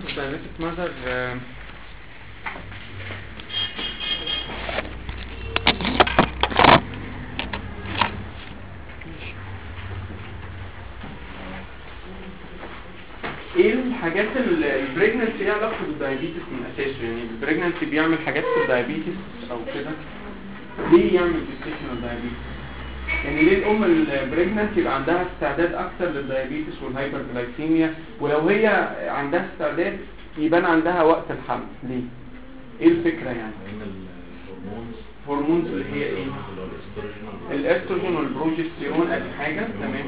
diabetic mother ايه الحاجات البريجننسي ليها علاقه بالدايابيتس من اساسه؟ يعني البريجننسي بيعمل حاجات في الدايابيتس او كده؟ ليه يعمل جستيشنال دايابيتس؟ يعني ليه الام البريجننت يبقى عندها استعداد اكتر للدايابيتس والهايبرجلايسيميا، ولو هي عندها استعداد يبان عندها وقت الحمل؟ ليه؟ ايه الفكره يعني؟ هرمونز اللي هي ايه؟ الاستروجين والبروجستيرون ادي حاجه تمام.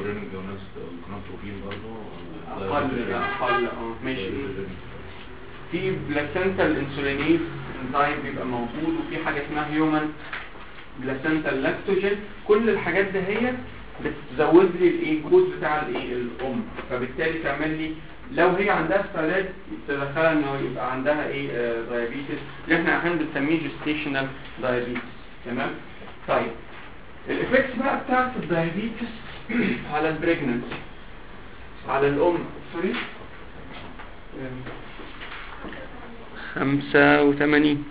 اقل ماشي. في بلاسنتال انسولينيز انزيم بيبقى موجود، وفي حاجه اسمها هيومن بلاسنتال لاكتوجين. كل الحاجات دي هي بتزود لي الايه الجزء بتاع الايه الام، فبالتالي تعمل لي لو هي عندها استعداد تدخلها انه يبقى عندها ايه دايابيتس، اللي احنا احيانا بنسميه جستيشنال دايابيتس. تمام. طيب الافكتس بقى بتاعت الدايابيتس على البريجننسي على الام. سوري 85.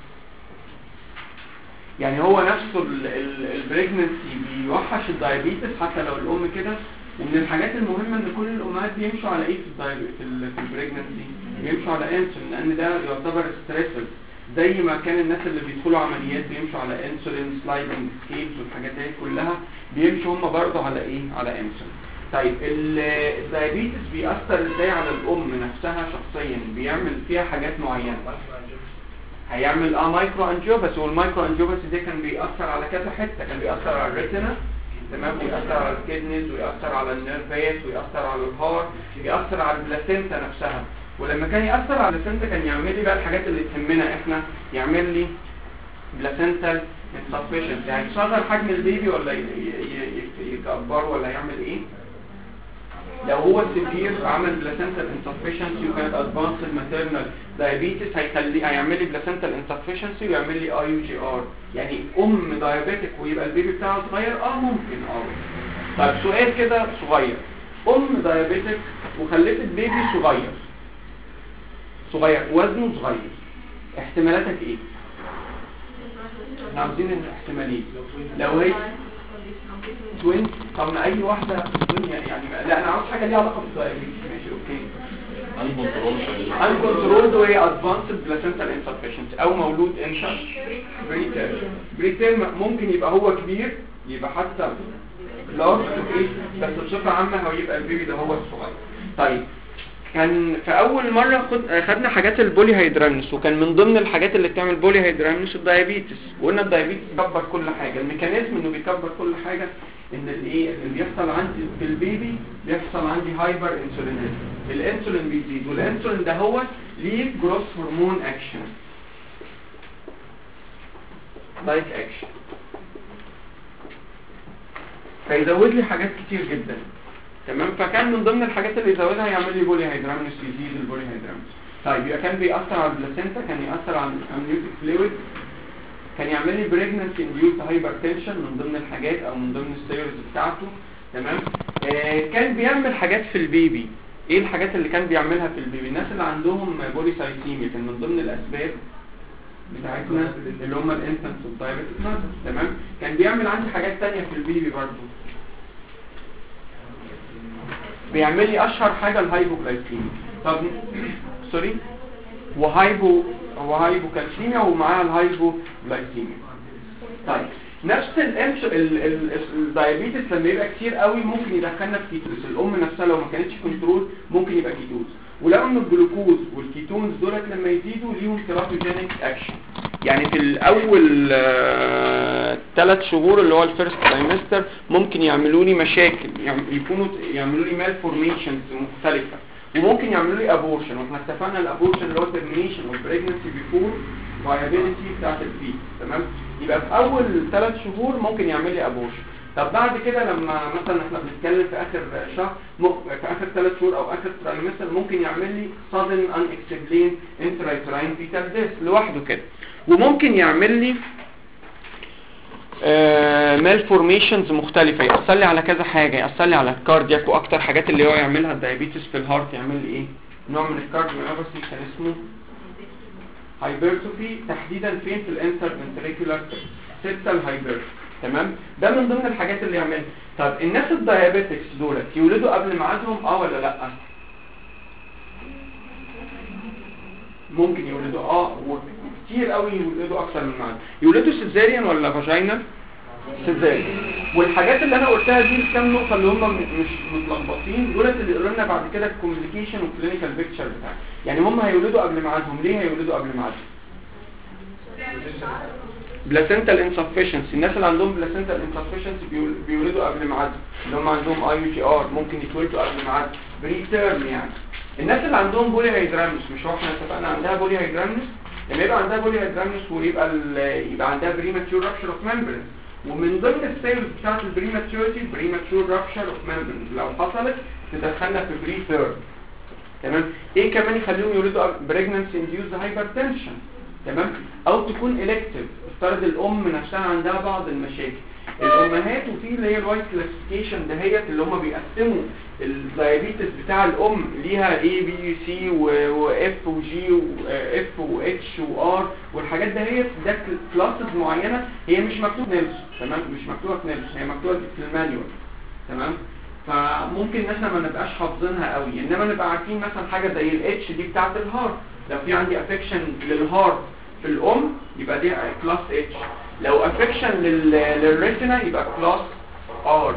يعني هو نفسه البريجننسي بيوحش الدايابيتس حتى لو الام كده. ومن الحاجات المهمه ان كل الامهات بيمشوا على ايه في البريجننسي؟ بيمشوا على انسولين، لان ده يعتبر ستريسر. زي ما كان الناس اللي بيدخلوا عمليات بيمشوا على انسولين سلايدنج سكيلز والحاجات دي كلها، بيمشوا هم برضه على ايه؟ على انسولين. طيب الدايابيتس بيأثر ازاي على الام نفسها شخصيا؟ بيعمل فيها حاجات معينه. هيعمل مايكرو انجيوباثي، والمايكرو انجيوباثي ده كان بيأثر على كذا حته. كان بيأثر على الريتنا تمام، ويأثر على الكدنيز، ويأثر على النيرفات، ويأثر على الهارت، يأثر على البلاسينتا نفسها. ولما كان يأثر على البلاسينتا كان يعمل لي بقى الحاجات اللي تهمنا احنا، يعمل لي بلاسينتال انسفشنسي، يعني يصغر حجم البيبي ولا يكبره ولا يعمل ايه؟ لو هو سيفير عمل بلاسنتال انسفشنسي وكانت ادفانسد ماتيرنال دايابيتس هيعمل لي بلاسنتال انسفشنسي ويعمل لي اي يو جي ار. يعني ام دايابيتك ويبقى البيبي بتاعه صغير؟ ممكن. طيب سؤال كده صغير، ام دايابيتك وخلفت بيبي صغير وزنه صغير، احتمالاتك ايه؟ احنا عاوزين الاحتمالين. لو هي توين، طب ما اي واحده في الدنيا يعني، لا انا عاوز حاجه ليها علاقه بالدايابيتس. ماشي اوكي. uncontrolled وهي advanced placental insufficiency، او مولود انشا بريتيرم. ممكن يبقى هو كبير، يبقى حتى لارج بس بصفه عامه هو يبقى البيبي ده هو الصغير. طيب كان في اول مره خدنا حاجات البولي هيدرامنس، وكان من ضمن الحاجات اللي بتعمل بولي هيدرامنس الدايابيتس، وقلنا الدايابيتس بيكبر كل حاجه. الميكانيزم انه بيكبر كل حاجه ان الايه اللي بيحصل عندي في البيبي بيحصل عندي هايبر انسولينيزم. الانسولين بيزيد، والانسولين ده هو ليه جروث هرمون اكشن لايك اكشن، فيزود لي حاجات كتير جدا. تمام. فكان من ضمن الحاجات اللي يزودها يعمل لي بولي هيدرامنس، يزيد البولي هيدرامنس. طيب يبقى كان بيأثر على البلاسينتا، كان يأثر على الامنيوتيك فلويد، كان يعمل لي بريجننسي انديوس هايبرتنشن من ضمن الحاجات او من ضمن السيرز بتاعته. تمام. كان بيعمل حاجات في البيبي. ايه الحاجات اللي كان بيعملها في البيبي؟ الناس اللي عندهم بوليسايثيميا كان من ضمن الاسباب بتاعتنا اللي هم الانفانتس والدايابيتك ماذر. تمام. كان بيعمل عندي حاجات تانية في البيبي برضه. بيعمل لي اشهر حاجه الهايبوغلايكيميا. طب سوري، وهايبوكالسيميا ومعاها الهايبوغلايكيميا. طيب نفس الدايابيتس لما يبقى كتير قوي ممكن يدخلنا في كيتوز. الام نفسها لو ما كانتش كنترول ممكن يبقى كيتوز. ولو ان الجلوكوز والكيتونز دولت لما يزيدوا ليهم تيرابيوجينيك اكشن. يعني في الاول 3 شهور اللي هو الفيرست ترايمستر ممكن يعملوا لي مشاكل، يعملوا لي مال فورميشنز مختلفه، وممكن يعملوا لي ابورشن. واحنا اتفقنا الابورشن اللي هو ترمينيشن اوف بريجنسي بيفور فايابيليتي بتاعت الفيت. تمام. يبقى في اول 3 شهور ممكن يعمل لي ابورشن. طب بعد كده لما مثلا احنا بنتكلم في اخر شهر، في اخر 3 شهور او اخر ترايمستر ممكن يعمل لي sudden unexplained intrauterine fetal death لوحده كده. وممكن يعمل لي مال فورميشنز مختلفه، يأثر لي على كذا حاجه، يأثر لي على الكاردياك، واكتر حاجات اللي هو يعملها الدايابيتس في الهارت يعمل لي ايه؟ نوع من الكارديوميوباثي كان اسمه هايبرتروفي، تحديدا فين؟ في الانترفنتريكولار سيبتال هايبرتروفي. تمام؟ ده من ضمن الحاجات اللي يعملها. طب الناس الدايابيتكس دولت يولدوا قبل ميعادهم ولا لا؟ ممكن يولدوا وكتير قوي يولدوا اكتر من ميعاد. يولدوا سيزاريان ولا فاجينال؟ سيزاريان. والحاجات اللي انا قلتها دي الكام نقطه اللي هم مش متلخبطين دولت اللي يقولوا لنا بعد كده الكوميونيكيشن والكلينيكال بيكتشر بتاعهم. يعني هم هيولدوا قبل ميعادهم. ليه هيولدوا قبل ميعادهم؟ بلاسنتال انسفشنسي. الناس اللي عندهم بلاسنتال انسفشنسي بيولدوا قبل ميعادهم، اللي هم عندهم اي يو تي ار ممكن يتولدوا قبل ميعاد بري تيرم. يعني الناس اللي عندهم بولي هيدرامنس، مش هو احنا اتفقنا عندها بولي هيدرامنس؟ لما يبقى عندها بولي هيدرامنس ويبقى يبقى عندها بريماتيور رابشر اوف ممبرين، ومن ضمن السيلز بتاعت البريماتيورتي بريماتيور رابشر اوف ممبرين لو حصلت تدخلنا في بري تيرم. تمام؟ ايه كمان يخليهم يولدوا بريجنانسي انديوزد هايبرتنشن؟ تمام؟ او تكون الكتيف، افترض الام نفسها عندها بعض المشاكل. الامهات وفي اللي هي الوايت كلاسيفيكيشن دهيت اللي هم بيقسموا الدايابيتس بتاع الام ليها اي بي سي واف وجي واف واتش وار والحاجات دهيت، ده كلاسز معينه هي مش مكتوبه نيلسون. تمام؟ مش مكتوبه في نيلسون، هي مكتوبه في المانيوال. تمام؟ فممكن ان احنا ما نبقاش حافظينها قوي، انما نبقى عارفين مثلا حاجه زي الاتش دي بتاعه الهارت. لو في عندي افكشن للهارت في الام يبقى دي كلاس اتش، لو افكشن للريتنا يبقى كلاس ار،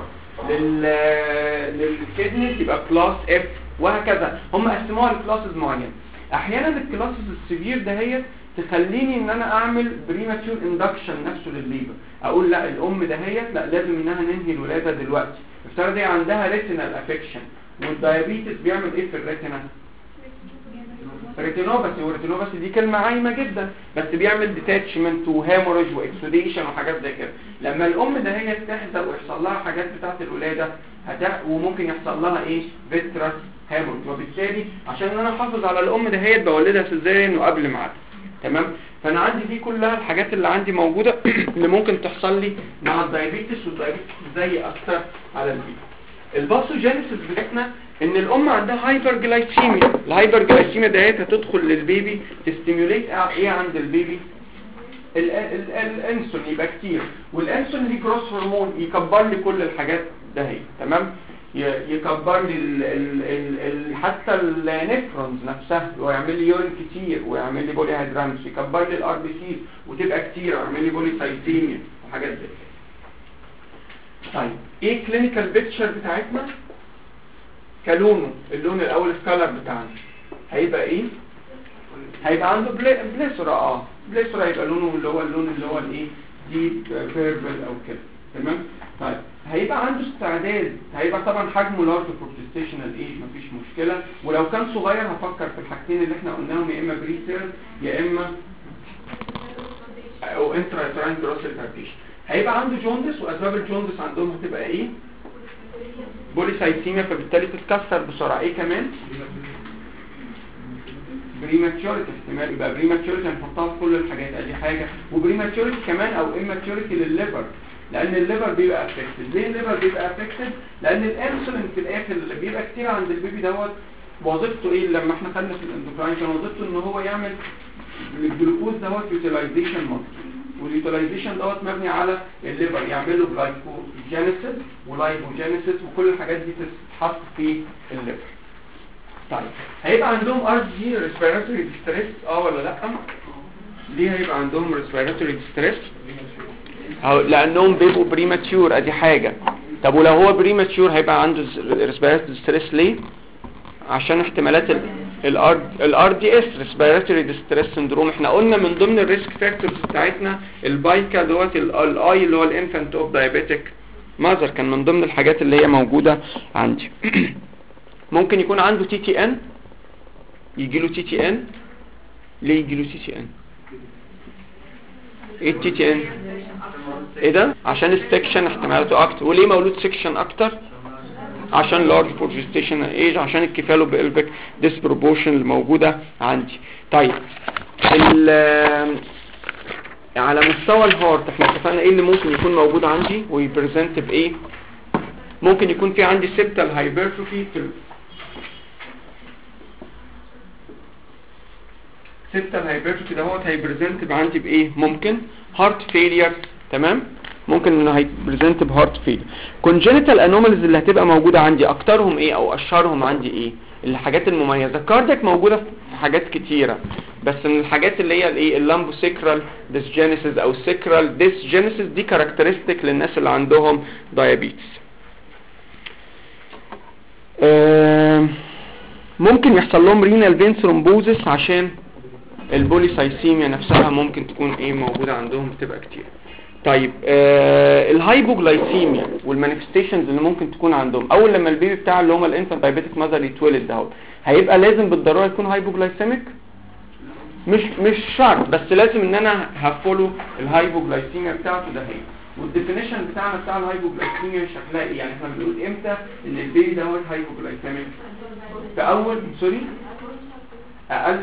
للكدني يبقى كلاس اف، وهكذا. هم قسموها لكلاسز معينه. احيانا الكلاسز السيفير دهيت تخليني ان انا اعمل بريماتيور اندكشن نفسه للليبر، اقول لا الام دهيت لا لازم انها ننهي الولاده دلوقتي. افترض هي عندها ريتينال افكشن، والدايابيتس بيعمل ايه في الريتنا؟ ريتينوباثي. والريتينوباثي دي كلمه عايمه جدا، بس بيعمل ديتاتشمنت وهيموريج واكسوديشن وحاجات زي كده. لما الام دهيت تحزق ويحصل لها حاجات بتاعه الولاده وممكن يحصل لها ايه؟ فيتراس هيموريج. وبالتالي عشان انا احافظ على الام دهيت بولدها سيزاريان وقبل ميعادها. تمام؟ فانا عندي دي كلها الحاجات اللي عندي موجوده اللي ممكن تحصل لي مع الدايابيتس، والدايابيتس زي اكتر على البيبي. الباثوجينيسيس بتاعتنا ان الام عندها هايبرجلايسيميا. الهايبرجلايسيميا دهيت هتدخل للبيبي تستيموليت ايه عند البيبي؟ الانسولين يبقى كتير، والانسولين دي جروس هرمون يكبر لي كل الحاجات دهيت. تمام؟ يكبر لي حتى النفرونز نفسها ويعمل لي يورين كتير ويعمل لي بولي هيدرامس، يكبر لي الار بي سي وتبقى كتير ويعمل لي بولي سايتيميا وحاجات زي كده. طيب ايه كلينيكال بيكتشر بتاعتنا؟ كلونه، اللون الاول الكالر بتاعنا هيبقى ايه؟ هيبقى عنده بليسورا. بليسورا يبقى لونه اللي هو اللون اللي هو الايه؟ ديب بيربل او كده. تمام؟ طيب هيبقى عنده استعداد، هيبقى طبعا حجمه لارج بروجستيشنال ايج مفيش مشكله، ولو كان صغير هفكر في الحاجتين اللي احنا قلناهم، يا اما بريتيرم يا اما او انترا يوتراين جروس ريتارديشن. هيبقى عنده جوندس، واسباب الجوندس عندهم هتبقى ايه؟ بوليسايتيميا، فبالتالي تتكسر بسرعه. ايه كمان؟ بريماتيوريتي احتمال يبقى بريماتيوريتي، هنحطها في كل الحاجات دي حاجه. وبريماتيوريتي كمان او اماتيوريتي للليفر، لان الليفر بيبقى افكتد. ليه الليفر بيبقى افكتد؟ لان الانسولين في الاخر اللي بيبقى كتير عند البيبي دوت وظيفته ايه؟ لما احنا خدنا في الاندوكراين كان وظيفته ان هو يعمل الجلوكوز دوت يوتيلايزيشن مصر، واليوتيلايزيشن دوت مبني على الليفر، يعمل له جلايكوجينيسيس ولايبوجينيسيس وكل الحاجات دي تتحط في الليفر. طيب هيبقى عندهم ار جي ريسبيراتوري ديستريس ولا لا؟ ليه هيبقى عندهم ريسبيراتوري ديستريس؟ لانهم بيبقوا بريماتيور، ادي حاجه. طب ولو هو بريماتيور هيبقى عنده ريسبيراتوري ديستريس ليه؟ عشان احتمالات الار دي اس ريسبيراتوري ديستريس سندروم. احنا قلنا من ضمن الريسك فاكتورز بتاعتنا البايكا دوت الاي اللي هو الانفانت اوف دايابيتيك ماذر، كان من ضمن الحاجات اللي هي موجوده عندي. ممكن يكون عنده تي تي ان، يجي له تي تي ان. ليه يجي له تي تي ان؟ ايه التي تي ان؟ ايه ده؟ عشان السكشن احتمالاته اكتر. وليه مولود سكشن اكتر؟ عشان لارج بروجستيشن ايج، عشان الكفالو بيلفيك ديسبروبورشن اللي موجوده عندي. طيب على مستوى الهارت احنا اتفقنا ايه اللي ممكن يكون موجود عندي ويبريزنت بايه؟ ممكن يكون في عندي سيبتال هايبرتروفي السيبتال هايبرتروفي دوت هيبريزنت عندي بايه؟ ممكن هارت فيلير، تمام، ممكن انه هيبريزنت بهارت فيلير. كونجنتال انوماليز اللي هتبقى موجوده عندي اكترهم ايه او اشهرهم عندي ايه؟ الحاجات المميزه. كاردياك موجوده في حاجات كتيره، بس من الحاجات اللي هي الايه؟ اللامبو سيكرال ديسجينيسيس او سيكرال ديسجينيسيس، دي كاركترستيك للناس اللي عندهم دايابيتس. ممكن يحصل لهم رينال فين ثرومبوزس عشان البوليسايسيميا نفسها ممكن تكون ايه موجوده عندهم، بتبقى كتير. طيب الهايبوجلايسيميا والمانيفستيشنز اللي ممكن تكون عندهم اول لما البيبي بتاع اللي هم الانفانت دايابيتيك ماذر يتولد ده، هيبقى لازم بالضروره يكون هايبوجلايسيميك؟ مش شرط، بس لازم ان انا هفولو الهايبوجلايسيميا بتاعته ده هي. والديفينيشن بتاعنا بتاع الهايبوجلايسيميا شكلها ايه؟ يعني احنا بنقول امتى ان البيبي ده هو هايبوجلايسيميك؟ في اول اقل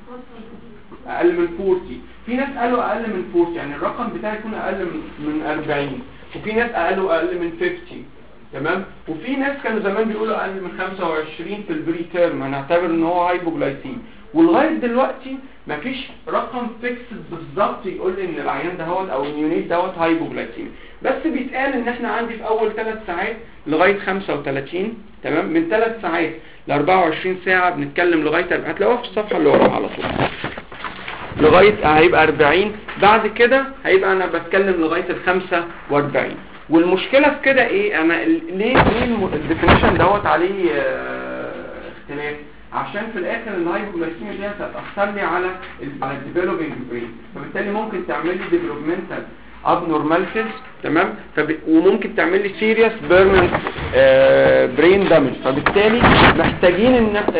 من 40. في ناس قالوا اقل من 40 يعني الرقم بتاعي يكون اقل من 40، وفي ناس قالوا اقل من 50، تمام، وفي ناس كانوا زمان بيقولوا اقل من 25 في البري تيرم، هنعتبر ان هو هايبوجلايسيميا. ولغايه دلوقتي مفيش رقم فيكسد بالظبط يقول لي ان العيان دهوت او اليونيت دوت هايبوجلايسيميا، بس بيتقال ان احنا عندي في اول 3 ساعات لغايه 35، تمام، من 3 ساعات ل 24 ساعه بنتكلم لغايه، هتلاقوها في الصفحه اللي وراها على طول، لغايه هيبقى 40. بعد كده هيبقى انا بتكلم لغايه ال 45. والمشكله في كده ايه؟ انا ليه الديفينيشن دوت عليه اختلاف؟ عشان في الاخر الهايبوجلايسيميا دي هتاثر لي على الديفلوبينج برين، فبالتالي ممكن تعمل لي ديفلوبمنتال ابنورماليتيز، تمام، وممكن تعمل لي سيريس بيرمننت برين دامج. فبالتالي محتاجين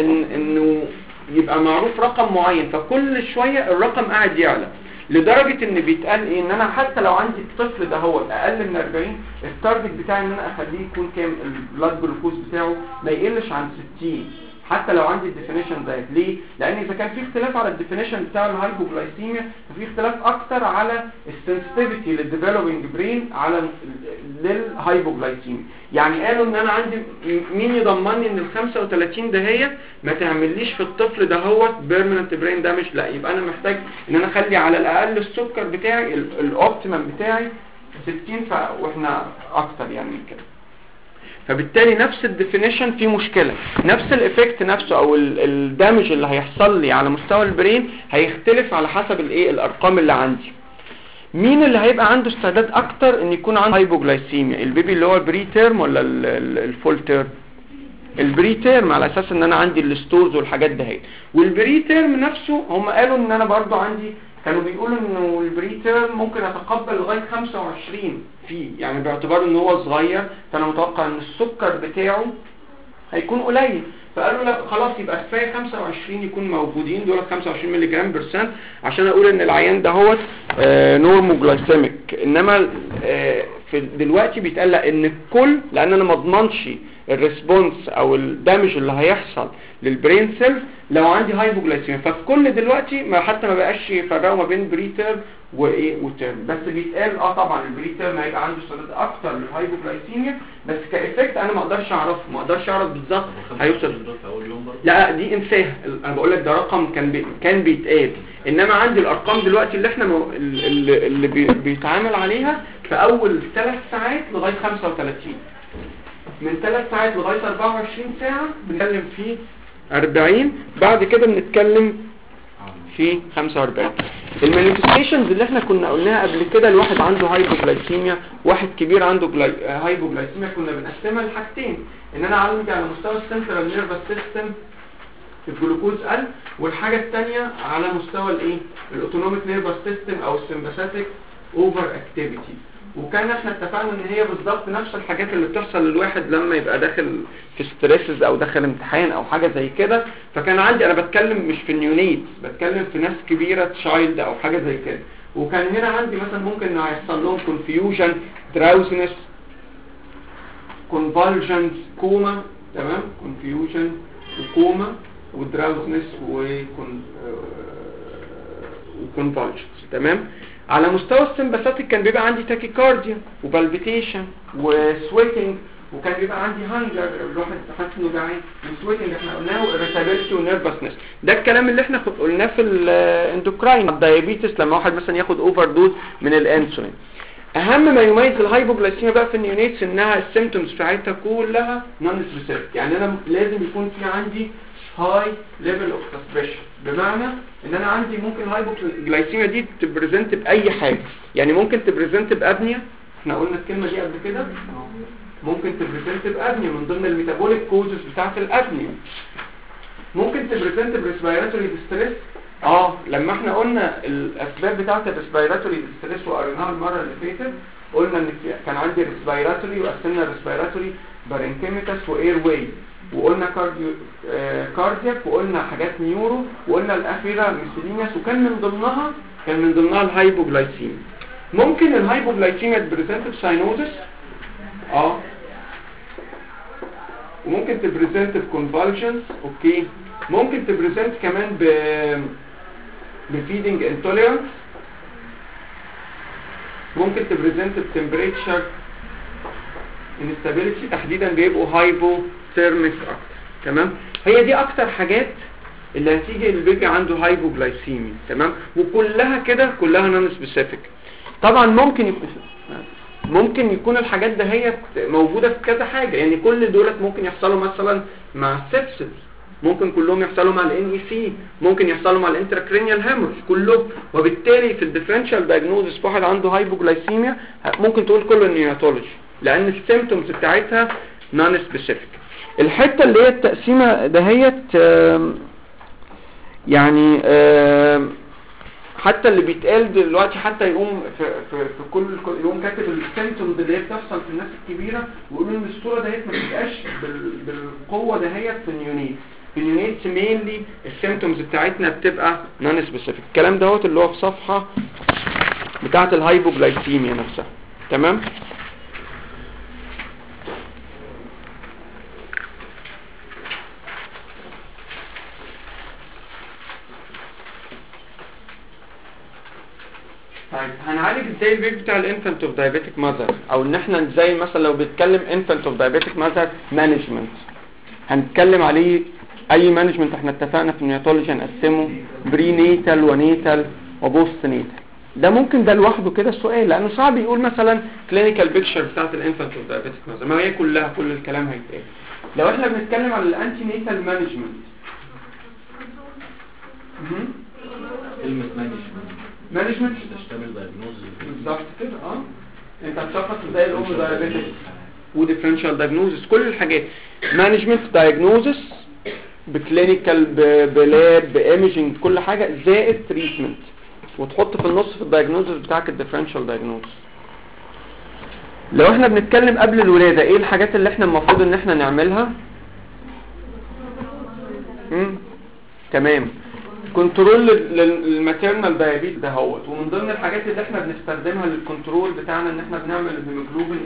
انه يبقى معروف رقم معين، فكل شويه الرقم قاعد يعلى، لدرجه ان بيتقال ايه؟ ان انا حتى لو عندي الطفل ده هو اقل من 40، التارجت بتاعي ان انا اخليه يكون كام؟ البلاد جلوكوز بتاعه ما يقلش عن 60 حتى لو عندي الديفينيشن ده. ليه؟ لان اذا كان في اختلاف على الديفينيشن بتاع الهايبوجلايسيميا، ففي اختلاف اكتر على السنسيتيفيتي للديفلوبينج برين على للهايبوجلايسيميا. يعني قالوا ان انا عندي مين يضمنني ان ال 35 ده هي ما تعمليش في الطفل ده هو بيرمننت برين دامج؟ لا، يبقى انا محتاج ان انا اخلي على الاقل السكر بتاعي الاوبتيمم بتاعي 60، واحنا اكتر يعني من كده. فبالتالي نفس الديفينيشن فيه مشكلة، نفس الافكت نفسه او الدامج اللي هيحصل لي على مستوى البرين هيختلف على حسب الايه الارقام اللي عندي. مين اللي هيبقى عنده استعداد اكتر ان يكون عنده هايبوجلايسيميا؟ البيبي اللي هو البري تيرم ولا الفول تيرم؟ البري تيرم، على اساس ان انا عندي الستورز والحاجات دهيت. والبري تيرم نفسه هم قالوا ان انا برضو عندي، كانوا بيقولوا انه البري تيرم ممكن اتقبل لغايه 25 فيه، يعني باعتبار ان هو صغير، فانا متوقع ان السكر بتاعه هيكون قليل، فقالوا لا خلاص يبقى كفايه 25 يكون موجودين، دول 25 مللي جرام برسنت عشان اقول ان العيان ده هو نورموجلايسيميك. انما في دلوقتي بيتقال ان الكل، لان انا ما اضمنش الريسبونس او الدامج اللي هيحصل للبرين سيلز لو عندي هايبوجلايسيميا، فالكل دلوقتي ما حتى ما بقاش يفرقوا ما بين بري تيرم وايه وتيرم، بس بيتقال طبعا البري تيرم هيبقى عنده استعداد اكتر للهايبوجلايسيميا، بس كافكت انا ما اقدرش اعرف بالظبط هيوصل. لا دي انساها، انا بقول لك ده رقم كان بيتقال، انما عندي الارقام دلوقتي اللي احنا اللي بيتعامل عليها في اول 3 ساعات لغايه 35، من 3 ساعات لغايه 24 ساعه بنتكلم في 40، بعد كده بنتكلم في 45. المانيفستيشنز اللي احنا كنا قلناها قبل كده، الواحد عنده هايبوجلايسيميا، واحد كبير عنده هايبوجلايسيميا، كنا بنقسمها لحاجتين، ان انا عندي على مستوى السنترال نيرفس سيستم الجلوكوز قل، والحاجه الثانيه على مستوى الايه الاوتونوميك نيرفس سيستم او السمباثيك اوفر اكتيفيتي. وكان احنا اتفقنا ان هي بالظبط نفس الحاجات اللي بتحصل للواحد لما يبقى داخل في ستريسز او داخل امتحان او حاجه زي كده. فكان عندي، انا بتكلم مش في النيونيت، بتكلم في ناس كبيره تشايلد او حاجه زي كده، وكان هنا عندي مثلا ممكن انه هيحصل لهم كونفيوجن، دراوزنس، كونفالجنس، كوما، تمام، كونفيوجن وكوما ودراوزنس وكونفالجنس، تمام. على مستوى السمباثيك كان بيبقى عندي تاكيكارديا وبالبيتيشن وسويتنج وكان بيبقى عندي هانجر، الواحد حاسس انه جعان، والسويتنج احنا قلناه، irritability ونيرفسنس. ده الكلام اللي احنا قلناه في الاندوكراين الدايابيتس لما واحد مثلا ياخد اوفر دوز من الانسولين. اهم ما يميز الهايبوجلايسيميا بقى في النيونيتس انها السيمبتومز بتاعتها كلها نون سبيسيفيك. يعني انا لازم يكون في عندي هاي ليفل اوف سسبشن، بمعنى ان انا عندي ممكن الهايبوجلايسيميا دي تبريزنت باي حاجه. يعني ممكن تبريزنت بابنيا، احنا قلنا الكلمه دي قبل كده، ممكن تبريزنت بابنيا من ضمن الميتابوليك كوزز بتاعت الابنيا. ممكن تبريزنت بريسبيراتوري ديستريس، لما احنا قلنا الاسباب بتاعت الريسبيراتوري ديستريس وقريناها المره اللي فاتت، قلنا ان كان عندي ريسبيراتوري وقسمنا ريسبيراتوري بارينكيميتاس واير واي، وقلنا كاردياك، وقلنا حاجات نيورو، وقلنا الاخيره ميسيلينياس، وكان من ضمنها الهايبوجلايسيميا. ممكن الهايبوجلايسيميا تبريزنت بساينوزس، وممكن تبريزنت بكونفالجنس، اوكي. ممكن تبريزنت كمان بفيدنج انتوليرانس، ممكن تبريزنت بتمبريتشر انستابيليتي، تحديدا بيبقوا هايبوثيرميك اكتر. تمام، هي دي اكتر حاجات اللي هتيجي البيبي عنده هايبوجلايسيميا. تمام، وكلها كده كلها نون سبيسيفيك. طبعا ممكن يكون الحاجات ده هي موجوده في كذا حاجه، يعني كل دولت ممكن يحصلوا مثلا مع السبسس، ممكن كلهم يحصلوا مع الان اي سي، ممكن يحصلوا مع الانتراكرينيال هامورج كلهم. وبالتالي في الديفرنشال دايجنوزس واحد عنده هايبوجلايسيميا ممكن تقول كله نيوناتولوجي، لان السيمبتومز بتاعتها نون سبيسيفيك. الحته اللي هي التقسيمه دهيت يعني حتى اللي بيتقال دلوقتي حتى يقوم في كل يقوم كاتب السيمبتومز اللي هي بتحصل في الناس الكبيره، ويقولوا ان الصوره دهيت ما بتبقاش بالقوه دهيت في النيونيت. في النيونيت مينلي السيمبتومز بتاعتنا بتبقى نون سبيسيفيك. الكلام دوت اللي هو في صفحه بتاعه الهايبوجلايسيميا نفسها. تمام، طيب هنعالج ازاي البيبي بتاع الانفانت اوف دايابيتك ماذر، او ان احنا ازاي مثلا لو بنتكلم انفانت اوف دايابيتك ماذر مانجمنت هنتكلم عليه. اي مانجمنت احنا اتفقنا في النياتولوجي هنقسمه بري نيتال ونيتال وبوست نيتال. ده ممكن ده لوحده كده السؤال، لانه صعب يقول مثلا كلينيكال بيكتشر بتاعت الانفانت اوف دايابيتك ماذر، ما هي كلها كل الكلام هيتقال. لو احنا بنتكلم على الانتي نيتال مانجمنت، مانجمنت تشتمل دايجنوز بالظبط كده. انت هتشخص ازاي الام دايابيتك وديفرنشال دايجنوزس، كل الحاجات مانجمنت دايجنوزس بكلينيكال بلاب بايميجنج كل حاجه، زائد تريتمنت، وتحط في النص في الدايجنوزس بتاعك الديفرنشال دايجنوزس. لو احنا بنتكلم قبل الولاده ايه الحاجات اللي احنا المفروض ان احنا نعملها؟ تمام، كنترول للماتيرنال دايابيت دهوت. ومن ضمن الحاجات اللي احنا بنستخدمها للكنترول بتاعنا ان احنا بنعمل الهيموجلوبين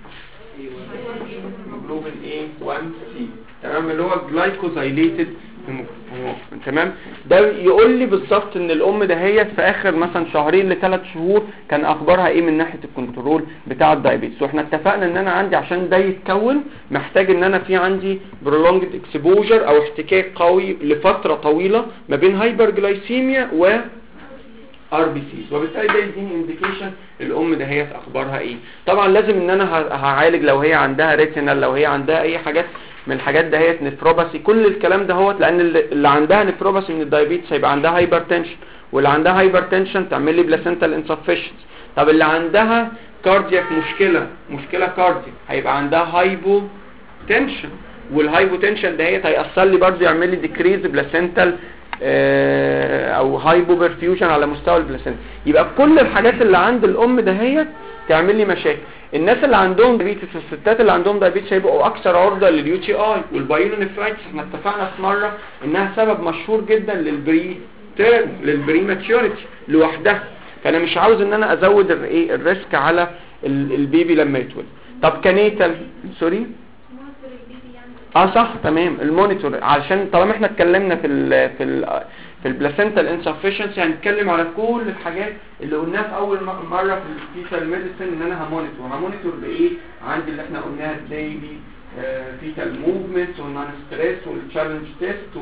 هيموجلوبين A1C، تمام، اللي هو جلايكوزايليتد هيموجلوبين. تمام، ده يقول لي بالظبط ان الام دهيت في اخر مثلا شهرين ل3 شهور كان اخبارها ايه من ناحيه الكنترول بتاع الدايابيتس. واحنا اتفقنا ان انا عندي عشان ده يتكون محتاج ان انا في عندي برولونجد اكسبوجر او احتكاك قوي لفتره طويله ما بين هايبرجلايسيميا و ار بي سي، وبالتالي ده يديني انديكيشن الام دهيت اخبارها ايه. طبعا لازم ان انا هعالج لو هي عندها ريتينال، لو هي عندها اي حاجات من الحاجات دهيت، نفروباسي، كل الكلام دهوت، لان اللي عندها نفروباسي من الدايابيتس هيبقى عندها هايبرتنشن، واللي عندها هايبرتنشن تعمل لي بلاسنتال انسفشنس. طب اللي عندها كاردياك مشكله كاردياك هيبقى عندها هايبو تنشن، والهايبوتنشن دهيت هيأثر لي برضه يعمل لي ديكريز بلاسنتال او هايبو برفيوجن على مستوى البلاسنتا. يبقى كل الحاجات اللي عند الام دهيت تعمل لي مشاكل. الناس اللي عندهم دايابيتس، الستات اللي عندهم دايابيتس هيبقوا اكثر عرضه لليو تي اي والبايلونيفرايتس. احنا اتفقنا في مره انها سبب مشهور جدا للبريماتيوريتي لوحدها، فانا مش عاوز ان انا ازود الريسك على البيبي لما يتولد. طب كنيتال سوري صح تمام، المونيتور، علشان طالما احنا اتكلمنا في البلاسنتال انسفشنسي هنتكلم على كل الحاجات اللي قلناها في اول مره في الفيتال ميديسن ان انا همونيتور بايه؟ عندي اللي احنا قلناها الديلي فيتال موفمنتس والنون ستريس والتشالنج تيست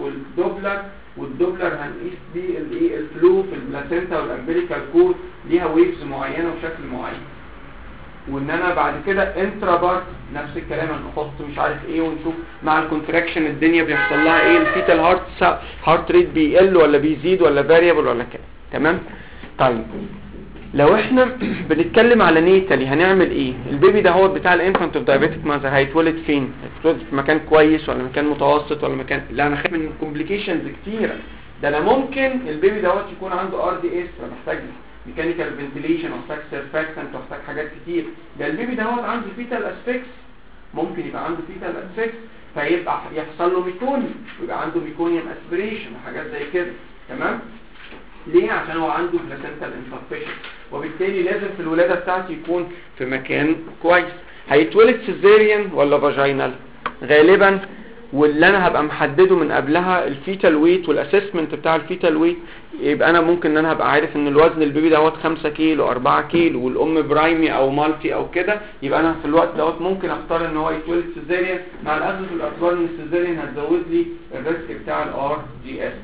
والدوبلر هنقيس بيه الايه الفلو في البلاسنتا والامبليكال كورد ليها ويفز معينه وشكل معين. وان انا بعد كده انترا بارت نفس الكلام هنحط مش عارف ايه ونشوف مع الكونتراكشن الدنيا بيحصل لها ايه، الفيتال هارت ريت بيقل ولا بيزيد ولا فاريبل ولا كده. تمام. طيب لو احنا بنتكلم على نيتالي هنعمل ايه؟ البيبي ده هو بتاع الانفانت اوف دايابيتيك ماذر هيتولد فين؟ هيتولد في مكان كويس ولا مكان متوسط ولا مكان لا انا خايف من كومبليكيشنز كتيره. ده انا ممكن البيبي دوت يكون عنده ار دي اس فمحتاج ميكانيكال فنتيليشن واحتاج سيرفاكتنت واحتاج حاجات كتير. ده البيبي دوت عنده فيتال اسفكس، ممكن يبقى عنده فيتال اسفكس فيبقى يحصل له ميكونيوم ويبقى عنده ميكونيوم اسبريشن وحاجات زي كده. تمام. ليه؟ عشان هو عنده بلاسنتال انفكشن وبالتالي لازم في الولاده بتاعته يكون في مكان كويس. هيتولد سيزيريان ولا فاجينال؟ غالبا واللي انا هبقى محدده من قبلها الفيتال ويت والاسسمنت بتاع الفيتال ويت، يبقى انا ممكن ان انا هبقى عارف ان الوزن البيبي دوت 5 كيلو 4 كيلو والام برايمي او مالتي او كده، يبقى انا في الوقت دوت ممكن اختار ان هو يتولد سيزيريان مع الاخذ في الاعتبار ان السيزيريان هتزود لي الريسك بتاع الار جي اس.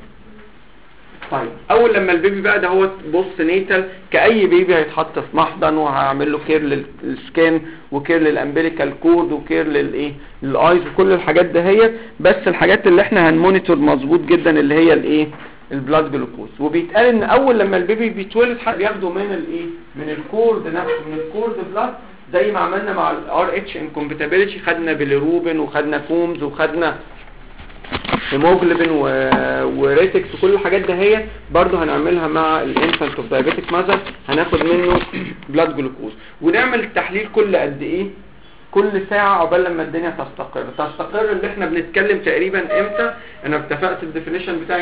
طيب اول لما البيبي بقى ده هو بص نيتال كاي بيبي هيتحط في محضن وهعمل له كير للسكين وكير للامبليكال كورد وكير للايه للايز وكل الحاجات ده هي، بس الحاجات اللي احنا هنمونيتور مظبوط جدا اللي هي الايه البلاد جلوكوز. وبيتقال ان اول لما البيبي بيتولد حد بياخده من الايه من الكورد نفسه من الكورد بلاد زي ما عملنا مع الار اتش انكومباتيبيليتي، خدنا بيليروبين وخدنا كومز وخدنا هيموجلوبين وريتكس وكل الحاجات ده هي برضه هنعملها مع الانفانت اوف دايابيتيك ماذر، هناخد منه بلاد جلوكوز ونعمل التحليل كل قد ايه؟ كل ساعه عقبال لما الدنيا تستقر اللي احنا بنتكلم تقريبا امتى؟ انا اتفقت الديفينيشن بتاعي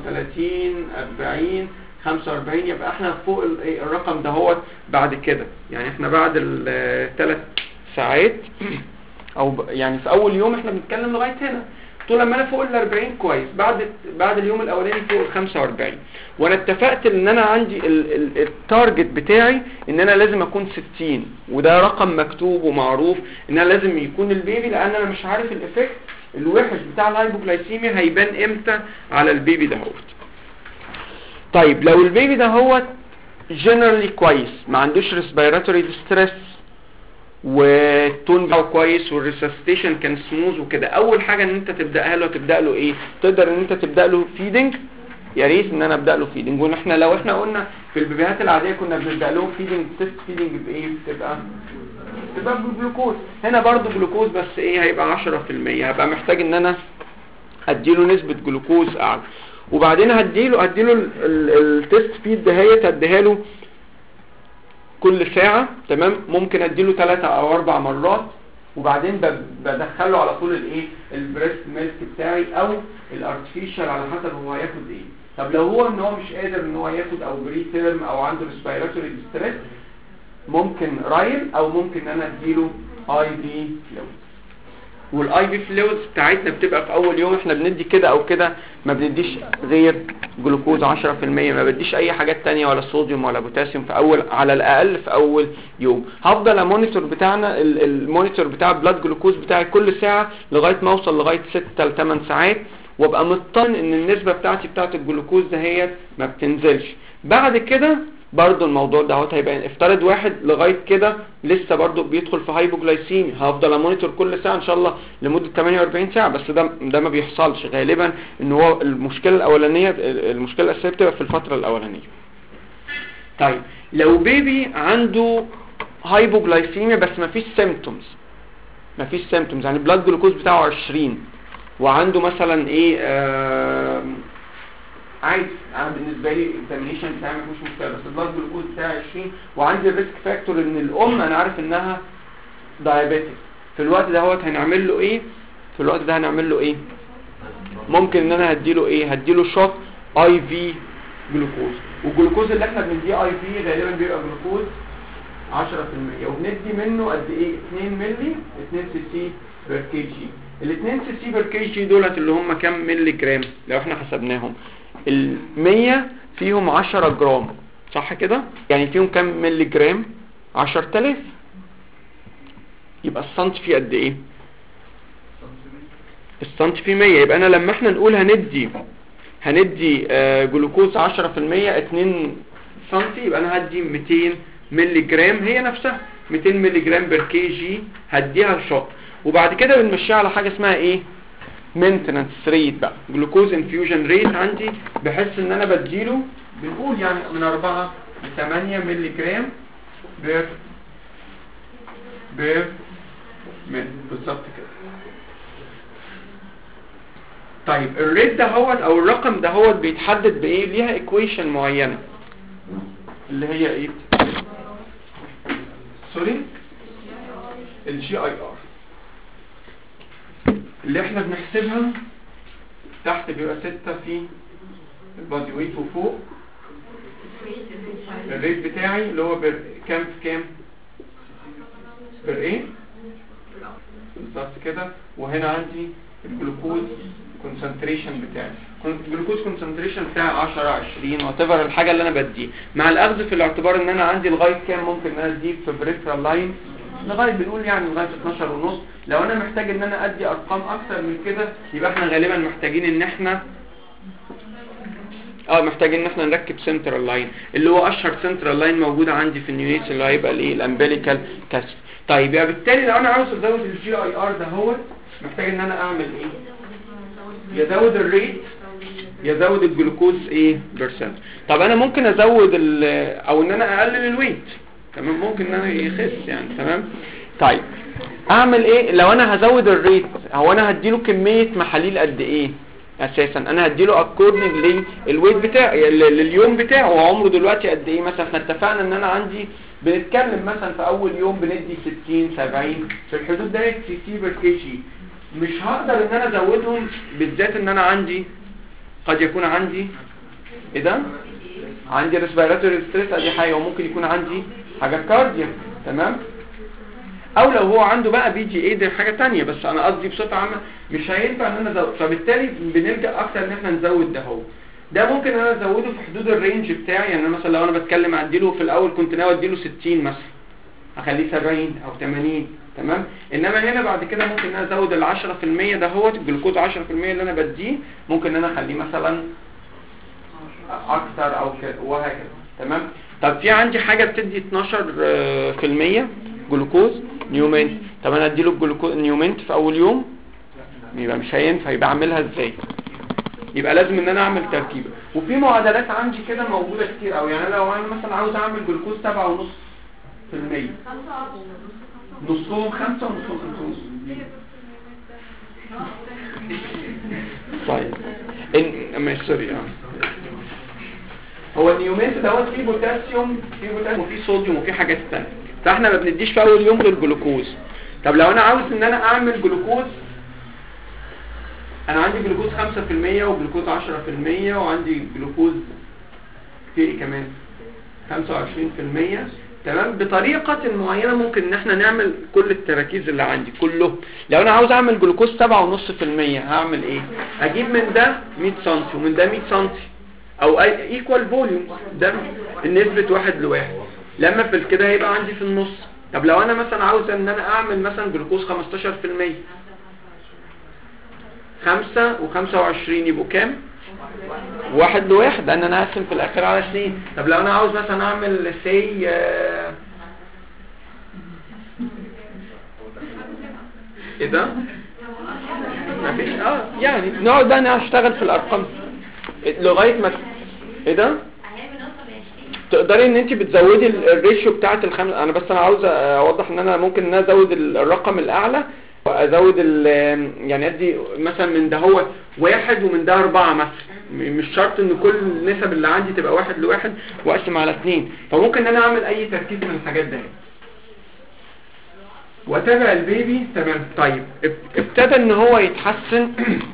35 40 45 يبقى احنا فوق الرقم ده هو بعد كده، يعني احنا بعد ال3 ساعات او يعني في اول يوم احنا بنتكلم لغايه هنا طول لما انا فوق ال40 كويس، بعد اليوم الاولاني فوق ال45 وانا اتفقت ان انا عندي التارجت بتاعي ان انا لازم اكون 60 وده رقم مكتوب ومعروف ان انا لازم يكون البيبي، لان انا مش عارف الافكت الوحش بتاع الهايبوغلايسيميا هيبان امتى على البيبي دهوت. طيب لو البيبي دهوت جنرالي كويس ما عندوش ريسبيراتوري ديستريس والتون بتاعه كويس والريسستيشن كان سموز وكده، اول حاجه ان انت تبداها له تبدا له ايه؟ تقدر ان انت تبدا له فيدنج، يا ريت ان انا ابدا له فيدنج. واحنا لو احنا قلنا في البيبيهات العاديه كنا بنبدا لهم فيدنج تيست فيدنج بايه؟ بتبقى بالجلوكوز. هنا برضو جلوكوز بس ايه هيبقى 10%، هبقى محتاج ان انا اديله نسبه جلوكوز اعلى وبعدين هديله التيست فيد دهيت هديها له كل ساعة. تمام. ممكن اديله 3 أو 4 مرات وبعدين بدخله على طول الايه البريست ميلك بتاعي او الارتفيشال على حسب هو هياخد ايه. طب لو هو ان هو مش قادر ان هو ياخد او بري تيرم او عنده ريسبيراتوري ديستريس ممكن رايل او ممكن ان انا اديله اي في فلويد. والاي في فلويد بتاعتنا بتبقى في اول يوم احنا بندي كده او كده ما بنديش غير جلوكوز 10%، ما بديش اي حاجات تانية ولا صوديوم ولا بوتاسيوم في اول على الاقل في اول يوم. هفضل المونيتور بتاعنا المونيتور بتاع البلاد جلوكوز بتاعي كل ساعة لغاية ما اوصل لغاية 6 ل 8 ساعات وابقى مطمن ان النسبة بتاعت الجلوكوز دهيت ما بتنزلش. بعد كده برضو الموضوع ده هيبقى افترض واحد لغاية كده لسه برضو بيدخل في هايبوغلايسيميا، هفضل امونيتور كل ساعة ان شاء الله لمدة 48 ساعة، بس ده ما بيحصلش غالبا. ان هو المشكلة الاولانية المشكلة الاساسية بتبقى في الفترة الاولانية. طيب لو بيبي عنده هايبوغلايسيميا بس ما فيش سيمبتومز يعني بلاد جلوكوز بتاعه 20 وعنده مثلا ايه عادي، انا بالنسبه لي الاكزامينشن بتاعي ما فيهوش مشكله بس البلاد جلوكوز بتاعي 20 وعندي الريسك فاكتور ان الام انا عارف انها دايابيتك، في الوقت ده هنعمل له ايه؟ ممكن ان انا هديله شوت اي في جلوكوز. والجلوكوز اللي احنا بنديه اي في غالبا بيبقى جلوكوز 10% وبندي منه قد ايه؟ 2 مللي 2 سي سي بير كي جي. ال 2 سي سي بير كي جي دولت اللي هم كام مللي جرام لو احنا حسبناهم؟ ال100 فيهم 10 جرام صح كده؟ يعني فيهم كام ملي جرام؟ 10,000. يبقى السنت فيه قد ايه؟ السنت فيه 100. يبقى انا لما احنا نقول هندي جلوكوز 10% 2 سنتي، يبقى انا هدي 200 ملي جرام، هي نفسها 200 ملي جرام بير كي جي هديها الشوت. وبعد كده بنمشيها على حاجه اسمها ايه؟ مينتنانس ريت بقى، جلوكوز انفيوجن ريت عندي، بحس ان انا بديله بنقول يعني من 4 ل 8 ملي جرام بير بالظبط كده. طيب الريت دهوت او الرقم دهوت بيتحدد بايه؟ ليها ايكويشن معينه اللي هي ايه؟ سوري، الجي اي ار اللي احنا بنحسبها تحت بيبقى 6 في البادي ويت، وفوق الريت بتاعي اللي هو كام في كام؟ بير ايه؟ بالظبط كده. وهنا عندي الجلوكوز كونسنتريشن بتاعي، الجلوكوز كونسنتريشن بتاعي 10 20 واتيفر الحاجه اللي انا بديه، مع الاخذ في الاعتبار ان انا عندي لغايه كام ممكن ان انا اديه في بريفرال لاين، لغايه بنقول يعني لغايه 12 ونص. لو انا محتاج ان انا ادي ارقام اكتر من كده يبقى احنا غالبا محتاجين ان احنا محتاجين ان احنا نركب سنترال لاين، اللي هو اشهر سنترال لاين موجوده عندي في النيونيتس اللي هيبقى الايه؟ الامبليكال كاسف. طيب يبقى بالتالي لو انا عاوز ازود الجي اي ار ده هو محتاج ان انا اعمل ايه؟ يزود الريت يزود الجلوكوز ايه برسنت. طب انا ممكن ازود او ان انا اقلل الويت، تمام، ممكن ان انا يخس يعني، تمام. طيب اعمل ايه لو انا هزود الريت؟ هو انا هديله كميه محاليل قد ايه اساسا؟ انا هديله اكوردنج للويت بتاعي لليوم بتاعه، وعمره دلوقتي قد ايه مثلا. احنا اتفقنا ان انا عندي بنتكلم مثلا في اول يوم بندي 60 70 في الحدود ده سي سي بير كي جي. مش هقدر ان انا ازودهم، بالذات ان انا عندي قد يكون عندي ايه ده؟ عندي ريسبيراتوري ستريس، ادي حاجه، وممكن يكون عندي حاجه كاردياك، تمام. او لو هو عنده بقى بي جي اي دي حاجه ثانيه، بس انا قصدي بصفه عامه مش هينفع ان انا ازود. فبالتالي بنلجا اكتر ان احنا نزود ده ممكن انا ازوده في حدود الرينج بتاعي. يعني مثلا لو انا بتكلم اديله في الاول كنت ناوي اديله 60 مثلا، اخليه 70 او 80، تمام. انما هنا بعد كده ممكن ان انا ازود ال 10% ده هو الجلوكوز 10% اللي انا بديه، ممكن ان انا اخليه مثلا اكتر او كده وهكذا، تمام. طب في عندي حاجه بتدي 12% جلوكوز نيومنت، طب انا اديله الجلوكوز نيومنت في اول يوم؟ يبقى مش هينفع. يبقى اعملها ازاي؟ يبقى لازم ان انا اعمل تركيبه. وفي معادلات عندي كده موجوده كتير قوي. يعني لو انا مثلا عاوز اعمل جلوكوز 7.5%، نصهم 5 ونصهم 5. طيب مش سوري هو النيومنت دوت فيه بوتاسيوم وفيه صوديوم وفيه حاجات ثانيه، فاحنا ما بنديش في اول يوم غير جلوكوز. طب لو انا عاوز ان انا اعمل جلوكوز، انا عندي جلوكوز 5% وجلوكوز 10% وعندي جلوكوز في كمان 25%، تمام. بطريقه معينه ممكن ان احنا نعمل كل التراكيز اللي عندي كله. لو انا عاوز اعمل جلوكوز 7.5% هعمل ايه؟ اجيب من ده 100 سم ومن ده 100 سم او ايكوال فوليوم، ده النسبه 1:1، لما في كده هيبقى عندي في النص. طب لو انا مثلا عاوز ان انا اعمل مثلا جلوكوز 15%، 5 و25 يبقوا كام؟ 1:1، لان انا هقسم في الاخر على 2. طب لو انا عاوز مثلا اعمل سي ايه ده؟ مفيش يعني نقعد بقى نشتغل في الارقام لغايه ما ايه ده؟ تقدري ان انت بتزودي الريشيو بتاعه انا بس انا عاوز اوضح ان انا ممكن ان انا ازود الرقم الاعلى وازود يعني ادي مثلا من ده هو 1 ومن ده 4 مثلا. مش شرط ان كل النسب اللي عندي تبقى 1:1 واقسم على 2. فممكن ان انا اعمل اي تركيز من الحاجات دي واتابع البيبي، تمام. طيب ابتدى ان هو يتحسن،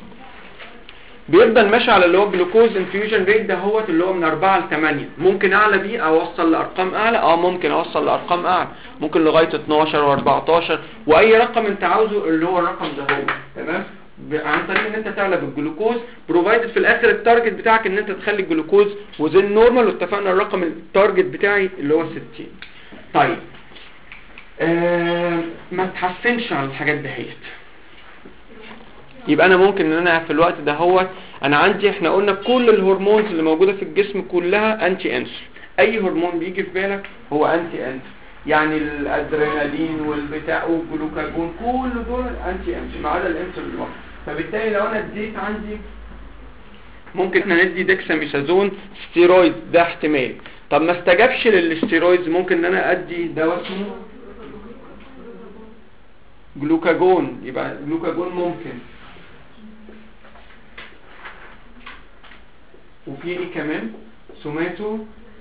بيفضل ماشي على اللي هو جلوكوز انفيوجن ريت ده هو اللي هو من 4 ل 8. ممكن اعلى بيه او اوصل لارقام اعلى، ممكن اوصل لارقام اعلى، ممكن لغايه 12 و14 واي رقم انت عاوزه اللي هو الرقم ده هو، تمام. عن طريق ان انت تعلى بالجلوكوز بروفايدد في الاخر التارجت بتاعك ان انت تخلي الجلوكوز وزن نورمال، واتفقنا الرقم التارجت بتاعي اللي هو 60. طيب ما تحسنش على الحاجات دهيت، يبقى انا ممكن ان انا في الوقت ده هو انا عندي، احنا قلنا كل الهرمونز اللي موجوده في الجسم كلها انتي انسولين، اي هرمون بيجي في بالك هو انتي انسولين، يعني الادرينالين والبتاع والجلوكاجون كل دول انتي انسولين ما عدا الانسولين لوحده. فبالتالي لو انا اديت عندي ممكن احنا ندي ديكساميثازون ستيرويد، ده احتمال. طب ما استجابش للستيرويدز ممكن ان انا ادي دواء اسمه جلوكاجون، يبقى جلوكاجون ممكن. وفي ايه كمان؟ سوماتو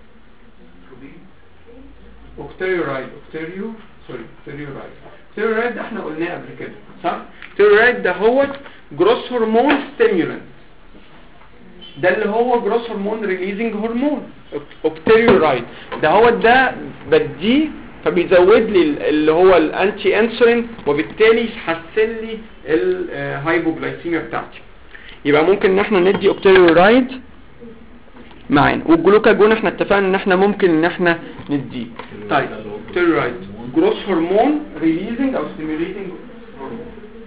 اوكتيرورايد، اوكتيرورايد ده احنا قلناه قبل كده صح؟ اوكتيرورايد ده هو جروس هرمون ستيمولانت، ده اللي هو جروس هرمون ريليزنج هرمون. اوكتيرورايد ده هو ده بديه فبيزود لي اللي هو الانتي انسولين، وبالتالي يحسن لي الهايبوجلايسيميا بتاعتي. يبقى ممكن ان احنا ندي اوكتيرورايد معانا، والجلوكاجون احنا اتفقنا ان احنا ممكن ان احنا نديه. طيب اوكتيرورايد جروس هرمون ريليزنج او ستيميوليتنج هرمون.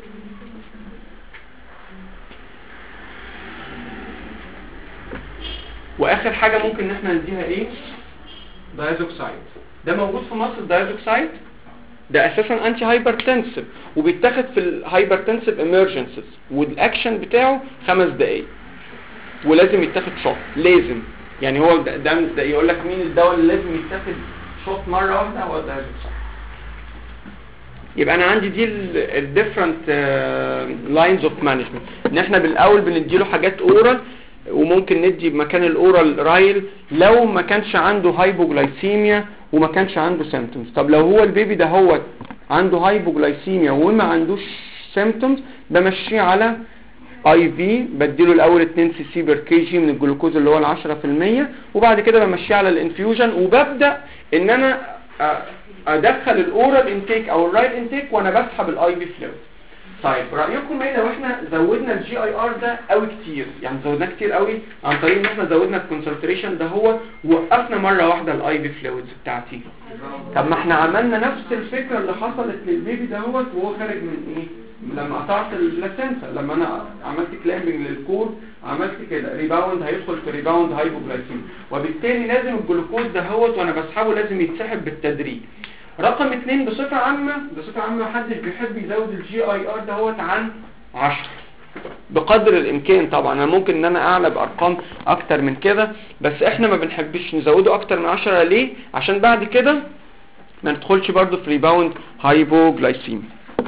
واخر حاجه ممكن ان احنا نديها ايه؟ دايزوكسايد. ده موجود في مصر الدايزوكسايد، ده اساسا انتي هايبرتنسيف وبيتاخد في الهايبرتنسيف امرجنسيز، والاكشن بتاعه 5 دقائق ولازم يتاخد شوت، لازم يعني هو ده يقول لك مين الدواء اللي لازم يتاخد شوت مره واحده هو الدايزوكسايد. يبقى انا عندي دي الديفرنت لاينز اوف مانجمنت، ان احنا بالاول بنديله حاجات اورال، وممكن ندي مكان الاورال رايل لو ما كانش عنده هايبوجلايسيميا وما كانش عنده سيمبتومز. طب لو هو البيبي ده هو عنده هايبوجلايسيميا وما عندوش سيمبتومز، بمشيه على اي في، بديله الاول 2 سي سي بير كي جي من الجلوكوز اللي هو 10%، وبعد كده بمشيه على الانفيوجن، وببدا ان انا ادخل الاورال انتيك او الرايل انتيك وانا بسحب الاي في فلويد. طيب رايكم ايه لو احنا زودنا الجي اي ار ده قوي كتير، يعني زودناه كتير قوي عن طريق ان احنا زودنا الكونسنتريشن ده هو ووقفنا مره واحده الاي في فلويدز بتاعتي؟ طب ما احنا عملنا نفس الفكره اللي حصلت للبيبي ده هو وهو خارج من ايه؟ لما قطعت البلاسنتا، لما انا عملت كلامبنج للكور عملت كده ريباوند، هيدخل في ريباوند هايبوجلايسيميا، وبالتالي لازم الجلوكوز ده هو وانا بسحبه لازم يتسحب بالتدريج. رقم 2 بصفة عامة محدش بيحب يزود الجي اي ار ده هو عن 10 بقدر الامكان. طبعا انا ممكن ان انا اعلى بارقام اكتر من كده، بس احنا ما بنحبش نزوده اكتر من 10. ليه؟ عشان بعد كده ما ندخلش برضو في ريباوند هايبوجلايسيميا.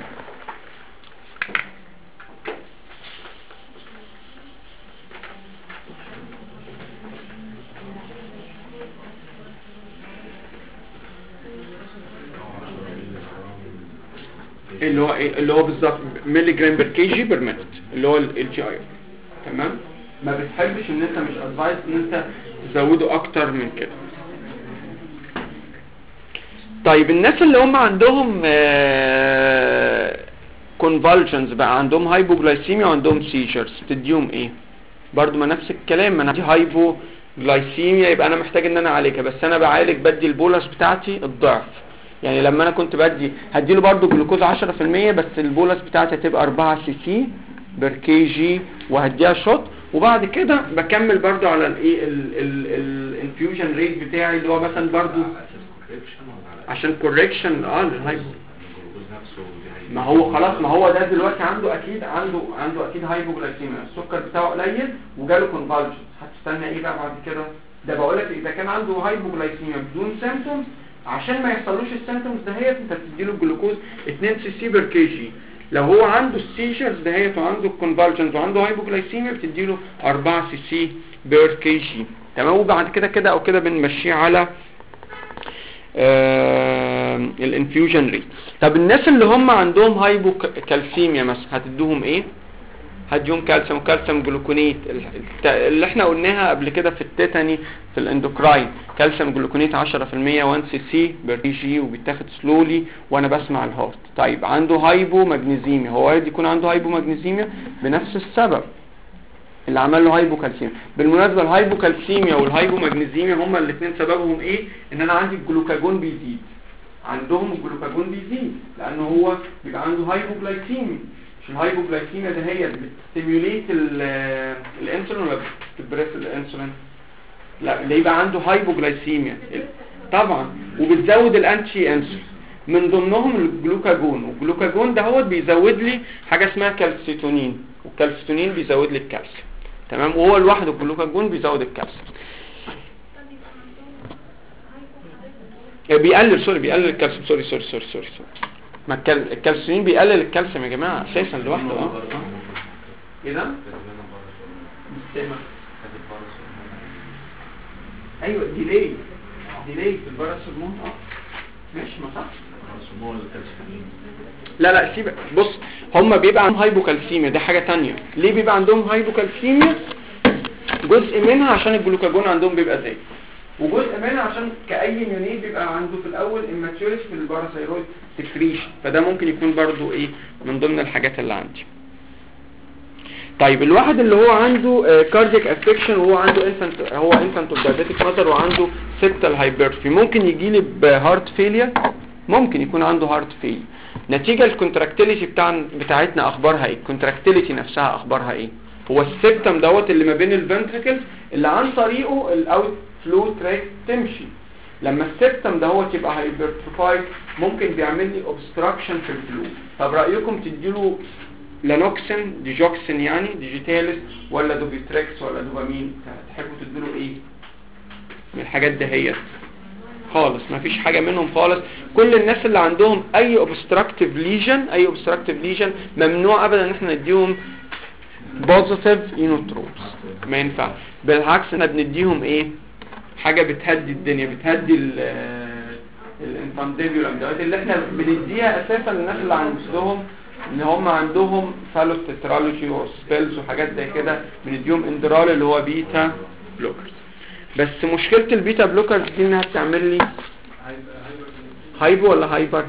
اللي هو ايه؟ اللي هو بالظبط ملي جرام بير كي جي بير مينت، اللي هو الجي اي. تمام؟ ما بتحبش ان انت مش ادفايس ان انت تزوده اكتر من كده. طيب الناس اللي هم عندهم كونفالجنز بقى، عندهم هايبوجلايسيميا وعندهم سيجرز، تديهم ايه؟ برضو ما نفس الكلام، ما انا عندي هايبوجلايسيميا يبقى انا محتاج ان انا اعالجها، بس انا بعالج بدي البولس بتاعتي الضعف. يعني لما انا كنت بدي هديله برضو جلوكوز 10%، بس البولس بتاعتي هتبقى 4 سي سي بير كي جي وهديها شوت، وبعد كده بكمل برضو على الايه الانفيوجن ريت بتاعي اللي هو مثلا برضو عشان كوركشن للهايبو. ما هو خلاص، ما هو ده دلوقتي عنده اكيد هايبوجلايسيميا، السكر بتاعه قليل وجاله كونفالجن، هتستنى ايه بقى بعد كده؟ ده بقول لك اذا كان عنده هايبوجلايسيميا بدون سيمبتومز، عشان ما يحصلوش السيمبتومز دهيت انت بتديله الجلوكوز 2 سي سي بير كي جي. لو هو عنده السيجرز دهيت وعنده الكونفالجنز وعنده هايبوجلايسيميا بتديله 4 سي سي بير كي جي. تمام؟ وبعد كده او كده بنمشيه على الانفيوجن ريت. طب الناس اللي هم عندهم هايبوكالسيميا مثلا هتدوهم ايه؟ هديهم كالسيوم وكالسيوم جلوكونيت اللي احنا قلناها قبل كده في التيتاني في الاندوكراين. كالسيوم جلوكونيت 10% 1 سي سي بير جي وبيتاخد سلولي وانا بسمع الهارت. طيب عنده هايبو ماجنيزيميا، هو وارد يكون عنده هايبو ماجنيزيميا بنفس السبب اللي عمل له هايبوكالسيميا. بالمناسبه الهايبوكالسيميا والهايبوماجنيزيميا هما الاثنين سببهم ايه؟ ان انا عندي الجلوكاجون بيزيد، عندهم الجلوكاجون بيزيد لانه هو بيبقى عنده هايبوجلايكيميا. مش الهايبوجلايكيميا ده هي بتستيميوليت الانسولين ولا بتبريس الانسولين؟ لا، اللي يبقى عنده هايبوجلايسيميا طبعا، وبتزود الانتي انسولين من ضمنهم الجلوكاجون. والجلوكاجون ده هو بيزود لي حاجه اسمها كالسيتونين، والكالسيتونين بيزود لي الكالسيوم. تمام، وهو لوحده الجلوكاجون بيزود الكالسيوم. بيقلل الكالسيوم. سوري ما الكالسيوم بيقلل الكالسيوم يا جماعه اساسا لوحده. ايه ده؟ ايوه ديلي في الباراسيتامول. ماشي ما صح. لا سيبك، بص هم بيبقى عندهم هايبوكالسيميا، ده حاجه تانية. ليه بيبقى عندهم هايبوكالسيميا؟ جزء منها عشان الجلوكاجون عندهم بيبقى زايد، وجزء منها عشان كأي يونيت بيبقى عنده في الاول immaturity في الباراثايرويد سكريشن، فده ممكن يكون برضو ايه من ضمن الحاجات اللي عندي. طيب الواحد اللي هو عنده كاردياك افكشن وهو عنده انفانت اوف دايابيتيك ماتر وعنده سيبتال هايبرتروفي، ممكن يجي لي بهارت فيلير، ممكن يكون عنده هارت فيلير نتيجه الكونتراكتيليتي بتاعتنا. اخبارها ايه؟ الكونتراكتيليتي نفسها اخبارها ايه؟ هو السيبتم دوت اللي ما بين الفنتريكلز اللي عن طريقه الاوت فلو تراك تمشي. لما السيبتم دوت يبقى هايبرتروفايد ممكن بيعمل لي اوبستراكشن في الفلو. طب رايكم تديله لانوكسين ديجوكسين يعني ديجيتالس ولا دوبيتريكس ولا دوبامين؟ تحبوا تديله ايه من الحاجات دهيت؟ خالص ما فيش حاجه منهم خالص. كل الناس اللي عندهم اي اوبستراكتيف ليجن ممنوع ابدا ان احنا نديهم بوزيتيف اينوتروبس، ما ينفعش. بالعكس احنا بنديهم ايه؟ حاجه بتهدي الدنيا، بتهدي الانفانديبيولم دوت اللي احنا بنديها اساسا للناس اللي عندهم ان هم عندهم فالوتيترالوجي وسبيلز وحاجات زي كده، بنديهم اندرال اللي هو بيتا بلوكرز. بس مشكله البيتا بلوكرز دي انها بتعمل لي هايبو ولا هايبر؟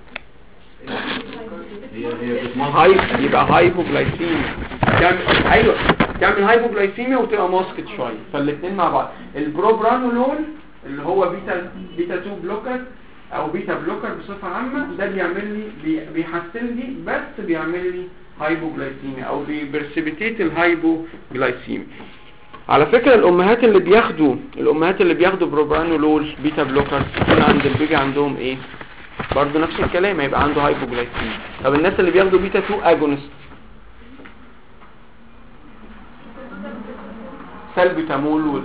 يبقى هايبوجلايسيميا. تعمل هايبوجلايسيميا وتبقى ماسكت شويه، فالاثنين مع بعض. البروبرانولول اللي هو بيتا 2 بلوكر او بيتا بلوكر بصفه عامه، ده بيعمل لي بيحسن لي بس بيعمل لي هايبوجلايسيميا او بيبرسبيتيت الهايبوجلايسيميا. على فكره الامهات اللي بياخدوا بروبرانولول بيتا بلوكر يكون عند البيبي عندهم ايه؟ برضه نفس الكلام، هيبقى عنده هايبوجلايسيميا. طب الناس اللي بياخدوا بيتا 2 اجونست سالبيتامول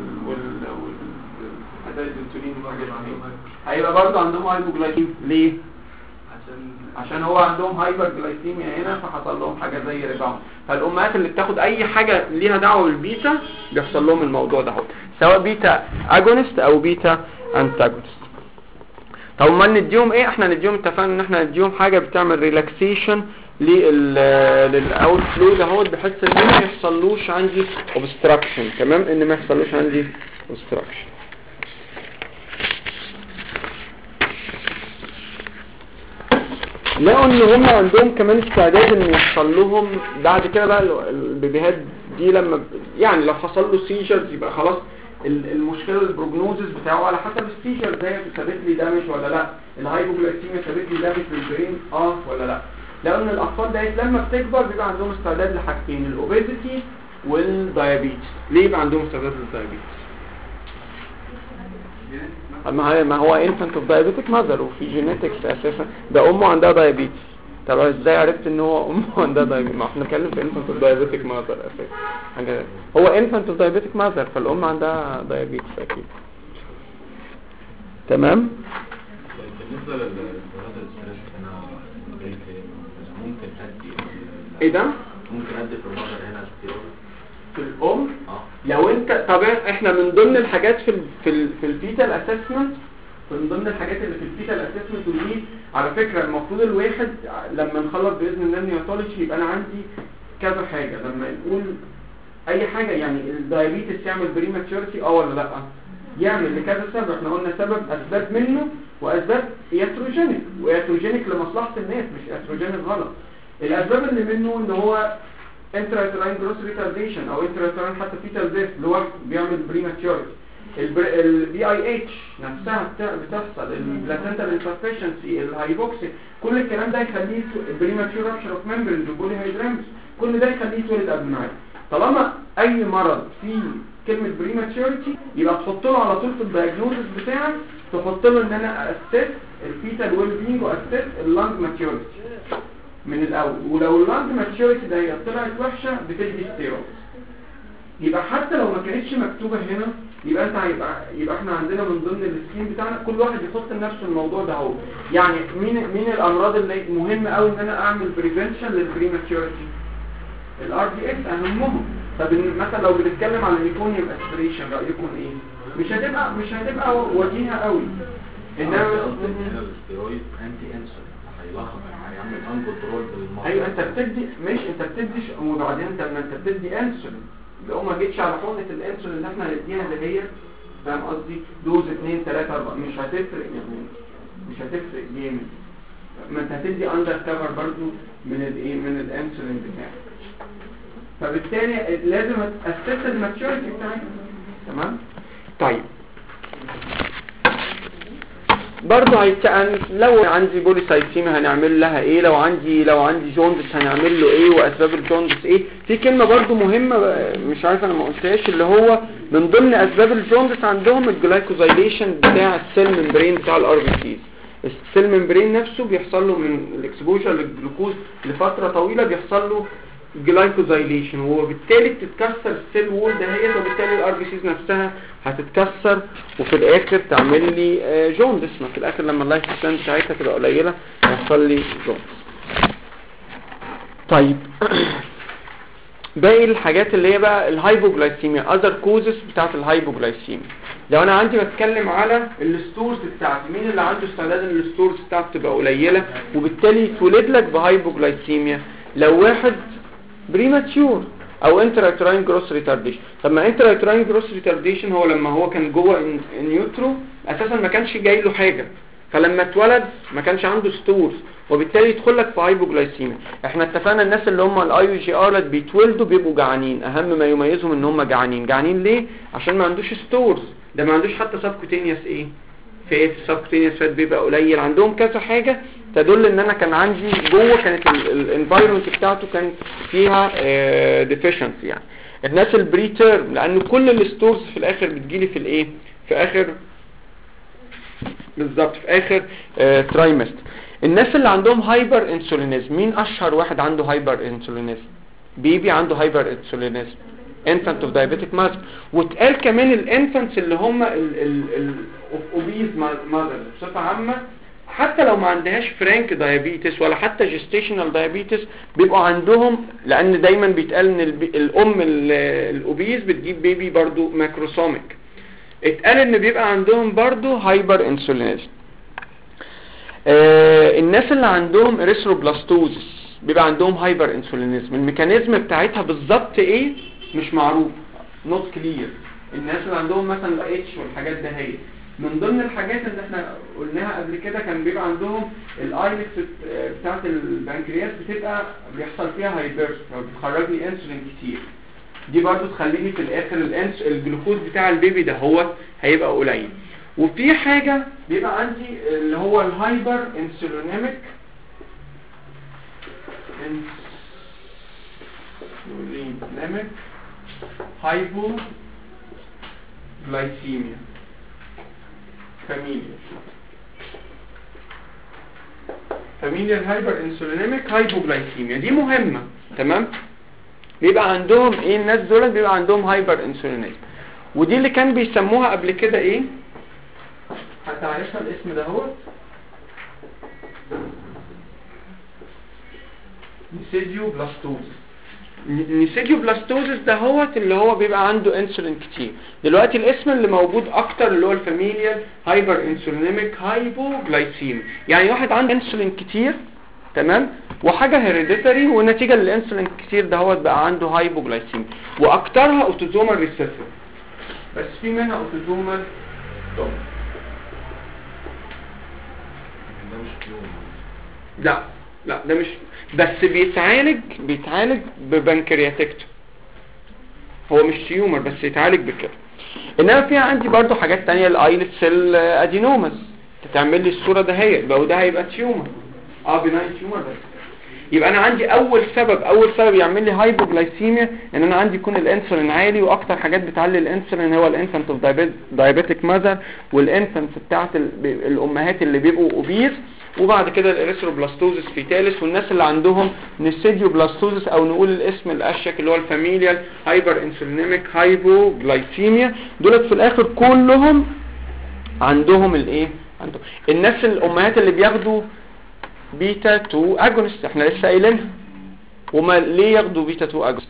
هيبقى برضه عندهم هايبوجلايسيميا. ليه؟ عشان هو عندهم هايبرجلايسيميا هنا، فحصل لهم حاجه زي ريباوند. فالامهات اللي بتاخد اي حاجه ليها دعوه بالبيتا بيحصل لهم الموضوع ده، سواء بيتا اجونست او بيتا انتاجونست. طب ما نديهم ايه؟ احنا نديهم، اتفقنا ان احنا نديهم حاجه بتعمل ريلاكسيشن للاوت فلو ده هو، بحيث ان ما يحصلوش عندي اوبستراكشن. تمام، ان ما يحصلوش عندي اوبستراكشن. لقوا ان هم عندهم كمان استعداد ان يحصل لهم بعد كده بقى البيبيهات دي لما يعني لو حصل له سيجرز يبقى خلاص المشكله البروجنوزس بتاعه على حسب السيجر ده ثابت لي دامج ولا لا، الهايبوجلايسيميا ثابت لي دامج في البرين ولا لا. لان الاطفال ده لما بتكبر بيبقى عندهم استعداد لحاجتين، الاوبيزيتي والدايابيتس. ليه يبقى عندهم استعداد للدايابيتس؟ ما هو انفانت اوف دايابيتيك ماذر، وفي جينيتكس اساسا ده امه عندها دايابيتس. طب ازاي عرفت ان هو امه عندها دايابيتس؟ ما احنا بنتكلم في انفانت اوف دايابيتيك ماذر اساسا حاجه، هو انفانت اوف دايابيتيك ماذر فالام عندها دايابيتس اكيد. تمام. بالنسبه للستريس هنا ممكن ادي ايه ده؟ ممكن ادي في المذر هنا ستيرويد في الام. لو انت طبعا احنا من ضمن الحاجات في الفيتال اسسمنت، من ضمن الحاجات اللي في الفيتال اسسمنت ودي على فكره المفروض الواحد لما نخلص باذن الله النيوناتولوجي يبقى انا عندي كذا حاجه لما نقول اي حاجه، يعني الدايابيتس يعمل بريماتشورتي ولا لا؟ يعمل لكذا سبب. احنا قلنا سبب اسباب منه واسباب ياتروجينيك، وياتروجينيك لمصلحه الناس مش ياتروجينيك غلط. الاسباب اللي منه ان هو انتراتراين جروس ريتارديشن او انتراتراين حتى فيتال ديث لوحده بيعمل بريماتشورتي. البي اي اتش نفسها بتحصل، البلاسنتال انسفشنسي، الهايبوكسي، كل الكلام ده يخليه بريماتشور رابشر اوف ممبرين بولي هيدرامس، كل ده يخليه يتولد قبل ميعاد. طالما اي مرض فيه كلمه بريماتشورتي يبقى تحط له على طول في الدايجنوستس بتاعك، تحط له ان انا اسس الفيتال ويل بينج واسس اللانج ماتيوريتي من الاول. ولو اللانج ماتيوريتي ده هي طلعت وحشه بتدي ستيرويد. يبقى حتى لو ما كانتش مكتوبه هنا يبقى انت يبقى احنا عندنا من ضمن السكيم بتاعنا كل واحد يحط لنفسه الموضوع ده اهو. يعني مين الامراض اللي مهم قوي ان انا اعمل بريفنشن للبريماتيوريتي؟ الار دي اس اهمهم. طب مثلا لو بنتكلم على ميكونيوم اسبريشن رايكم ايه؟ مش هتبقى وجيهه قوي. انما الستيرويد انتي انسولين هيلخبط، هيعمل انكنترول بالمرض. ايوه انت بتدي انت بتديش، وبعدين لما انت بتدي انسولين لو ما جيتش على حقنه الانسولين اللي احنا هنديها اللي هي فاهم قصدي دوز 2 3 4 مش هتفرق، يعني مش هتفرق جامد. ما انت هتدي اندر كفر برضو من الايه من الانسولين بتاعك. فبالتالي لازم اسس الماتيوريتي بتاعك. تمام. طيب برضو لو عندي بوليسايثيميا هنعمل لها ايه، لو عندي جوندس هنعمل له ايه، واسباب الجوندس ايه. في كلمه برضو مهمه مش عارف انا ما قلتهاش، اللي هو من ضمن اسباب الجوندس عندهم الجلايكوزايليشن بتاع السيل ممبرين بتاع الار بي سيز. السيل ممبرين نفسه بيحصل له من الاكسبوجر للجلوكوز لفتره طويله بيحصل له جلايكوزايليشن، وبالتالي بتتكسر السيل وول دهيت، وبالتالي الار بي سيز نفسها هتتكسر وفي الاخر تعمل لي جوندس. ما في الاخر لما اللايف سبان بتاعتها تبقى قليله هيحصل لي جوندس. طيب باقي الحاجات اللي هي بقى الهايبوجلايسيميا، اذر كوزز بتاعت الهايبوجلايسيميا. لو انا عندي بتكلم على الستورز بتاعتي، مين اللي عنده استعداد ان الستورز بتاعته تبقى قليله وبالتالي يتولد لك بهايبوجلايسيميا؟ لو واحد بريماتيور او انترايتراين جروس ريتارديشن. طب ما انترايتراين جروس ريتارديشن هو لما هو كان جوه النيوترو اساسا ما كانش جاي له حاجه، فلما اتولد ما كانش عنده ستورز وبالتالي يدخل لك في هايبوجلايسيميا. احنا اتفقنا الناس اللي هم الاي جي ار اللي بيتولدوا بيبقوا جعانين، اهم ما يميزهم ان هم جعانين ليه؟ عشان ما عندوش ستورز، ده ما عندوش حتى سبكوتينيوس ايه فات، سبكوتينيوس فات بيبقى قليل، عندهم كذا حاجه تدل ان انا كان عندي جوه كانت الانفايرمنت بتاعته كان فيها ديفيشنسي. يعني الناس البري تيرم لان كل الستورز في الاخر بتجيلي في الايه في اخر بالظبط في اخر ترايمستر. الناس اللي عندهم هايبر انسولينيزم، مين اشهر واحد عنده هايبر انسولينيزم؟ بيبي عنده هايبر انسولينيزم، infant of diabetic mother. واتقال كمان الانفانتس اللي هم اوبيز ماذر بصفه عامه حتى لو ما عندهاش فرانك دايابيتس ولا حتى جيستيشنال دايابيتس بيبقوا عندهم، لان دايما بيتقال ان الام الاوبيز بتجيب بيبي برضو ماكروسوميك. اتقال ان بيبقى عندهم برضو هايبر انسولينيزم. الناس اللي عندهم اريثروبلاستوزس بيبقى عندهم هايبر انسولينيزم. الميكانيزم بتاعتها بالظبط ايه مش معروف، نوت كلير. الناس اللي عندهم مثلا الاتش والحاجات ده هي من ضمن الحاجات اللي احنا قلناها قبل كده كان بيبقى عندهم الايلكس بتاعت البنكرياس بتبقى بيحصل فيها هايبرس فبتخرج لي انسولين كتير، دي برضو تخليني في الاخر الجلوكوز بتاع البيبي ده هو هيبقى قليل. وفي حاجة بيبقى عندي اللي هو الهايبر انسولينيميك هايبوغلايسيميا فاميليا هايبر انسولينيميك هايبوغلايسيميا دي مهمة. تمام. بيبقى عندهم ايه الناس دول بيبقى عندهم هايبر انسولينيزم، ودي اللي كان بيسموها قبل كده ايه حتى عرفنا الاسم ده هو نيسيديو بلاستوزس ده هو اللي هو بيبقى عنده انسولين كتير. دلوقتي الاسم اللي موجود اكتر اللي هو الفاميليال هايبر انسولينيميك هايبوغلايسيميا، يعني واحد عنده انسولين كتير تمام وحاجه هيريديتري ونتيجه للانسولين كتير دهوت بقى عنده هايبوجلايسيميا، واكترها اوتوزومال ريسيسيف، بس في منها اوتوزومال دومينانت. ده مش يوم. لا ده مش، بس بيتعالج ببنكرياتكتومي، هو مش تيومر بس يتعالج بكده. انما في عندي برضو حاجات تانية، الايلت سيل ادينوماس تتعمل لي الصوره ده هي يبقى وده هيبقى تيومر، بناين تيومر. بس يبقى انا عندي اول سبب يعمل لي هايبوجلايسيميا ان انا عندي يكون الانسولين عالي، واكتر حاجات بتعلي الانسولين هو الانفانت اوف دايابيتيك ماذر، والانفانتس بتاعت الامهات اللي بيبقوا اوبيز، وبعد كده الاريثروبلاستوزس في ثالث، والناس اللي عندهم نسيديوبلاستوزس او نقول الاسم الاشيك اللي هو الفاميليال هايبر انسولينيميك هايبوجلايسيميا، دولت في الاخر كلهم عندهم الايه، عندهم الناس الامهات اللي بياخدوا بيتا 2 اجونست، احنا لسه قايلينها. وما ليه ياخدوا بيتا 2 اجونست؟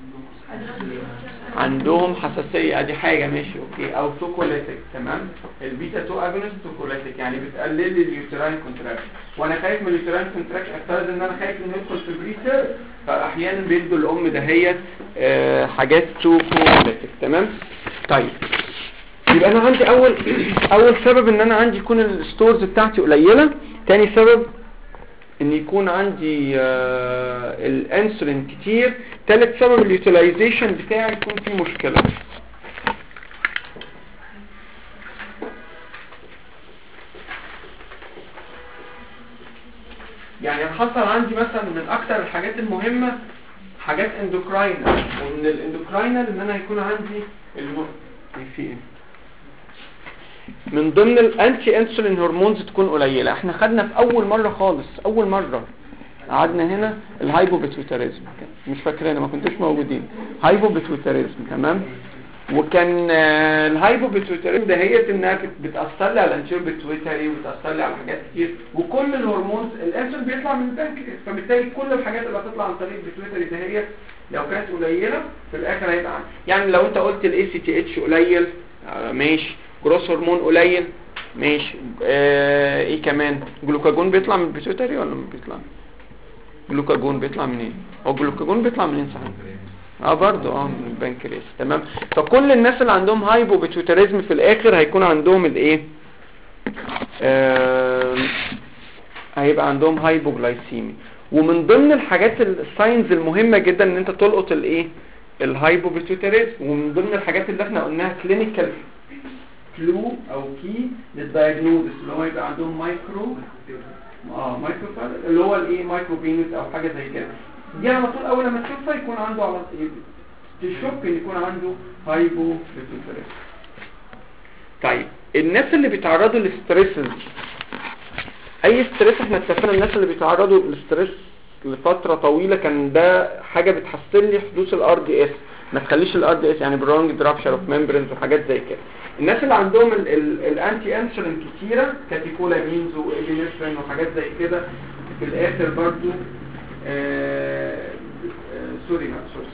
عندهم حساسيه، ادي حاجه ماشي اوكي، او توكوليتيك. تمام، البيتا 2 اجونست توكوليتيك يعني بتقلل لي اليوتراين كونتراكشن، وانا خايف من اليوتراين كونتراكشن، افترض ان انا خايف انه يدخل في البريتر، فاحيانا بيدوا الام دهيت حاجات توكوليتيك. تمام، طيب يبقى انا عندي اول سبب ان انا عندي يكون الستورز بتاعتي قليله. تاني سبب ان يكون عندي الانسولين كتير. ثالث سبب اليوتيلايزيشن بتاعي يكون فيه مشكله. يعني حصل عندي مثلا من اكتر الحاجات المهمه حاجات اندوكراينال، ومن الاندوكراينال ان انا يكون عندي في من ضمن الانتي انسولين هرمونز تكون قليله. احنا خدنا في اول مره قعدنا هنا الهايبوبيتويتاريزم، مش فاكرين، ما كنتوش موجودين. هايبوبيتويتاريزم، تمام، وكان الهايبوبيتويتاريزم ده هي انها بتاثر لي على الانتيريور بيتويتاري وبتاثر لي على حاجات كتير، وكل الهرمونز الانسولين بيطلع من البنكرياس، فبالتالي كل الحاجات اللي هتطلع عن طريق البيتويتاري ده هي لو كانت قليله في الاخر هيبقى عندي. يعني لو انت قلت الاي سي تي اتش قليل ماشي، جروس هرمون قليل ماشي، ايه كمان، جلوكاجون بيطلع من البيتويتاري ولا ما بيطلع؟ جلوكاجون بيطلع منين؟ هو الجلوكاجون بيطلع منين صحيح؟ برضه من البنكرياس. تمام، فكل الناس اللي عندهم هايبوبيتويتاريزم في الاخر هيكون عندهم الايه، هيبقى عندهم هايبوجلايسيمي. ومن ضمن الحاجات الساينز المهمه جدا ان انت تلقط الايه، الهايبوبيتويتاريزم. ومن ضمن الحاجات اللي احنا قلناها كلينيكال كلو او كي للدايجنوزس، اللي هو يبقى عندهم مايكرو اللي هو الايه، مايكرو بينس او حاجه زي كده. دي على طول اول لما تشوفها يكون عنده على تشك ان يكون عنده هايبوبيتويتاريزم. طيب الناس اللي بيتعرضوا للستريسز، اي ستريس احنا اتفقنا الناس اللي بيتعرضوا للستريس لفتره طويله كان ده حاجه بتحسن لي حدوث الار دي اس، ما تخليش الار دي اس يعني برونج رابشر اوف ممبرينز وحاجات زي كده. الناس اللي عندهم الانتي انسولين كتيره كاتيكولامينز وابينفرين وحاجات زي كده في الاخر برضو سوري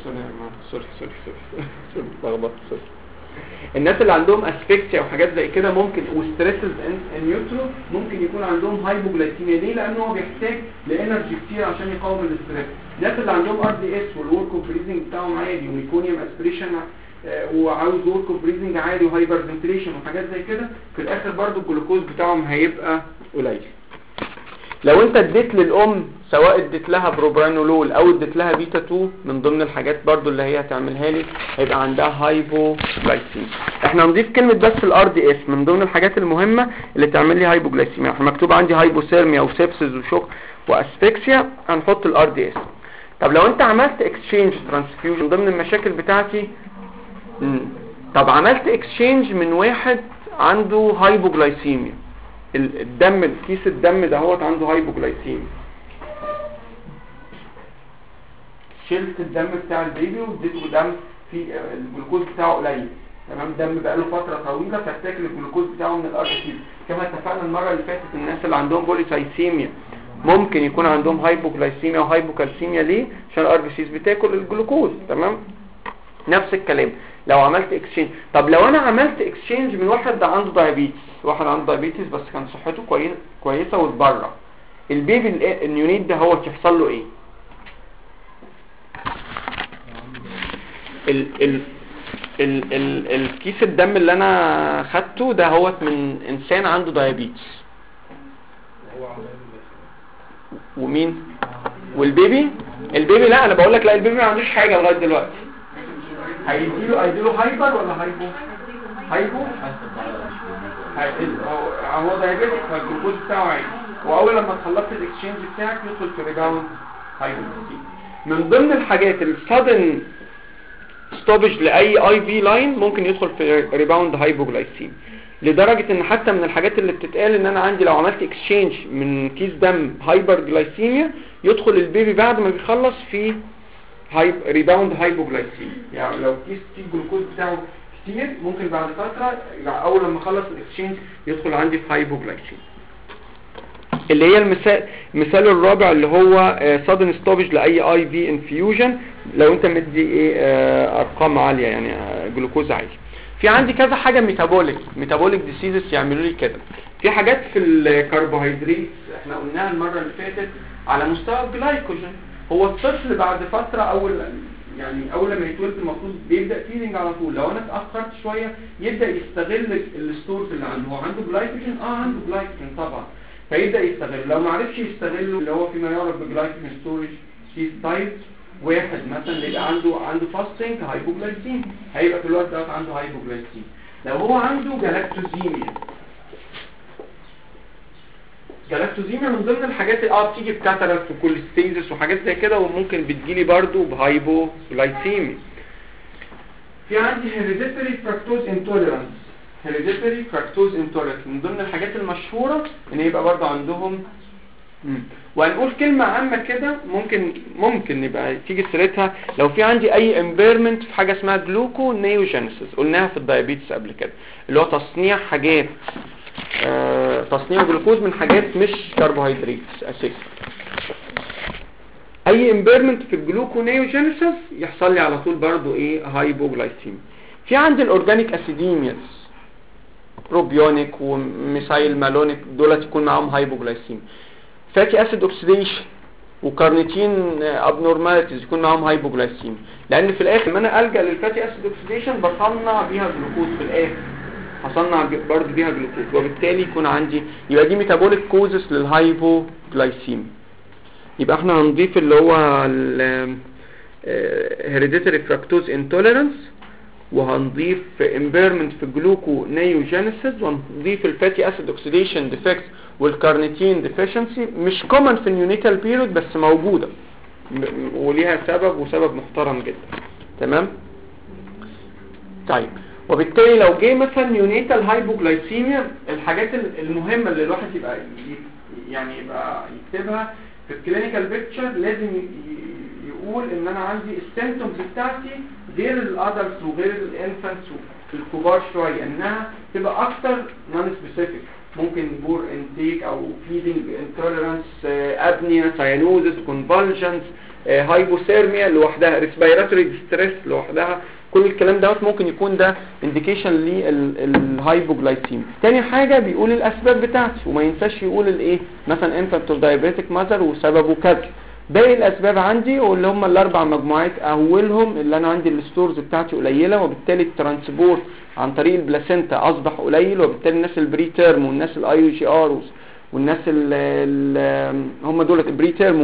لخبطت. الناس اللي عندهم اسفكسيا وحاجات زي كده ممكن، وستريسز نيوترو ممكن يكون عندهم هايبوجلايسيميا. ليه؟ لانه هو بيحتاج لانرجي كتير عشان يقاوم الاستريس. الناس اللي عندهم ار دي اس والورك اوف بريزنج بتاعهم عالي وميكونيوم اسبريشن وعاوز ورك اوف بريزنج عالي وهايبر فنتريشن وحاجات زي كده، في الاخر برضو الجلوكوز بتاعهم هيبقى قليل. لو انت اديت للام سواء اديت لها بروبرانولول او اديت لها بيتا 2 من ضمن الحاجات برضو اللي هي هتعملها لي هيبقى عندها هايبوجلايسيميا. احنا هنضيف كلمه بس الار دي اس من ضمن الحاجات المهمه اللي تعمل لي هايبوجلايسيميا. احنا مكتوب عندي هايبوثيرميا وسيبسز وشوك واسفكسيا، هنحط الار دي اس. طب لو انت عملت اكسشينج ترانسفيوجن من ضمن المشاكل بتاعتي، طب عملت اكسشينج من واحد عنده هايبوجلايسيميا، الدم كيس الدم ده هو عنده هايبوجلايسيميا، شلت الدم بتاع البيبي واديته دم في الجلوكوز بتاعه قليل، تمام، دم بقاله فتره طويله فاحتاج الجلوكوز بتاعه من الار بي سي. كما اتفقنا المره اللي فاتت الناس اللي عندهم بوليسايسيميا ممكن يكون عندهم هايبوجلايسيميا وهايبوكالسيميا. ليه؟ عشان الار بي سيز بتاكل الجلوكوز. تمام، نفس الكلام لو عملت اكسشينج. طب لو انا عملت اكسشينج من واحد عنده دايابيتس، واحد عنده دايابيتس بس كان صحته كويسه واتبرع، البيبي النيونيت ده هو يحصل له ايه؟ الكيس الدم اللي انا خدته ده هو من انسان عنده دايابيتس، ومين؟ والبيبي لا انا بقول لك لا، البيبي ما عندوش حاجه لغايه دلوقتي. هيديله هايبر ولا هايبو هو دايابيتك، فالجلوكوز بتاعه عالي، واول لما تخلصت الاكسشينج بتاعك يدخل في ريباوند هايبوغلايسيميا. من ضمن الحاجات السادن ستوبج لاي اي في لاين ممكن يدخل في ريباوند هايبوغلايسيميا، لدرجه ان حتى من الحاجات اللي بتتقال ان انا عندي لو عملت اكسشينج من كيس دم هايبر جلايسيميا يدخل البيبي بعد ما بيخلص في ريباوند هايبوغلايسيميا. يعني لو كيس فيه الجلوكوز بتاعه كتير ممكن بعد فتره اول لما اخلص الاكسشينج يدخل عندي في هايبوغلايسيميا. اللي هي المثال الرابع اللي هو sudden stoppage لاي اي في انفيوجن لو انت مدي ايه ارقام عاليه يعني جلوكوز عالي. في عندي كذا حاجه ميتابوليك ديسيزز يعملوا لي كده. في حاجات في الكربوهيدرات احنا قلناها المره اللي فاتت على مستوى الجلايكوجين. هو الطفل بعد فتره اول لما يتولد المفروض بيبدا فيدنج على طول. لو انا اتاخرت شويه يبدا يستغل الستورز اللي عنده. هو عنده جلايكوجين عنده جلايكوجين طبعا، فيبدا يستغل. لو ما عرفش يستغله اللي هو فيما يعرف بجلايكوجين ستورج تايب واحد مثلا يبقى عنده فاستنج هايبوغلايسيميا، هيبقى في الوقت ده عنده هايبوغلايسيميا. لو هو عنده جلاكتوزيميا من ضمن الحاجات بتيجي بكاتاراكت وكوليستيزس وحاجات زي كده، وممكن بتجيلي برضو بهايبوغلايسيميا. في عندي هيريديتري فراكتوز انتوليرانس من ضمن الحاجات المشهوره ان يبقى برضو عندهم. وهنقول كلمه عامه كده ممكن يبقى تيجي سيرتها لو في عندي اي امبيرمنت في حاجه اسمها جلوكونيوجينيسيس، قلناها في الدايابيتس قبل كده، اللي هو تصنيع حاجات تصنيع جلوكوز من حاجات مش كربوهيدرات اساسا. اي امبيرمنت في الجلوكونيوجينيسيس يحصل لي على طول برضو هايبوغلايسيميا. في عندي الاورجانيك اسيديمياز بروبيونيك وميثايل مالونيك دولت يكون معاهم هايبوغلايسيميا. فاتي اسيد اوكسيديشن وكارنيتين ابنورماليتيز يكون معاهم هايبوغلايسيميا، لان في الاخر لما انا الجا للفاتي اسيد اوكسيديشن بصنع بيها جلوكوز، في الاخر هصنع برضه بيها جلوكوز، وبالتالي يكون عندي يبقى دي ميتابوليك كوزز للهايبوغلايسيميا. يبقى احنا هنضيف اللي هو هيريديتري فراكتوز انتوليرانس، وهنضيف امبيرمنت في الجلوكونيوجينيسيس، وهنضيف الفاتي اسيد اوكسيديشن ديفكت والكارنيتين ديفيشنسي. مش كومن في النيونيتال بيريود بس موجوده وليها سبب محترم جدا. تمام. طيب وبالتالي لو جه مثلا نيونيتال هايبوغلايسيميا، الحاجات المهمه اللي الواحد يبقى يكتبها في الكلينيكال بيكتشر لازم يقول ان انا عندي السيمبتومز بتاعتي غير الادلتس وغير الانفانتس الكبار شويه، انها تبقى اكتر نون سبيسيفيك. ممكن بور انتيك او فيدنج انتوليرانس، ابنيا، ساينوزس، كونفالجنس، هايبوثيرميا لوحدها، ريسبيراتوري ديستريس لوحدها. كل الكلام دوت ممكن يكون ده انديكيشن للهايبوغلايسيميا. تاني حاجه بيقول الاسباب بتاعتي، وما ينساش يقول مثلا انفانت دايابيتك ماذر وسببه كذا. باقي الاسباب عندي واللي هم الاربع مجموعات، اولهم اللي انا عندي الستورز بتاعتي قليله، وبالتالي الترانسبورت عن طريق البلاسينتا اصبح قليل، وبالتالي الناس البري تيرم والناس الاي يو جي ار والناس هم دولت البري تيرم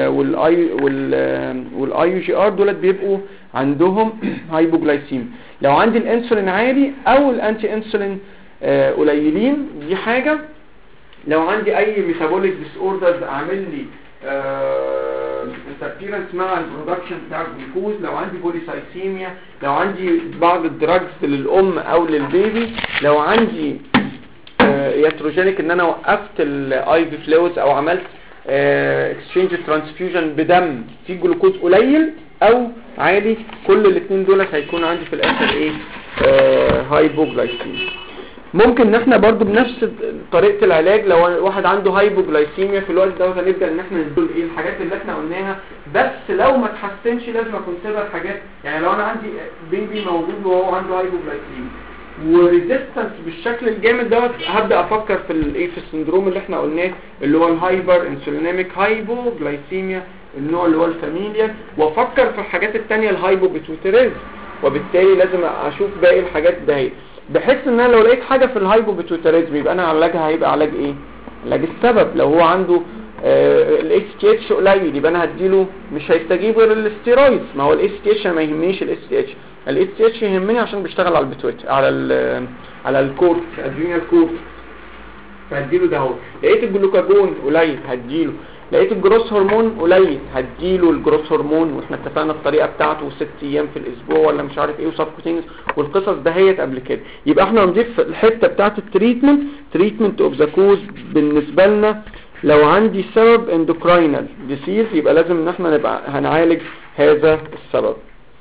والاي يو جي ار دولت بيبقوا عندهم هايبوغلايسيميا. لو عندي الانسولين عالي او الانتي انسولين قليلين دي حاجه. لو عندي اي ميتابوليك ديس اوردرز اعمل لي انترفيرنس مع البرودكشن بتاع الجلوكوز، لو عندي بوليسايسيميا، لو عندي بعض الدراجز للام او للبيبي، لو عندي ياتروجينيك ان انا وقفت الاي في فلويدز او عملت اكسشينج ترانسفيوجن بدم في جلوكوز قليل او عالي، كل الاثنين دول هيكون عندي في الاخر هايبوغلايسيميا. ممكن ان احنا برضو بنفس طريقه العلاج لو واحد عنده هايبوغلايسيميا في الوقت ده هنبدا ان احنا ندول الحاجات اللي احنا قلناها، بس لو ما تحسنش لازم اكونسيدر حاجات. يعني لو انا عندي بيبي موجود وهو عنده هايبوغلايسيميا وريزيستنس بالشكل الجامد دوت هبدا افكر في الايه في السندروم اللي احنا قلناه اللي هو الهايبر انسولينيميك هايبوجلايسيميا النوع اللي هو الفاميليا، وافكر في الحاجات الثانيه الهايبوبيتويتريز، وبالتالي لازم اشوف باقي الحاجات دهيت بحيث ان انا لو لقيت حاجه في الهايبوبيتويتريز يبقى انا علاجها هيبقى علاج ايه؟ علاج السبب. لو هو عنده الاس تي اتش قليل يبقى انا هديله مش هيستجيب غير الاستيرويدز. ما هو الاس تي اتش ما يهمنيش الاس تي اتش، الاس تي اتش يهمني عشان بيشتغل على البتويت على الكورت ادرينال كورت، فهديله ده اهو. لقيت الجلوكاجون قليل هديله، لقيت الجروس هرمون قليل هديله الجروس هرمون، واحنا اتفقنا الطريقه بتاعته 6 ايام في الاسبوع ولا مش عارف ايه وسبكوتينز والقصص دهيت قبل كده. يبقى احنا هنضيف الحته بتاعه التريتمنت تريتمنت اوف ذا كوز بالنسبه لنا. لو عندي سبب اندوكراينال ديسيز يبقى لازم ان احنا نبقى هنعالج هذا السبب.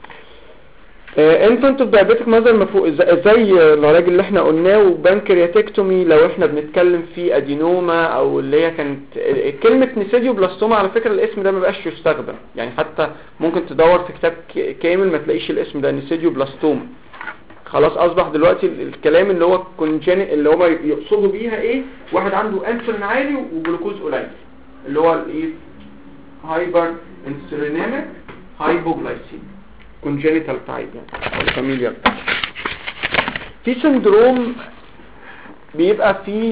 انفانت اوف دايابيتك ماذر مفهوم زي العلاج اللي احنا قلناه، وبانكرياتكتومي لو احنا بنتكلم في ادينوما او اللي هي كانت كلمه نيسيديو بلاستوما. على فكره الاسم ده ما بقاش يستخدم، يعني حتى ممكن تدور في كتاب كامل ما تلاقيش الاسم ده نيسيديو بلاستوما. خلاص اصبح دلوقتي الكلام اللي هو كونجيني اللي هم يقصدوا بيها ايه؟ واحد عنده انسولين عالي وجلوكوز قليل اللي هو الايه؟ هايبر انسولينيميك هايبوجلايسيميا كونجينيتال تايب يعني او فاميليال. في سندروم بيبقى فيه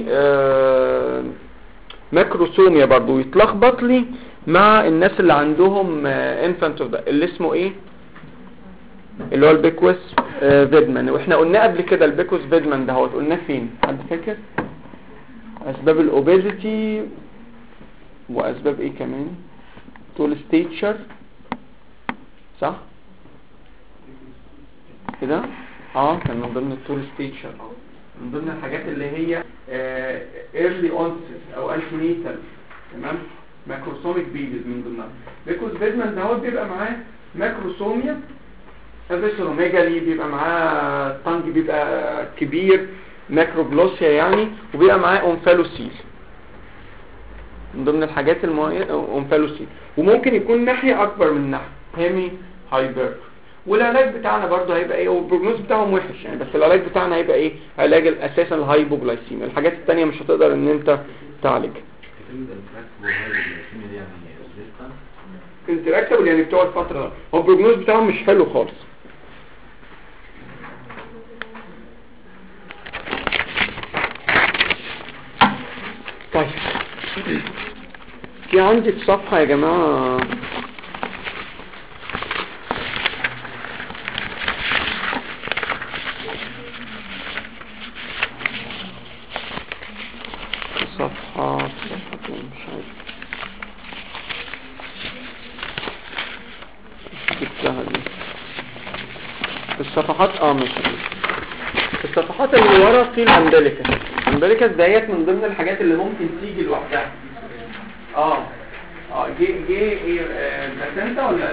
ماكروسوميا برضو يتلخبط لي مع الناس اللي عندهم انفانت اللي اسمه ايه؟ اللي هو البيكوس فيدمان. واحنا قلنا قبل كده البيكوس فيدمان ده هو قلناه فين؟ حد فاكر؟ اسباب الاوبيزيتي واسباب ايه كمان؟ طول ستيتشر صح؟ كده كان من ضمن التول ستيتشر من ضمن الحاجات اللي هي early onset او antenatal تمام ماكروسوميك بيبيز من ضمنها. بيكوز فيدمان ده هو بيبقى معاه ماكروسوميا افيسروميجالي، بيبقى معاه طنج بيبقى كبير ماكروبلوسيا يعني، وبيبقى معاه اونفالوسيل من ضمن الحاجات المعينه اونفالوسيل، وممكن يكون ناحيه اكبر من ناحيه هيمي هايبر. والعلاج بتاعنا برضه هيبقى ايه؟ والبروجنوز بتاعهم وحش يعني، بس العلاج بتاعنا هيبقى ايه؟ علاج اساسا الهايبوجلايسيميا. الحاجات الثانيه مش هتقدر ان انت تعالجها. انتراكتبل يعني بتقعد فتره، هو البروجنوز بتاعهم مش حلو خالص. طيب في عندي الصفحه يا جماعه صفحة مش عارف جبتها دي الصفحات مش الصفحات اللي ورا في الامبليكاس ديت من ضمن الحاجات اللي ممكن تيجي لوحدها. جي ايه بلاسنتا ولا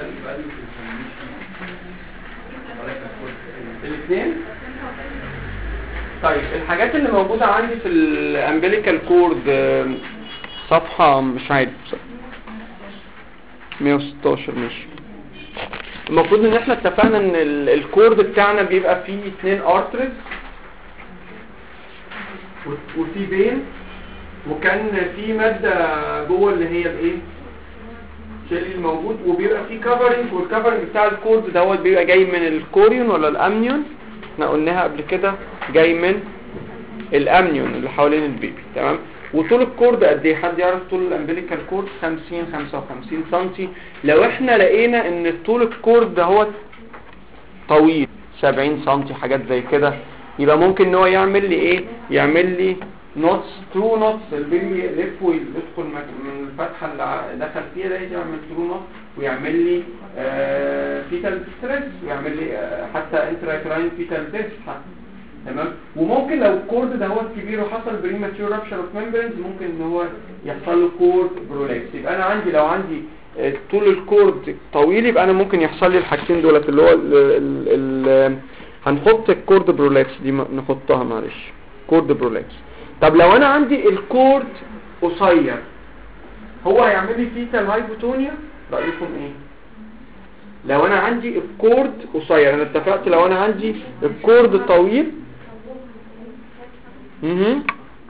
الاثنين؟ طيب الحاجات اللي موجودة عندي في الامبليكال كورد صفحة مش عارف 116 ماشي. المفروض ان احنا اتفقنا ان الكورد بتاعنا بيبقى فيه 2 ارترز وفي بين، وكان في مادة جوه اللي هي الايه شيل الموجود، وبيبقى فيه كفرنج، والكفرنج بتاع الكورد دوت بيبقى جاي من الكوريون ولا الامنيون، احنا قلناها قبل كده جاي من الامنيون اللي حوالين البيبي تمام. وطول الكورد قد ايه؟ حد يعرف طول الامبليكال كورد؟ 50-55 سم. لو احنا لقينا ان طول الكورد دهوت طويل 70 سم حاجات زي كده، يبقى ممكن ان هو يعمل لي ايه؟ يعمل لي نوتس ترو نوتس، البيبي يلف ويدخل من الفتحه اللي دخل فيها ده يعمل ترو نوتس ويعمل لي فيتال ستريس، ويعمل لي حتى انتراكراين فيتال ديث حتى تمام. وممكن لو الكورد ده هو كبير وحصل بريماتيور رابشر اوف ممبرينز ممكن ان هو يحصل له كورد برولابس. يبقى انا عندي لو عندي طول الكورد طويل يبقى انا ممكن يحصل لي الحاجتين دولت اللي هو هنحط الكورد برولابس دي نحطها معلش كورد برولابس. طب لو انا عندي الكورد قصير هو هيعمل لي فيتال هايبوتونيا، رايكم ايه؟ لو انا عندي الكورد قصير، انا اتفقت لو انا عندي الكورد طويل مهم.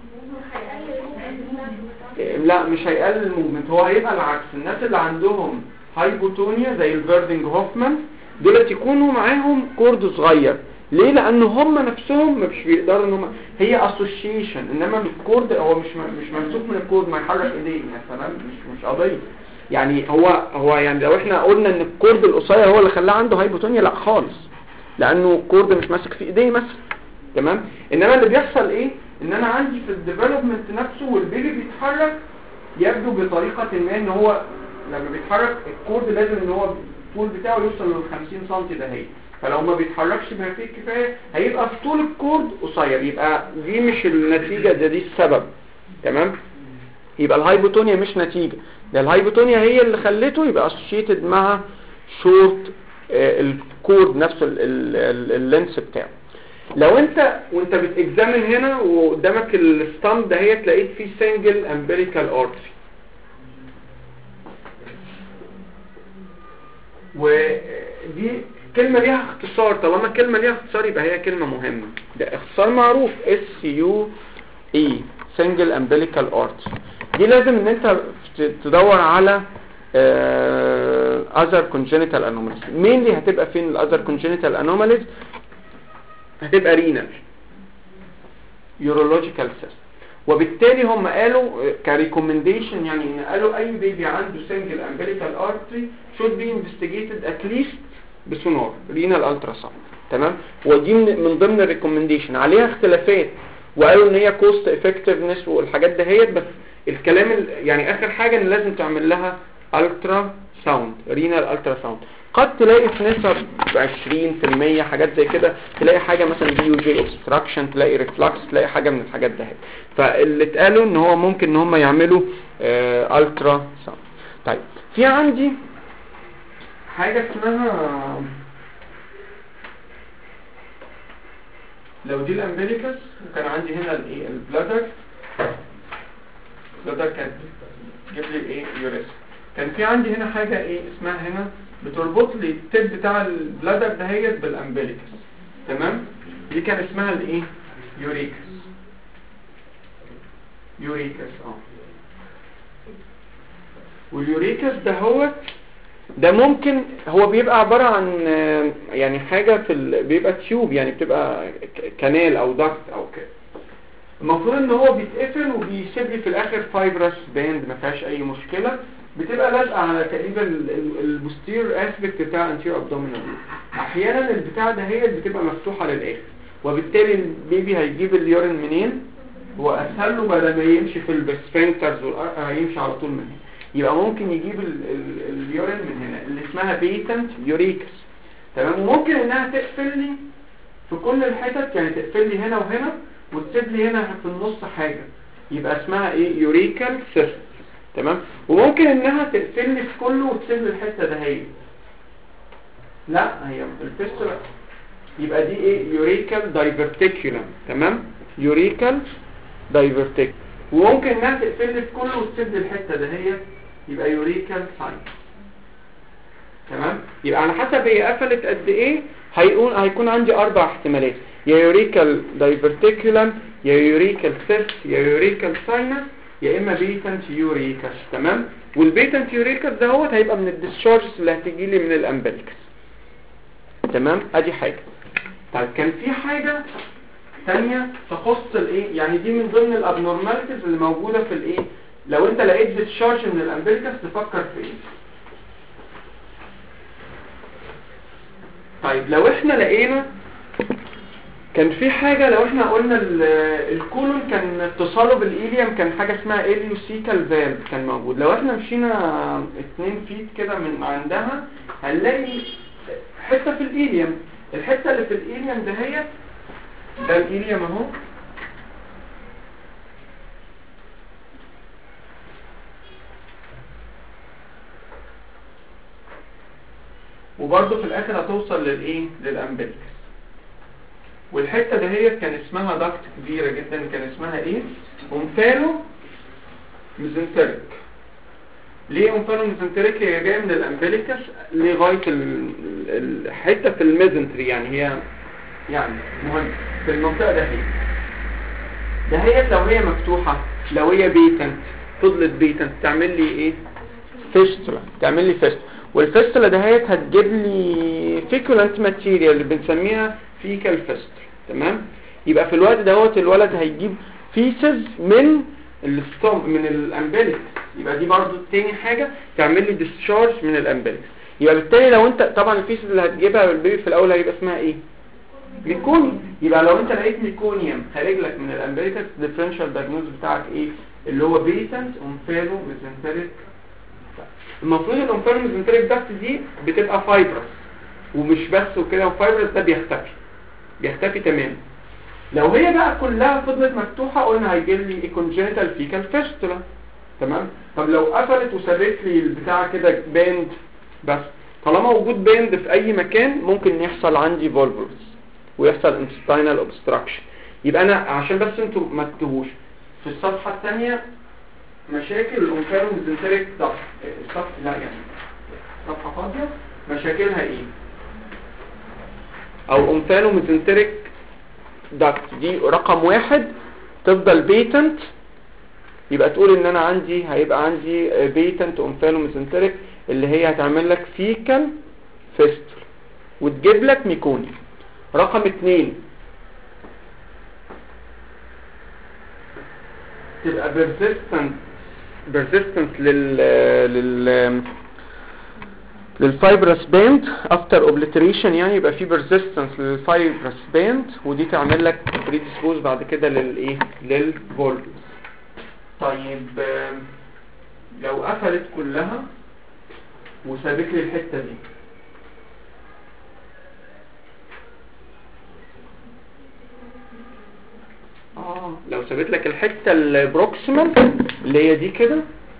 لا مش هيقلل الموفمنت، هو هيبقى العكس. الناس اللي عندهم هايبوتونيا زي الفيردنج هوفمان دولت يكونوا معاهم كورد صغير. ليه؟ لان هم نفسهم مش بيقدروا ان هم، هي اسوشيشن، انما الكورد هو مش ممسوك من الكورد، ما يحرك ايديه مثلا، مش قضيه يعني. هو يعني لو احنا قلنا ان الكورد القصير هو اللي خلاه عنده هايبوتونيا، لا خالص، لانه الكورد مش ماسك في ايديه مثلا. تمام. انما اللي بيحصل ايه؟ ان انا عندي في الديفلوبمنت نفسه والبيبي بيتحرك يبدو بطريقه ما ان هو لما بيتحرك الكورد لازم ان هو الطول بتاعه يوصل لل 50 سم ده هي، فلو ما بيتحركش بما فيه الكفايه هيبقى في طول الكورد قصير. يبقى دي مش النتيجه، دي السبب. تمام. يبقى الهايبوتونيا مش نتيجه، ده الهايبوتونيا هي اللي خلته يبقى اسوشيتد مع شورت الكورد نفسه اللينس بتاعه. لو انت وانت بتكزامن هنا وقدامك الستامب ده هي تلاقيت فيه سنجل امبليكال ارتري، ودي كلمة ليها اختصار. طالما كلمة ليها اختصار يبقى هي كلمة مهمة. ده اختصار معروف SUE سنجل امبليكال ارتري. دي لازم ان انت تدور على other congenital anomalies. مين اللي هتبقى فين ال other congenital anomalies؟ هتبقى رينال يورولوجيكال سيست. وبالتالي هم قالوا كريكومنديشن، يعني ان قالوا اي بيبي عنده سنجل امبليكال ارتري should be investigated at least بسونار رينال التراساوند. تمام. ودي من ضمن الريكومنديشن، عليها اختلافات، وقالوا ان هي كوست افكتيفنس والحاجات دهيت، بس الكلام يعني اخر حاجه ان لازم تعمل لها الترا ساوند رينال الترا ساوند. قد تلاقي في نسب 20% حاجات زي كده، تلاقي حاجة مثلا DUJ obstruction، تلاقي ريفلكس، تلاقي حاجة من الحاجات ده. فاللي اتقالوا ان هو ممكن ان هم يعملوا الترا ساوند. طيب في عندي حاجة اسمها، لو دي الامبليكس وكان عندي هنا الايه البلادر كانت تجيب لي ايه يوريس. كان في عندي هنا حاجة ايه اسمها هنا بتربط لي التب بتاع البلادر دهيت بالامبليكس. تمام. دي كان اسمها الايه يوريكس. واليوريكس ده ممكن هو بيبقى عبارة عن يعني حاجة بيبقى تيوب، يعني بتبقى كانال او ضغط او كده. المفروض ان هو بيتقفل وبيسيب لي في الاخر فايبرس باند ما فيهاش اي مشكلة، بتبقى لازقه على تقريبا البوستير اسبكت بتاع انتير ابدومينال. احيانا البتاع ده هي بتبقى مفتوحه للاخر، وبالتالي البيبي هيجيب اليورين منين؟ هو اسهل له بدل ما يمشي في السفنكترز هيمشي على طول من هنا. يبقى ممكن يجيب اليورين من هنا اللي اسمها بيتنت يوريكس. تمام. وممكن انها تقفل لي في كل الحتت، يعني تقفل لي هنا وهنا وتسيب لي هنا في النص حاجه، يبقى اسمها ايه يوريكال سيست. تمام. وممكن انها تقفل لي في كله وتسيب لي الحته ده هي، لا هي الفيستولا، يبقى دي ايه يوريكال دايفرتيكولم. تمام. يوريكال دايفرتيك. وممكن انها تقفل لي في كله وتسيب لي الحته ده هي، يبقى يوريكال ساين. تمام. يبقى على حسب هي قفلت قد ايه هيكون عندي 4 احتمالات، يا يوريكال دايفرتيكولم، يا يوريكال سيست، يا يوريكال ساينس، يا اما بيتنت يوريكاس. تمام. والبيتنت يوريكاس ده هو هيبقى من الديسشارجز اللي هتيجي لي من الامبليكس. تمام. ادي حاجه. طيب كان في حاجه ثانيه تخص الايه، يعني دي من ضمن الابنورماليتيز اللي موجوده في الايه، لو انت لقيت ديسشارج من الامبليكس تفكر في ايه. طيب لو احنا لقينا كان في حاجة، لو احنا قلنا الكولون كان اتصاله بالإيليوم، كان حاجة اسمها إليوسيكال فالف كان موجود. لو احنا مشينا 2 فيت كده من عندها هنلاقي حتة في الإيليوم. الحتة اللي في الإيليوم ده هي ده الإيليوم اهو، وبرضه في الآخر هتوصل للإيه للأمبليكس. والحته دهيت كان اسمها داكت كبيره جدا، كان اسمها ايه اومفالو ميزنتريك. ليه اومفالو ميزنتريك؟ هي جايه من الامبليكس لغايه الحته في الميزنتري، يعني هي يعني مهم في المنطقه دهيت. دهيت لو هي مفتوحة، لو هي بيتنت فضلت بيتنت تعمل لي ايه؟ فيستولا، تعمل لي فيستولا. والفيستولا دهيت هتجيب لي فيكولنت ماتيريال اللي بنسميها فيكال فيستولا. تمام؟ يبقى في الوقت دوت الولد هيجيب فيسز من من الامبليكس، يبقى دي برضو تاني حاجة تعمل لي ديسشارج من الامبليكس. يبقى بالتالي لو انت طبعا الفيسز اللي هتجيبها بالبيبي في الاول هيبقى اسمها ايه؟ ميكوني. يبقى لو انت لقيت ميكونيوم خارج لك من الامبليكس ديفرنشال دايجنوز بتاعك ايه؟ اللي هو بيتنت اومفالو ميزنتريك. المفروض الامفالو ميزنتريك داكت دي بتبقى فايبرس ومش بس وكده، وفايبرس ده بيختفي تماما. لو هي بقى كلها فضلت مفتوحة قلنا هيجي لي كونجنتال فيكال فيستولا. تمام؟ طب لو قفلت وسابت لي البتاع كده باند بس، طالما وجود باند في اي مكان ممكن يحصل عندي فولفولز ويحصل intestinal obstruction. يبقى انا عشان بس انتوا ما تتوهوش في الصفحة الثانية مشاكل الامفالو ميزنتريك داكت، الصفحة لا يعني صفحة فاضية مشاكلها ايه؟ او امفالو ميزنتريك داكت دي رقم 1 تفضل بيتنت، يبقى تقول ان انا هيبقى عندي بيتنت امفالو ميزنتريك اللي هي هتعمل لك فيكال فيستول وتجيب لك ميكوني. رقم 2 تبقى persistent للفايبرس باند افتر اوبليتريشن، يعني يبقى في persistence للفايبرس باند، ودي تعمل لك بريديسبوز بعد كده للفولفز. طيب لو قفلت كلها وسابت لي الحته دي، لو سابت لك الحته البروكسيمال اللي هي دي كده،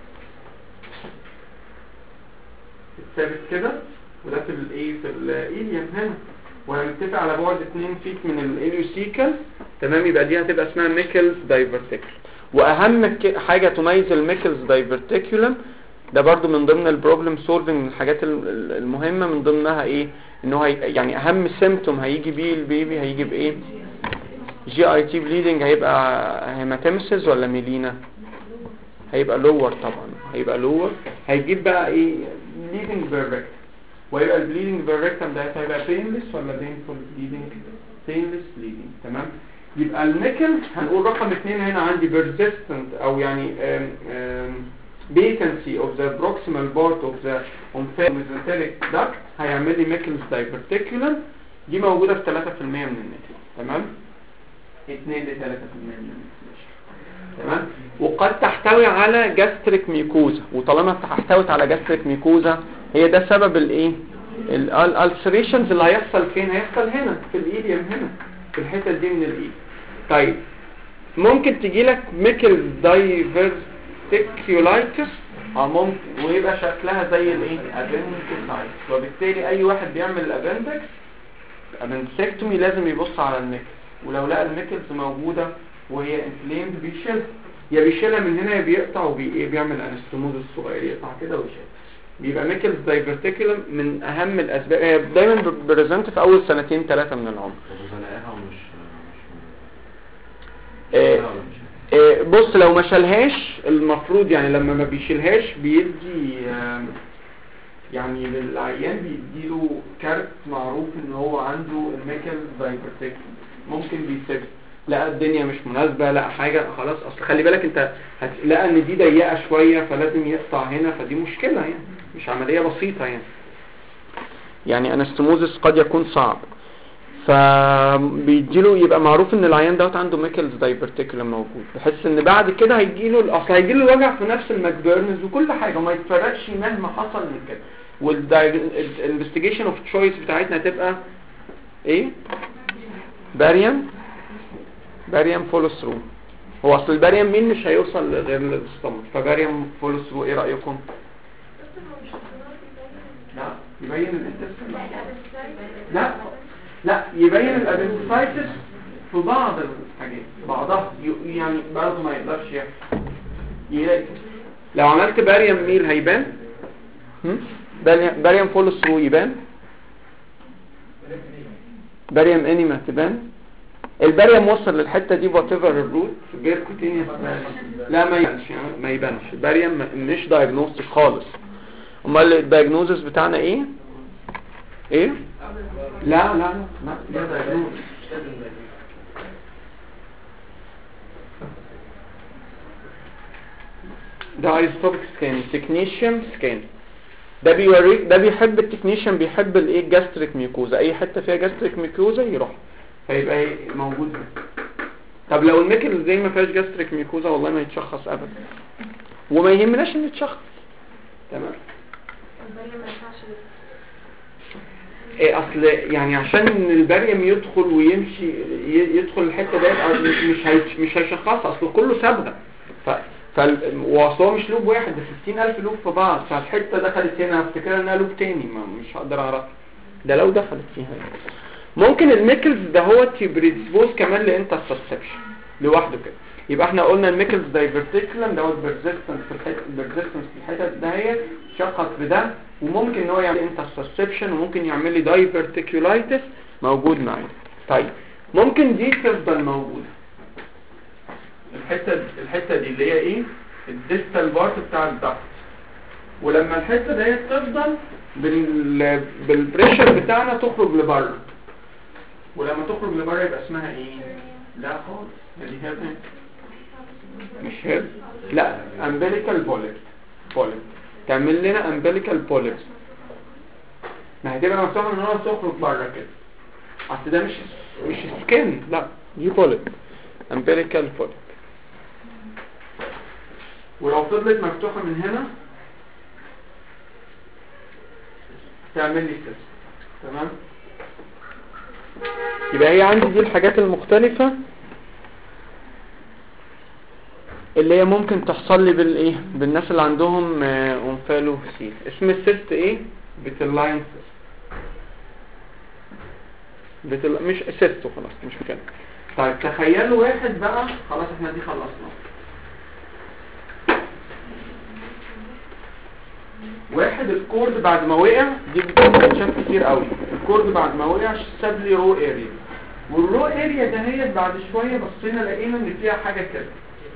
ثابت كده، وده في الايه في الايليم هنا، وهنتفق على بعد 2 فيت من الاليوسيكال. تمام؟ يبقى دي هتبقى اسمها ميكلز دايفرتيكولم. واهم حاجه تميز الميكلز دايفرتيكولم ده برضو من ضمن البروبلم سولفنج، من الحاجات المهمه من ضمنها ايه؟ انه يعني اهم سيمبتوم هيجي بيه البيبي هيجي بايه؟ جي اي تي بليدنج. هيبقى هيماتيمسز ولا ميلينا؟ هيبقى لور طبعا، هيبقى لور. هيجيب بقى ايه؟ بليدنج بالريكتم. ويبقى البليدنج بالريكتم ده هيبقى بينلس ولا بينفول بليدنج؟ بينلس بليدنج. تمام؟ يبقى الميكل هنقول رقم 2 هنا عندي persistent او يعني vacancy of the proximal part of the mesenteric duct هيعمل لي ميكلز diverticulum. دي موجودة في 3% من الناس. تمام؟ 2 ل 3% من الناس. تمام؟ وقد تحتوي على جاستريك ميكوزا، وطالما احتوت على جاستريك ميكوزا هي ده سبب الايه؟ الالسريشنز اللي هيحصل فين؟ هيحصل هنا في الايليم، هنا في الحته دي من الايد. طيب ممكن تجي لك ميكل دايفرتيكولايتس ممكن، ويبقى شكلها زي الايه؟ ابندكسايتس. وبالتالي اي واحد بيعمل الابندكس ابندكتومي لازم يبص على الميكل، ولو لقى الميكلز موجوده وهي انفليمد بيشيلها من هنا، يا بيقطع وبيعمل انستموز الصغير، يقطع كده ويشيل. بيبقى ميكلز دايفرتيكولم من اهم الاسباب، هي دايما بريزنت في اول 2 3 من العمر. بص لو ما شالهاش المفروض يعني لما ما بيشيلهاش بيدي يعني للعيان بيديله كارت معروف ان هو عنده الميكلز دايفرتيكولم. ممكن بيسيب لا الدنيا مش مناسبة، لا حاجة خلاص، اصل خلي بالك انت هتلاقي ان دي ضيقة شوية فلازم يقطع هنا، فدي مشكلة يعني مش عملية بسيطة يعني انستموزس قد يكون صعب، فبيديله يبقى معروف ان العيان دوت عنده ميكلز دايفرتيكولم موجود، بحيث ان بعد كده هيجيله اصل هيجيله الوجع في نفس الماكبيرنز وكل حاجة وما يتفرقش مهما حصل من كده. والانفستيجيشن اوف تشويس بتاعتنا هتبقى ايه؟ باريم فولو ثرو. هو اصل الباريم مين مش هيوصل غير للستومك، فباريم فولو ثرو. ايه رايكم؟ لا يبين الانتستين، لا يبين الابندسايتس في بعض الحاجات، بعضها يعني برضه ما يقدرش يلاقي. لو عملت باريم ميل هيبان، باريم فولو ثرو يبان، باريم انيما تبان، الباريوم وصل للحته دي وات ايفر الروت غير كوتينيوس لا ما يبانش يعني ما يبانش الباريوم مش دايجنوستيك خالص. امال الدايجنوزس بتاعنا ايه؟ ايه؟ لا لا لا ده دايجنوز. ده ايزوتوبيك سكان تكنيشيوم سكان ده بيوريك ده بيحب التكنيشيوم بيحب الايه الجاستريك ميوكوزا اي حته فيها جاستريك ميوكوزا يروح فيبقى موجود. طب لو الميكل زي ما فيهاش جاستريك ميوكوزا والله ما يتشخص ابدا وما يهمناش ان يتشخص. تمام. ايه اصل يعني عشان الباريوم يدخل ويمشي يدخل الحته ديت مش هيشخصها اصل كله صبغه واصل هو مش لوب واحد ده 60,000 لوب في بعض فالحته دخلت هنا هفتكرها انها لوب تاني مش هقدر اعرف ده لو دخلت فيها. ممكن الميكلز ده هو تبريدسبوز كمان لانترسبشن لوحده كده. يبقى احنا قلنا الميكلز دايفرتيكولم دوت بيرزيستنس في الحته ده هي شخص بده وممكن ان هو يعمل انترسبشن وممكن يعمل لي دايفرتيكولايتس موجود معايا. طيب ممكن دي تفضل موجوده الحته دي اللي هي ايه الديستال بارت بتاع الضغط ولما الحته دي تفضل بالبريشر بتاعنا تخرج لبره ولما تخرج لبره يبقى اسمها ايه؟ لا خالص دي هيرن مش هيرن لا امبليكال بوليب تعمل لنا امبليكال بوليب ما هتبقى مفتوحه من هنا تخرج بره كده اصل ده مش سكين لا دي بوليب امبليكال بوليب ولو فضلت مفتوحه من هنا تعمل لي سيست. تمام. يبقى هي عندي دي الحاجات المختلفة اللي هي ممكن تحصل لي بالايه بالناس اللي عندهم اونفالوسيس. اسم السيست ايه؟ بيتلاين سيست مش سيست وخلاص مش مشكلة. طيب تخيلوا واحد بقى خلاص احنا دي خلصنا واحد الكورد بعد ما وقع دي بتتشاف كتير قوي الكورد بعد ما وقع ساب لي رو اريا والرو اريا دهيت بعد شويه بصينا لقينا ان فيها حاجه كده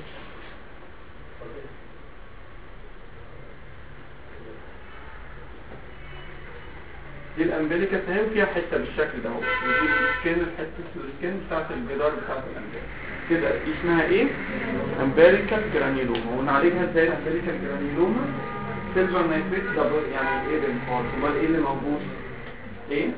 دي الامبليكا اهي فيها حته بالشكل ده اهو ودي السكين حته السكين بتاعت الجدار بتاعت الامبليكا كده دي اسمها ايه امبليكال جرانيلوما ونعالجها ازاي الامبليكال جرانيلوما سيلفر نايتريت دبل يعني ايه بالفورس امال ايه اللي موجود ايه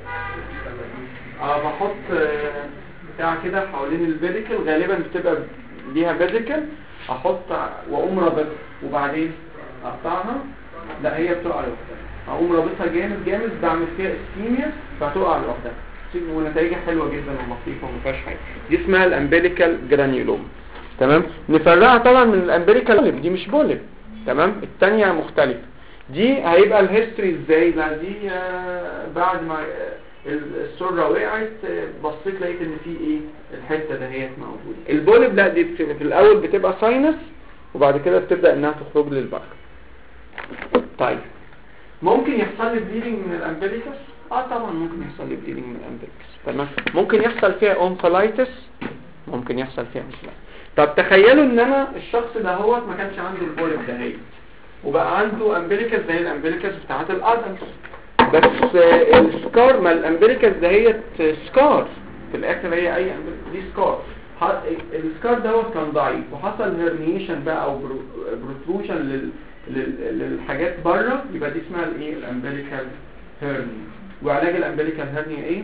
بحط بتاع كده حوالين البيديكل غالبا بتبقى ليها بيديكل احط واقوم رابطها وبعدين اقطعها لا هي بتقع لوحدها اقوم رابطها جامد بعمل فيها اسكيميا فهتقع لوحدها ونتائجها حلوه جدا ولطيفه وما فيهاش حاجه دي اسمها الامبليكال جرانيولوم. تمام. نفرقها طبعا من الامبليكال دي مش بوليب. تمام. الثانيه مختلفه دي هيبقى الهيستوري ازاي لا دي بعد ما السره وقعت بصيت لقيت ان في ايه الحته دهيت موجوده. البوليب لا دي في الاول بتبقى ساينس وبعد كده بتبدا انها تخرج للبر. طيب ممكن يحصل لي بليدنج من الامبليكس طبعا ممكن يحصل لي بليدنج من الامبليكس. تمام. ممكن يحصل فيها اونفلايتس ممكن يحصل فيها انفلايتس. طب تخيلوا ان انا الشخص ده هو ما كانش عنده البوليب دهيت وبقى عنده امبليكس زي الامبليكس بتاعت الادلت بس السكار ما الامبليكس دهيت سكار في الاخر هي اي دي سكار السكار دوت كان ضعيف وحصل هيرنيشن بقى او بروتروشن للحاجات بره يبقى دي اسمها الايه الامبليكال هيرني. وعلاج الامبليكال هيرني ايه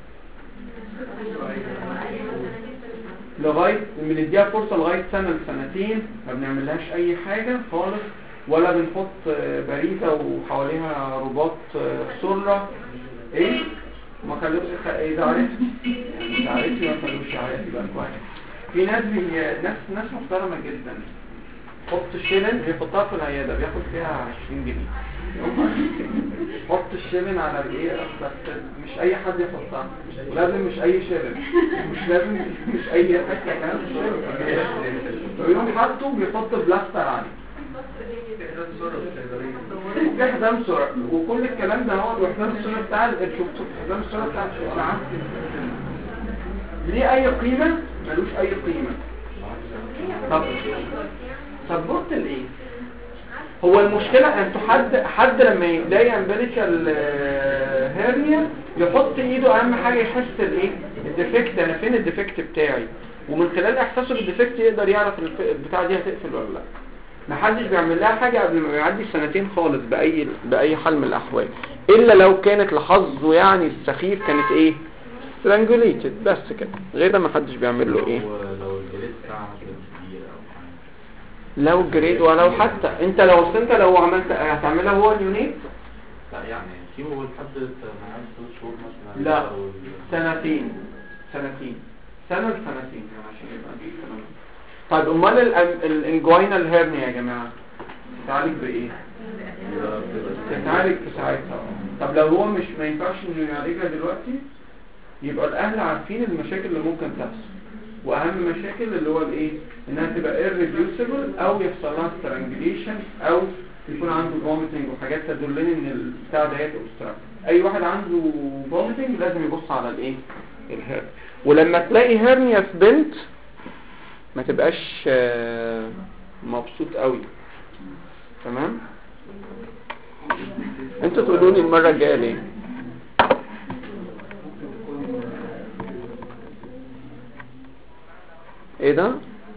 لغايه بنديها فرصه لغايه سنه لسنتين ما بنعملهاش اي حاجه خالص ولا بنحط بريده وحواليها رباط سره ايه ما خلوش اذا عرفت يعني اذا عرفت ما خلوش عرفت يبقى كويس. في ناس محترمه جدا حط الشيلن بيحطها في العياده بياخد فيها 20 جنيه حط الشيلن على الايه بس مش اي حد يحطها لازم مش اي شيلن مش اي حته كمان يوم حطه بيحط بلاستر عليه وحزام سرعه وكل الكلام ده هو وحزام السرعه بتاع شفتوا حزام السرعه بتاع ليه اي قيمه؟ ملوش اي قيمه. طب سبورت الايه؟ هو المشكله انتوا حد لما يلاقي امبليكال هيرنيا يحط ايده اهم حاجه يحس الايه؟ الديفكت، انا فين الديفكت بتاعي، ومن خلال احساسه بالديفكت يقدر يعرف البتاعه دي هتقفل ولا لا. محدش بيعمل لها حاجه قبل ما يعدي سنتين خالص باي حال من الاحوال، الا لو كانت لحظه يعني السخيف كانت ايه؟ strangulated بس كده، غير ده ما حدش بيعمل له ايه. لو الجريد بتاعها كبير او حاجه، لو جريد ولو حتى انت لو عملت هتعملها هو اليونيت. لا يعني كيمو لحد من 3 شهور مثلا. لا سنتين سنة لسنتين عشان يبقى دي كلام. طيب امال الانجوينال هيرنيا يا جماعه تعالج بايه؟ تتعالج في ساعتها. طب لو هو ما ينفعش انه يعالجها دلوقتي، يبقى الاهل عارفين المشاكل اللي ممكن تحصل، واهم مشاكل اللي هو الايه؟ انها تبقى irreducible او يحصل لها strangulation او يكون عنده vomiting وحاجات تدلني ان البتاع ده obstruct. اي واحد عنده vomiting لازم يبص على الايه؟ الهيرنيا. ولما تلاقي هيرنيا في بنت ما تبقاش مبسوط قوي. تمام؟ انتوا تقولوا لي المره الجايه ليه؟ ايه ده؟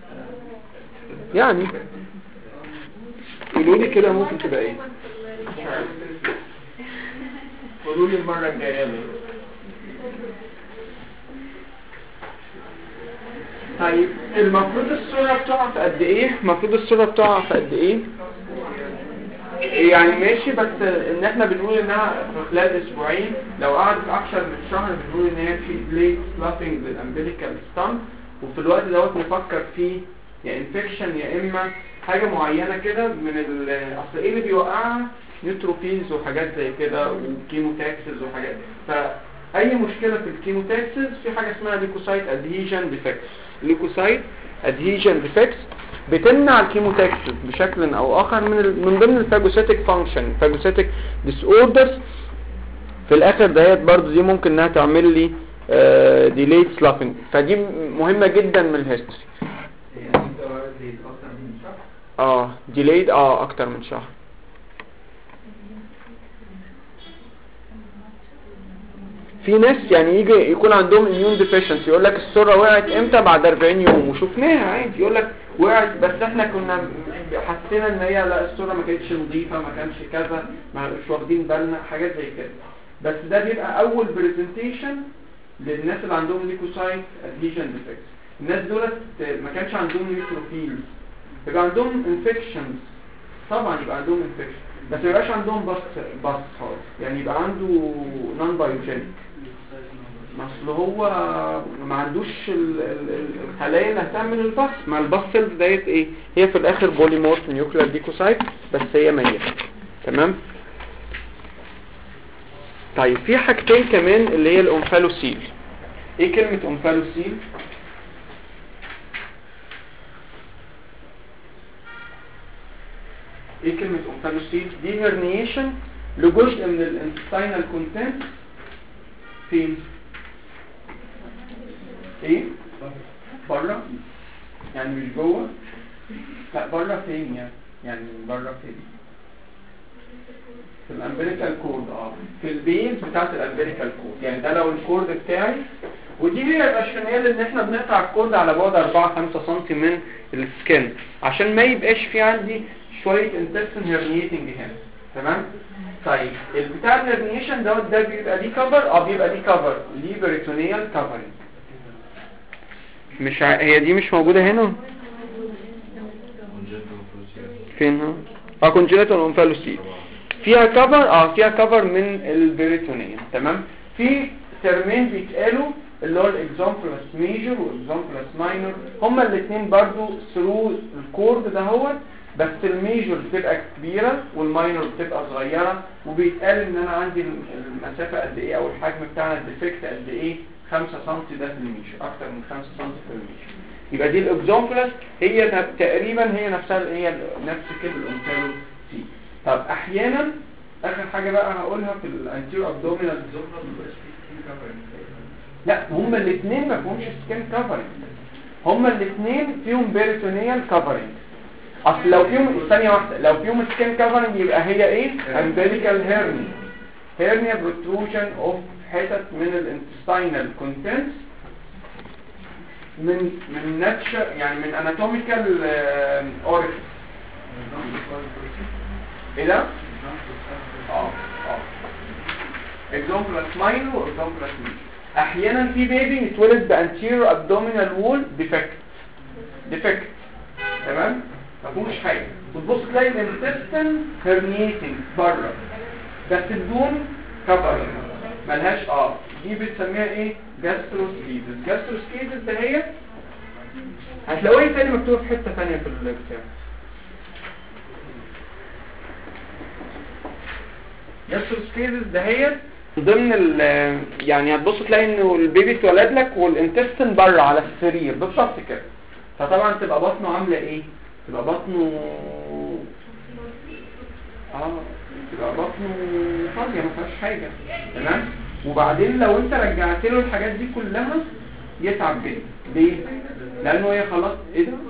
يعني قولوا لي كده ممكن تبقى ايه؟ قولوا لي المره الجايه ليه؟ طيب المفروض الصوره بتقع في قد ايه؟ يعني ماشي، بس ان احنا بنقول انها في خلال اسبوعين، لو قعدت اكثر من شهر بنقول ان هي في ديليد سلافينج بالامبليكال ستامب، وفي الوقت دوت نفكر فيه يا انفكشن يا اما حاجه معينه كده من اصل ايه اللي بيوقعها؟ نيوتروفيلز وحاجات زي كده وكيموتاكسز وحاجات. فاي مشكله في الكيموتاكسز في حاجه اسمها ليكوسايت ادهيجن ديفكتس بتمنع الكيموتاكسس بشكل او اخر من ضمن الفاجوسيتك فانكشن، فاجوسيتك ديس اوردرز. في الاخر دهيت برضو دي ممكن انها تعمل لي ديليد سلافينج، فدي مهمه جدا من الهيستوري. ديليد اكتر من شهر. في ناس يعني يجي يكون عندهم اميون ديفيشنسي يقول لك السره وقعت امتى؟ بعد 40 يوم، وشفناها عادي يقول لك وقعت بس احنا كنا حسينا ان هي لا السره ما كانتش نظيفه، ما كانش كذا، مش واخدين بالنا، حاجات زي كده. بس ده بيبقى اول بريزنتيشن للناس اللي عندهم ليكوسايت ادهيجن ديفكتس. الناس دولت ما كانش عندهم نيوتروفيلز، يبقى عندهم انفكشنز، طبعا يبقى عندهم انفكشن بس ما يبقاش عندهم بس خالص، يعني يبقى عنده نون بايوجينيك، اصل هو ما عندوش الخلايا اللي هتعمل الباس. مع الباس سيلز ديت ايه؟ هي في الاخر بوليمورف نيوكلير ديكوسايت بس هي ميته. تمام؟ طيب في حاجتين كمان اللي هي الأومفالوسيل. ايه كلمة أومفالوسيل؟ ايه كلمة أومفالوسيل؟ دي هرنيشن لجزء من الانتستينال كونتنت. فين؟ ايه؟ بره؟ يعني مش جوه؟ لا بره فين يعني بره فين؟ في الامبليكال كورد. في البيز بتاعت الامبليكال كورد، يعني ده لو الكورد بتاعي، ودي هي الراشونال ان احنا بنقطع الكورد على بعد 4-5 سم من السكن عشان ما يبقاش في عندي شويه انتستين هيرنيتنج هنا. تمام؟ طيب البتاع الهرنيشن ده بيبقى ليه كفر، بيبقى ليه كفر، ليه بريتونيال كفرنج. مش هي دي مش موجوده هنا. فين كونجنتال أومفالوسيل فيها كفر، فيها كفر من البريتونيوم. تمام؟ في ترمين بيتقالوا اللي هو الاكزامبلس ميجر والاكزامبلس ماينور، هما الاثنين برضو ثرو الكورد ده هو، بس الميجر بتبقى كبيره والماينور بتبقى صغيره، وبيتقال ان انا عندي المسافه قد ايه او الحجم بتاعنا الديفكت قد ايه، 5 سم ده في الميجر، اكتر من 5 سم في الميجر. يبقى دي الاكزامبلس هي تقريبا هي نفسها، هي نفس كده الأومفالوسيل. طب احيانا اخر حاجه بقى هقولها في الانتيرو ابدومينال لا هما الاثنين ما فيهمش سكين كفرنج، هما الاثنين فيهم بيريتونيال كفرنج. اصل لو فيهم ثانيه واحده، لو فيهم سكين كفرنج يبقى هي ايه؟ امبليكال هيرنيا بروتروجن اوف حتت من الانتستينال كونتنتس من ناتشر يعني من اناتوميكال اوريفيس. ايه ده؟ اكزومبلاس ماينور واكزومبلاس ميجر. احيانا في بيبي يتولد بانتيرو ابدومينال وول ديفكت تمام، ما فيهوش حاجه، وتبص تلاقي الانتستين هرنيتنج بره بس بدون كفر ملهاش دي بتسميها ايه؟ جاستروسكيزس ده هي هتلاقوها ايه تاني مكتوب في حته ثانيه في الكتاب. جاستروسكيزس ده هي ضمن يعني هتبص تلاقي انه البيبي اتولد لك والانتستين بره على السرير بالظبط كده، فطبعا تبقى بطنه عامله ايه؟ تبقى بطنه تبقى بطنه فاضيه ما فيهاش حاجه تمام. وبعدين لو انت رجعت له الحاجات دي كلها يتعب جدا. ليه؟ لانه هي خلاص ايه ده؟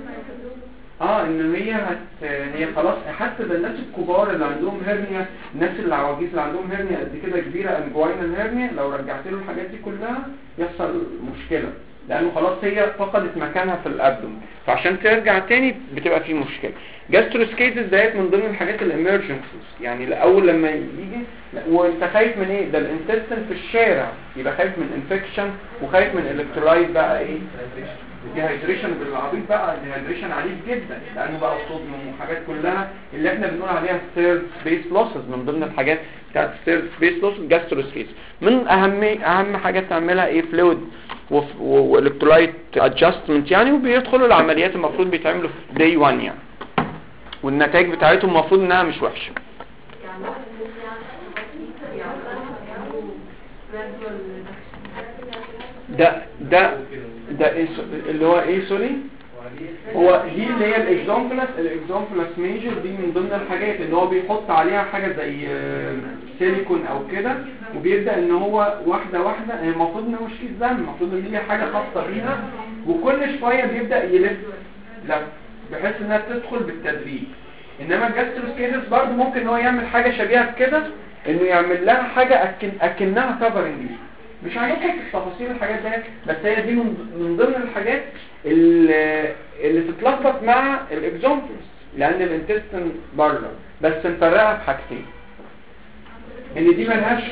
ان هي خلاص حتى ده الناس الكبار اللي عندهم هرنيا، الناس اللي عواجيز اللي عندهم هرنيا قد كده كبيره انجوينال هرنيا، لو رجعت له الحاجات دي كلها يحصل مشكله لانه خلاص هي فقدت مكانها في الابدوم، فعشان ترجع تاني بتبقى في مشكله. جاستروسكيزس ديت من ضمن الحاجات الامرجنسيز، يعني اول لما يجي وانت خايف من ايه؟ ده الانتستين في الشارع، يبقى خايف من انفكشن وخايف من الكترولايت بقى ايه؟ ديهايدريشن بالعبيط بقى، ديهايدريشن عنيف جدا لانه بقى صوديوم وحاجات كلها اللي احنا بنقول عليها ثيرد سبيس لوسز، من ضمن الحاجات بتاعت ثيرد سبيس لوس جاستروسكيزس. من اهم حاجات تعملها ايه؟ فلويد والكترولايت ادجستمنت يعني، وبيدخلوا العمليات المفروض بيتعملوا في داي 1 يعني، والنتائج بتاعتهم المفروض انها مش وحشه. ده إيه اللي هو ايه سوري؟ هو دي اللي هي الاكزومبلاس ميجر، دي من ضمن الحاجات اللي هو بيحط عليها حاجه زي سيليكون او كده، وبيبدا ان هو واحده واحده، المفروض ان هو مش كيس دم، المفروض ان هي حاجه خاصه بيها، وكل شويه بيبدا يلف بحيث انها تدخل بالتدريج. انما الجاستروسكيزس برضه ممكن ان هو يعمل حاجه شبيهه بكده، انه يعمل لها حاجه اكنها كفرنج. مش هندخل في التفاصيل الحاجات دي، بس هي دي من ضمن الحاجات اللي تتلخبط مع الاكزومبلس، لان الانتستين بره، بس نفرقها بحاجتين، ان دي ملهاش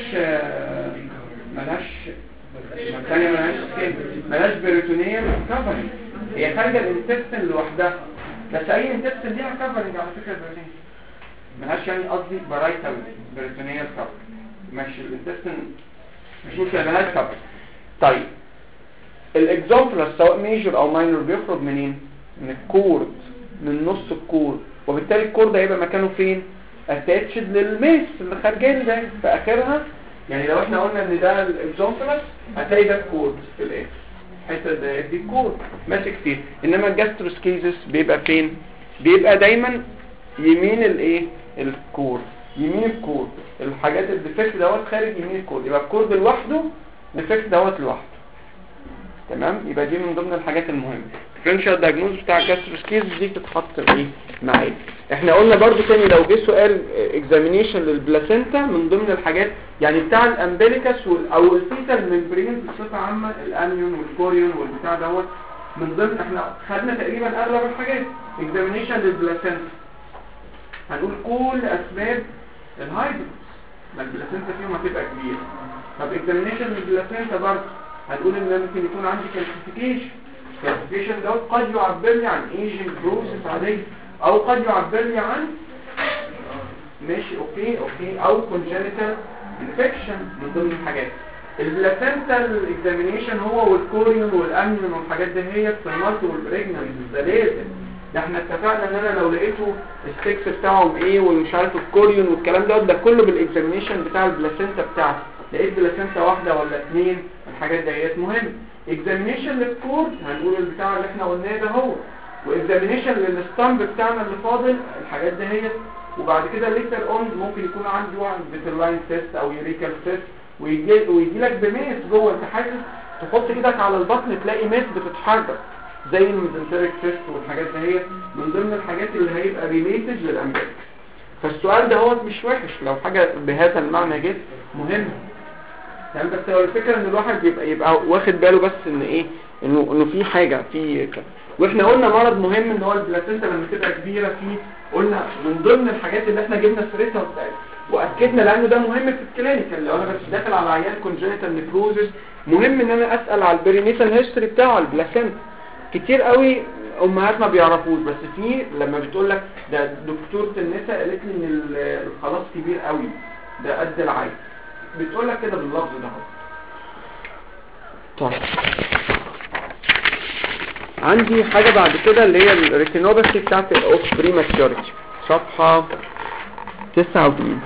بيريتونيال كفرنج، هي خارجه الانتستين لوحدها، بس اي انتستين ليها كفرنج على فكره البريتونيال ملهاش، يعني قصدي بارايتال بيريتونيال كفرنج، ماشي الانتستين مش ملهاش كفرنج. طيب الاكزومبلس سواء ميجر او ماينور بيخرج منين؟ من الكورد، من نص الكورد، وبالتالي الكورد هيبقى مكانه فين؟ اتاتشد للميس اللي خارجين ده في اخرها. يعني لو احنا قلنا ان ده الاكزومبلس هتلاقي ده الكورد في الاخر، الحته دي الكورد ماسك فيه. انما الجاستروسكيزس بيبقى فين؟ بيبقى دايما يمين الايه؟ الكورد، يمين الكورد، الحاجات الديفكت دوت خارج يمين الكورد، يبقى الكورد لوحده، ديفكت دوت لوحده تمام. يبقى دي من ضمن الحاجات المهمه. الديفرنشال دايجنوز بتاع الجاستروسكيزس دي بتتحط ايه معايا. احنا قلنا برضو تاني لو جه سؤال اكزامينيشن للبلاسينتا من ضمن الحاجات يعني بتاع الامبليكس او الفيتال ممبرين بصفه عامه، الانيون والكوريون والبتاع دوت من ضمن، احنا خدنا تقريبا اغلب الحاجات. اكزامينيشن للبلاسينتا هنقول كل اسباب الهايبرس، ما البلاسينتا فيهم هتبقى كبيره. طب اكزامينيشن للبلاسينتا برضه هنقول ان ممكن يكون عندي كالسيفيكيشن دوت قد يعبر لي عن ايجنج بروسيس عاديه، او قد يعبر لي عن ماشي اوكي او كونجنتال انفكشن. من ضمن الحاجات البلاسينتا اكزامينيشن هو والكوريون والامنيون والحاجات دي هي في المالتي والبريجنانت، ده لازم. ده احنا اتفقنا ان انا لو لقيته السكس بتاعهم ايه والمش عارف الكوريون والكلام ده كله بالاكزامينيشن بتاع البلاسينتا بتاعتي، لقيت بلاسينتا واحده ولا اثنين، الحاجات ديت مهمه. اكزامينيشن للكورد هنقول البتاع اللي احنا قلناه ده هو، واكزامينيشن للستامب بتاعنا اللي فاضل، الحاجات ديت. وبعد كده ليتر اون ممكن يكون عندي واحد فيترلاين تيست او يوريكال تيست ويجي لك بماس جوه، انت حاسس تحط ايدك على البطن تلاقي ماس بتتحرك زي الميزنتريك سيست والحاجات دي، من ضمن الحاجات اللي هيبقى ريليتد للامبيريك. فالسؤال ده هو مش وحش لو حاجه بهذا المعنى جت مهم يعني، بس هو الفكره ان الواحد يبقى واخد باله بس ان ايه، انه في حاجه في واحنا قلنا مرض مهم ان هو البلاسينتا لما تبقى كبيره فيه، قلنا من ضمن الحاجات اللي احنا جبنا سيرتها واكدنا لانه ده مهم في الكلينيكال. لو انا بس داخل على عيان كونجنتال نيكروزس مهم ان انا اسال على البرينيتال هيستوري بتاعه البلاسينتا. كتير قوي امهات ما بيعرفوش، بس في لما بتقول لك ده دكتوره النساء قالت لي ان الخلاص كبير قوي ده قد العين، بتقول لك كده باللفظ ده. طيب عندي حاجه بعد كده اللي هي الريتينوباثي بتاعت الاوف بريماتيوريتي، صفحه 89.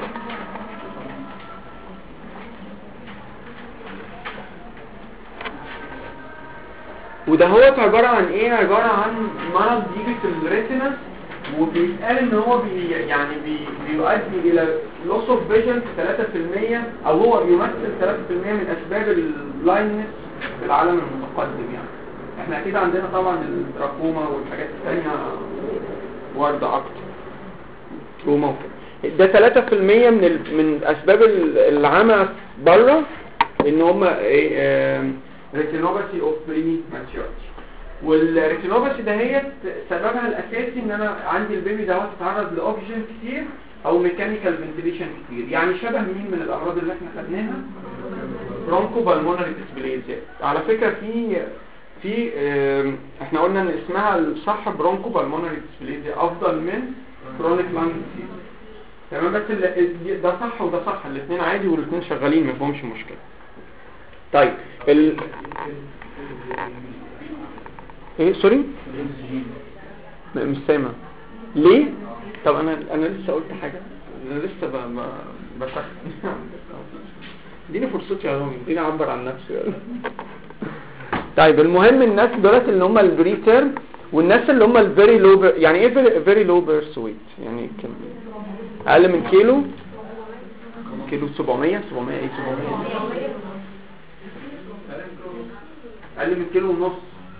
وده هو عبارة عن ايه؟ عبارة عن مرض بيجي في الريتينا وبيتقال ان هو بيؤدي الى loss of vision 3%، او هو يمثل 3% من اسباب البلايندنس في العالم المتقدم. يعني احنا اكيد عندنا طبعا التراكوما والحاجات الثانيه واردة اكتر، تروما وكده. ده 3% من اسباب العمى بره ان هم ريتينوباثي اوف بريماتيوريتي. والريتينوباثي ده هي سببها الاساسي ان انا عندي البيبي ده اتعرض لاوكسجين كتير او ميكانيكال فنتيليشن كتير. يعني شبه مين من الامراض اللي احنا خدناها؟ برونكو بالمونري ديسبليزيا. على فكره في احنا قلنا ان اسمها الصح برونكو بالمونري ديسبليزيا افضل من كرونيك لانج ديزيز، تمام؟ بس ده صح وده صح، الاثنين عادي والاثنين شغالين ما فيهمش مشكله. طيب ايه سوري مش سامع ليه؟ طب انا لسه قلت حاجه، انا لسه بشرح اديني فرصتي يا رامي، اديني اعبر عن نفسي يعني. طيب المهم الناس دولت اللي هم البري تيرم، والناس اللي هم الفيري لو، يعني ايه فيري لو بيرث ويت؟ يعني اقل من كيلو 700 ايه 700 اقل من كيلو ونص.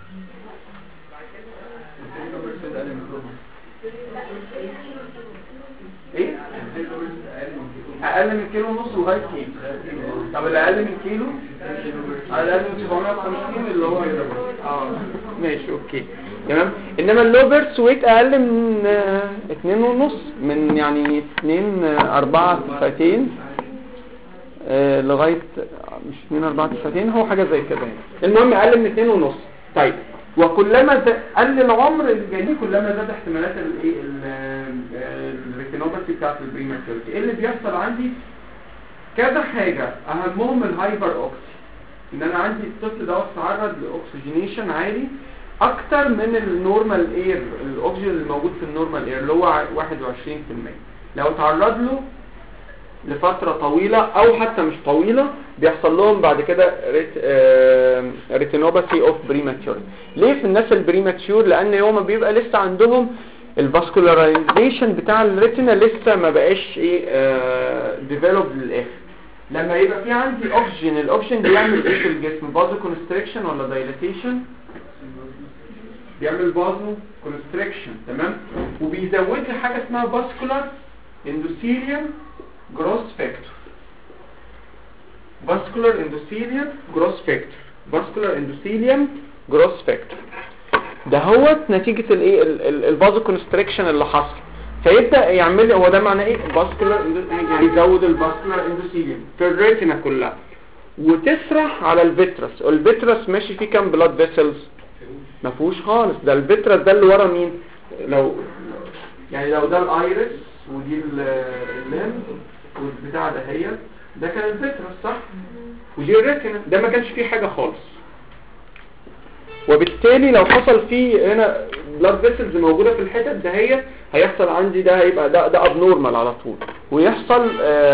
ايه اقل من كيلو ونص لغايه كيلو. طب الاقل من كيلو اقل من 750 اللي هو ماشي اوكي تمام. انما اللو بيرث ويت اقل من 2.5، من يعني 4 ساعتين لغايه مش 4 ساعتين، هو حاجه زي كده يعني. المهم اقل من 2.5. طيب وكلما قل العمر الجديد كلما زاد احتمالات الايه الريتينوباثي بتاعت البريماتيوريتي. ايه اللي بيحصل عندي؟ كذا حاجه اهمهم الهايبر اوكسي، ان انا عندي الطفل ده اتعرض لاكسجينيشن عالي اكتر من النورمال اير، الاكسجين اللي موجود في النورمال اير اللي هو 21%. لو اتعرض له لفترة طويلة او حتى مش طويلة بيحصل لهم بعد كده ريتينوباثي اوف بريماتيوريتي. ليه في الناس البريماتيور؟ لان يوم بيبقى لسه عندهم الفاسكولاريزيشن بتاع الريتينا لسه ما بقاش ايه ديفلوب للاخر. لما يبقى في عندي اوكسجين، الاوكسجين بيعمل ايه في الجسم؟ بازو كونستريكشن ولا دايلاتيشن؟ بيعمل بازو كونستريكشن، تمام؟ وبيزود لي حاجه اسمها فاسكولار اندوثيليوم جروس فاكتور. فاسكولار اندوثيليوم جروس فاكتور، فاسكولار اندوثيليوم جروس فاكتور ده هو نتيجه الايه الفازو كونستريكشن اللي حصل، فيبدا يعمل هو ده معناه ايه؟ فاسكولار يعني يزود الفاسكولار اندوثيليوم في الريتنا كلها وتسرح على الفيترس. الفيترس ماشي فيه كام بلاد فيسلز؟ ما فيهوش خالص. ده الفيترس ده اللي ورا مين؟ لو ده الايرس ودي الليمب والبتاع ده هي ده كان الفيترس صح، ودي الريتنا ده ما كانش فيه حاجه خالص. وبالتالي لو حصل فيه هنا بلاد فيسلز موجوده في الحتت ده هي هيحصل عندي ده هيبقى ده ابنورمال على طول، ويحصل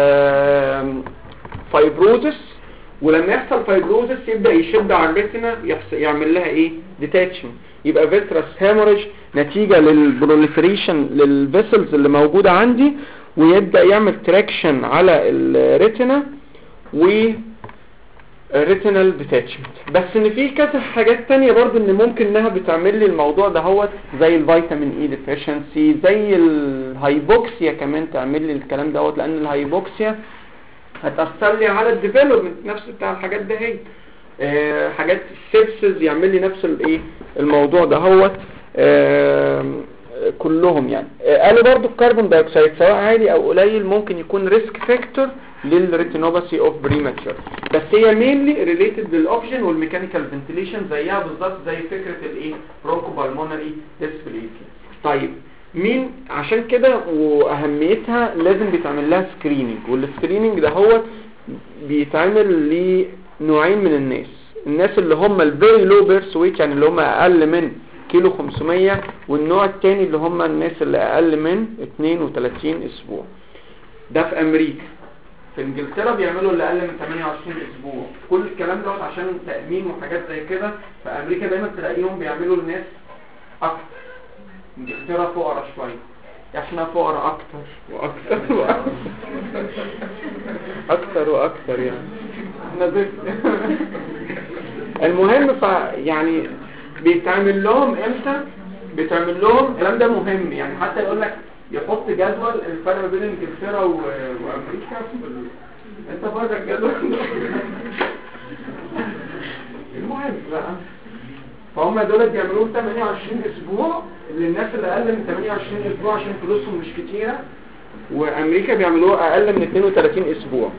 فايبروزس. ولما يحصل فايبروزس يبدا يشد على الريتنا يعمل لها ايه؟ ديتاتشمنت. يبقى فيترس هيموريج نتيجه للبروليفريشن للفيسلز اللي موجوده عندي، ويبدا يعمل تراكشن على الريتنا ريتينال ديتاتشمنت. بس ان في كذا حاجات تانية برضو ان ممكن انها بتعمل لي الموضوع ده هو زي الفيتامين اي ديفيشنسي، زي الهايبوكسيا كمان تعمل لي الكلام دوت، لان الهايبوكسيا هتأثر لي على الديفلوبمنت نفس بتاع الحاجات ده هي. حاجات السيبسز يعمل لي نفس الايه الموضوع ده هو كلهم يعني. قالوا برضو الكربون دايوكسيد سواء عالي او قليل ممكن يكون ريسك فاكتور للريتينوباثي اوف بريماتشور، بس هي مينلي ريليتد للاوكسجين والميكانيكال فنتيليشن زيها بالظبط زي فكره الايه برونكوبالمونري ديسبليسيا. طيب مين عشان كده واهميتها لازم بيتعمل لها سكريننج، والسكريننج ده هو بيتعمل لنوعين من الناس اللي هم الفيري لو بيرث ويت يعني اللي هم اقل من كيلو 500، والنوع الثاني اللي هم الناس اللي اقل من 32 اسبوع. ده في امريكا. في انجلترا بيعملوا اللي اقل من 28 اسبوع. كل الكلام دوت عشان تأمين وحاجات زي كده. في امريكا دايما تلاقيهم بيعملوا الناس اكتر. انجلترا فقراء شويه، احنا فقراء اكتر واكتر واكتر اكتر واكتر يعني احنا زفت. المهم يعني بيتعمل لهم امتى؟ بيتعمل لهم الكلام ده مهم يعني، حتى يقول لك يحط جدول الفرق بين انجلترا وامريكا انت بره الجدول. المهم بقى فهم دول بيعملوه 28 اسبوع للناس اللي اقل من 28 اسبوع عشان فلوسهم مش كتيره، وامريكا بيعملوه اقل من 32 اسبوع.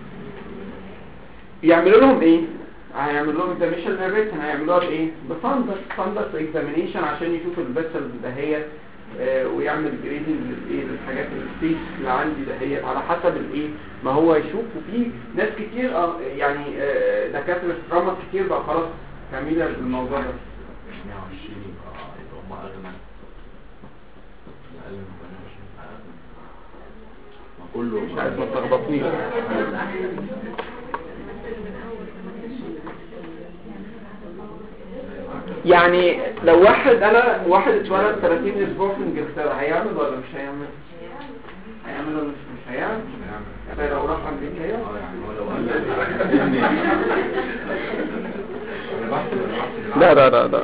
يعملوا لهم ايه؟ هيعملوا لهم اكزامينشن للريتن. هيعملوها بايه؟ بفندس اكزامينشن عشان يشوفوا الفيسلز دهيت ويعمل جريدنج للحاجات الستيج اللي عندي دهيت على حسب الايه ما هو يشوف. وفي ناس كتير يعني دكاتره تراما كتير بقى خلاص كامله بالموضوع ده. 120 يبقى هم اغنى، اقل من 28 ما كله مش عايز ما تلخبطنيش. يعني لو واحد اتولد 30 اسبوع في انجلترا هيعمل ولا مش هيعمل؟ هيعمل ولا مش هيعمل؟ يعني لو راح امريكا يعني هو لو قال لا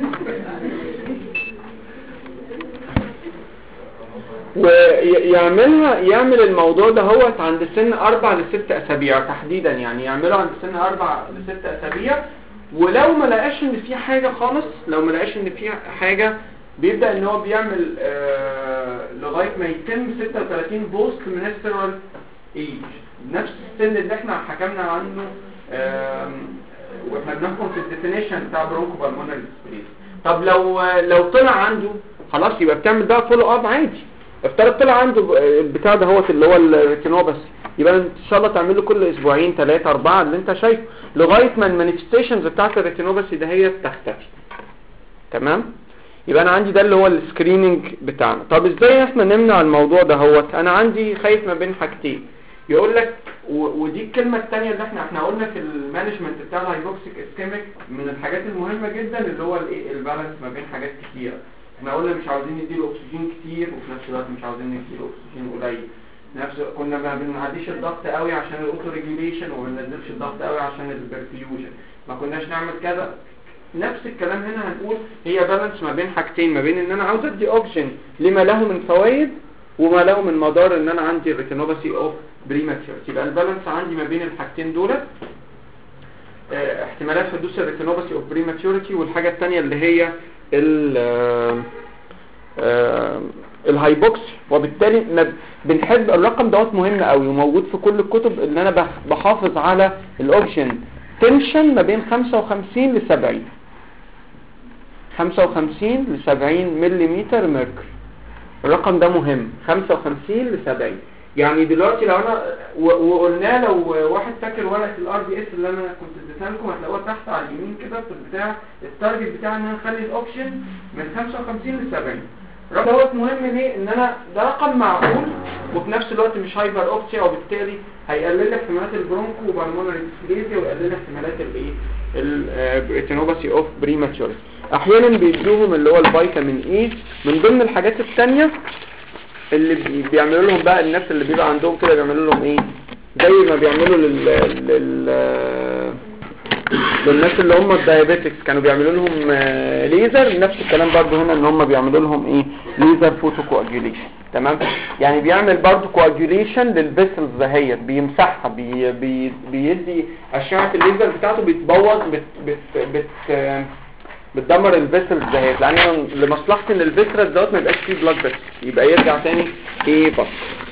ويعمل الموضوع ده هو عند سن 4 ل 6 اسابيع تحديدا، يعني يعمله عند سن 4 ل 6 اسابيع. ولو ما لقاش ان في حاجة خالص، لو ما لقاش ان في حاجة بيبدأ ان هو بيعمل لغاية ما يتم 36 بوست منسترال ايج، نفس السن اللي احنا حكمنا عنه واحنا بنحكم في الديفينيشن بتاع برونكوبالمونري ديسبليسيا. طب لو طلع عنده خلاص يبقى بتعمل بقى فولو اب عادي. افترض طلع عنده البتاع ده هو اللي هو الريتينوباثي، يبقى ان شاء الله تعمل له كل اسبوعين 3 4 اللي انت شايفه لغايه ما المانيفستيشنز بتاعت الريتينوباثي ده هي تختفي. تمام؟ يبقى انا عندي ده اللي هو السكريننج بتاعنا. طب ازاي احنا نمنع الموضوع ده هو؟ انا عندي خايف ما بين حاجتين. يقول لك ودي الكلمه الثانيه اللي احنا قلنا في المانجمنت بتاع الهايبوكسيك اسكيميك من الحاجات المهمه جدا اللي هو الايه البالانس ما بين حاجات كتيره. احنا قلنا مش عاوزين نديله اكسجين كتير وفي نفس الوقت مش عاوزين نديله اكسجين قليل. كنا ما بنعديش الضغط قوي عشان الاوتو ريجوليشن وما بننزلش الضغط قوي عشان البرفيوجن. ما كناش نعمل كذا. نفس الكلام هنا هنقول هي بالانس ما بين حاجتين، ما بين ان انا عاوز ادي اوكسجين لما له من فوائد وما له من مضار ان انا عندي الريتينوباثي اوف بريماتشورتي. يبقى البالانس عندي ما بين الحاجتين دول احتمالات حدوث الريتينوباثي اوف بريماتشورتي، والحاجه الثانيه اللي هي الهايبوكسي. وبالتالي بنحب الرقم دوت مهم قوي وموجود في كل الكتب ان انا بحافظ على الاوكسجين تنشن ما بين 55 ل 70 55 ل 70 ملم ميركوري. الرقم ده مهم 55 ل 70. يعني دلوقتي لو انا وقلنا لو واحد فاكر ورقه الار بي اس اللي انا كنت اديتها لكم هتلاقوها تحت على اليمين كده في البتاع التارجت بتاعي ان انا اخلي الاوبشن من 55 ل 70. الرقم دوت مهم ليه؟ ان انا ده رقم معقول وفي نفس الوقت مش هايبر اوكسيا، وبالتالي هيقلل احتمالات البرونكو وبالمونري ديسبليسيا ويقلل احتمالات الايه الريتينوباثي اوف بريماتشورتي. احيانا بيدوهم اللي هو الفيتامين اي من ضمن الحاجات الثانيه اللي بيعملوا لهم بقى الناس اللي بيبقى عندهم كده بيعملوا لهم ايه زي ما بيعملوا للناس اللي هم الدايابيتكس كانوا بيعملوا لهم ليزر. نفس الكلام برضو هنا ان هم بيعملوا لهم ايه ليزر فوتو كواجيوليشن. تمام. يعني بيعمل برضو كواجيوليشن للفيسلز دهيت، بيمسحها، بيدي اشعه الليزر بتاعته بتبوظ بتدمر الفيسلز دهيت، لان لمصلحه ان الفيسلز دوت ما يبقاش فيه بلاد فيسل، يبقى يرجع تاني ايه بس.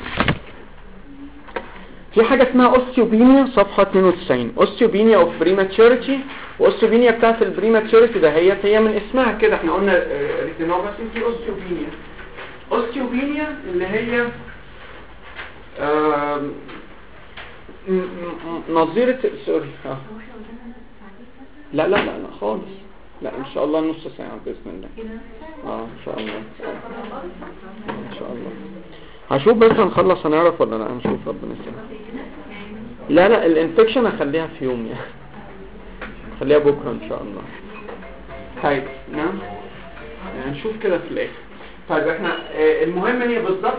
في حاجة اسمها اوستيوبينيا صفحة 92. اوستيوبينيا اوف بريماتشوريتي. واوستيوبينيا بتاعت البريماتشوريتي ده هي من اسمها كده، احنا قلنا ريتينوباثي في اوستيوبينيا. اوستيوبينيا اللي هي نظيرة سوري لا لا لا لا خالص، لا ان شاء الله نص ساعة بإذن الله. ان شاء الله ان شاء الله هشوف بس هنخلص هنعرف ولا لا، هنشوف ربنا يسهل. لا لا الانفكشن هخليها في يوم يعني، خليها بكرة ان شاء الله. طيب نعم هنشوف كده في الاخر. طيب احنا المهم هي بالظبط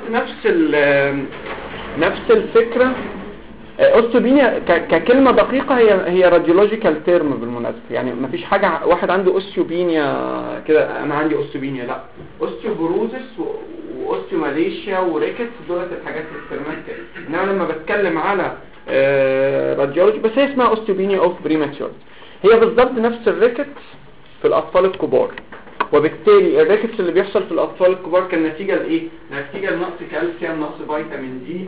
نفس الفكرة. اوستيوبينيا ككلمة دقيقة هي راديولوجيكال تيرم بالمناسبة، يعني مفيش حاجة واحد عنده اوستيوبينيا كده انا عندي اوستيوبينيا، لا اوستيوبروزس واوستيوماليشيا وريكتس دولت الحاجات الترمات كده. انما لما بتكلم على راديولوجي بس هي اسمها اوستيوبينيا اوف بريماتشوريتي. هي بالظبط نفس الريكتس في الاطفال الكبار، وبالتالي الريكتس اللي بيحصل في الاطفال الكبار كان نتيجة لايه؟ نتيجة لنقص كالسيوم، نقص فيتامين دي،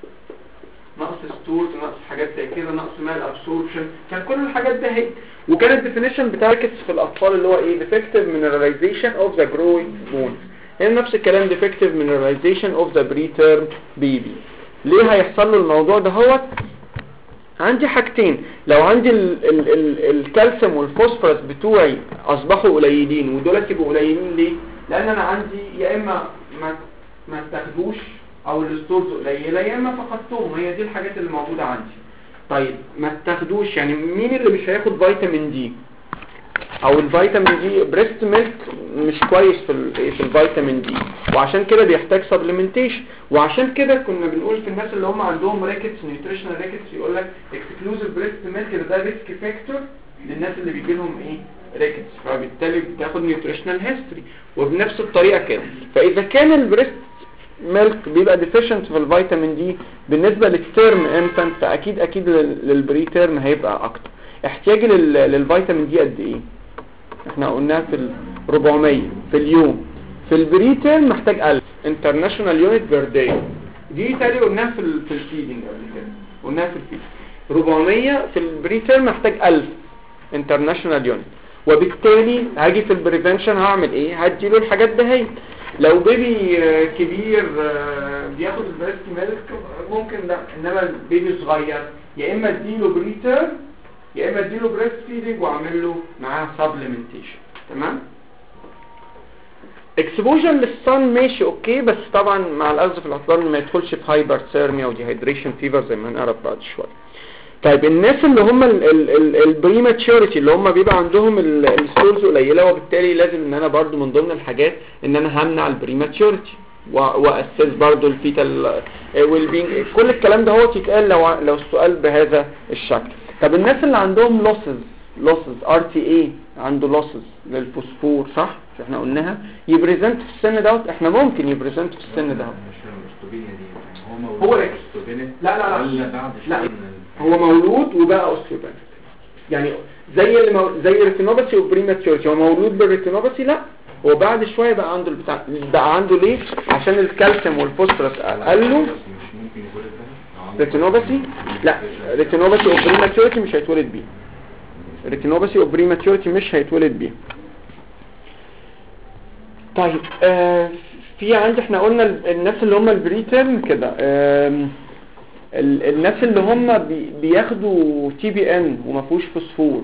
نقص ستورز، نقص حاجات زي كده، نقص مال ابسوربشن، كان كل الحاجات ده هي. وكان الديفينيشن بتاع ريكتس في الاطفال اللي هو ايه؟ defective mineralization of the growing bones. هنا نفس الكلام defective mineralization of the preterm baby. ليه هيحصل له الموضوع ده؟ هو عندي حاجتين، لو عندي الكالسيوم والفوسفورس بتوعي اصبحوا قليلين، ودول يبقوا قليلين ليه؟ لان انا عندي يا اما ما اتاخدوش او الستورز قليله، يا اما فقدتهم. هي دي الحاجات اللي موجوده عندي. طيب ما اتاخدوش يعني مين اللي مش هياخد فيتامين دي؟ او الفيتامين دي بريست ميلك مش كويس في الفيتامين دي، وعشان كده بيحتاج سبلمنتيشن. وعشان كده كنا بنقول في الناس اللي هم عندهم ريكتس نيوتريشنال ريكتس يقول لك اكسكلوزيف بريست ميلك ده ريسك فاكتور للناس اللي بيجي لهم ايه ريكتس، فبالتالي بتاخد نيوتريشنال هيستوري. وبنفس الطريقه كده، فاذا كان البريست ميلك بيبقى ديفيشنت في الفيتامين دي بالنسبه للتيرم انفانت، فاكيد للبري تيرم هيبقى اكتر. احتياجي للفيتامين دي قد ايه؟ احنا قلناها في 400 في اليوم. في البري تيرم محتاج 1000 انترناشونال يونت بير داي. دي تاني قلناها في الفيدنج قبل كده، قلناها في الفيدنج 400 في البري تيرم محتاج 1000 انترناشونال يونت. وبالتالي هاجي في البريفنشن هعمل ايه؟ هديله الحاجات دهيت. لو بيبي كبير بياخد البريست ميلك ممكن لا، انما البيبي صغير يا اما اديله بري تيرم يا اما اديله بريست فيدنج واعمل له معاه سبلمنتيشن. تمام. اكسبوجر للصن ماشي اوكي، بس طبعا مع الاسف الاطفال ما يدخلش في هايبرثيرميا وديهايدريشن فيفر زي ما هنعرف بعد شويه. طيب الناس اللي هم البريماتشوريتي اللي هم بيبقى عندهم الستورز قليله، وبالتالي لازم ان انا برضو من ضمن الحاجات ان انا همنع البريماتشوريتي واسس برضو الفيتال والبينج. كل الكلام ده هو يتقال لو السؤال بهذا الشكل. طب الناس اللي عندهم لوسز RTA عنده لوسز للفوسفور صح؟ احنا قلناها يبريزنت في السن دوت، احنا ممكن يبريزنت في السن دوت. هو لا لا لا لا هو مولود وبقى اوستيوبينيك، يعني زي الريتينوباثي وبريماتشوريتي. هو مولود بالريتينوباثي؟ لا، هو بعد شويه بقى عنده البتاع. بقى عنده ليه؟ عشان الكالسيوم والفوسفورس قالوا ريتينوباثي. لا ريتينوباثي وبريماتشوريتي مش هيتولد بيه. ريتينوباثي وبريماتشوريتي مش هيتولد بيه. طيب في عندي احنا قلنا الناس اللي هم البريتيرم كده، الناس اللي هم بياخدوا TBN وما فيهوش فوسفور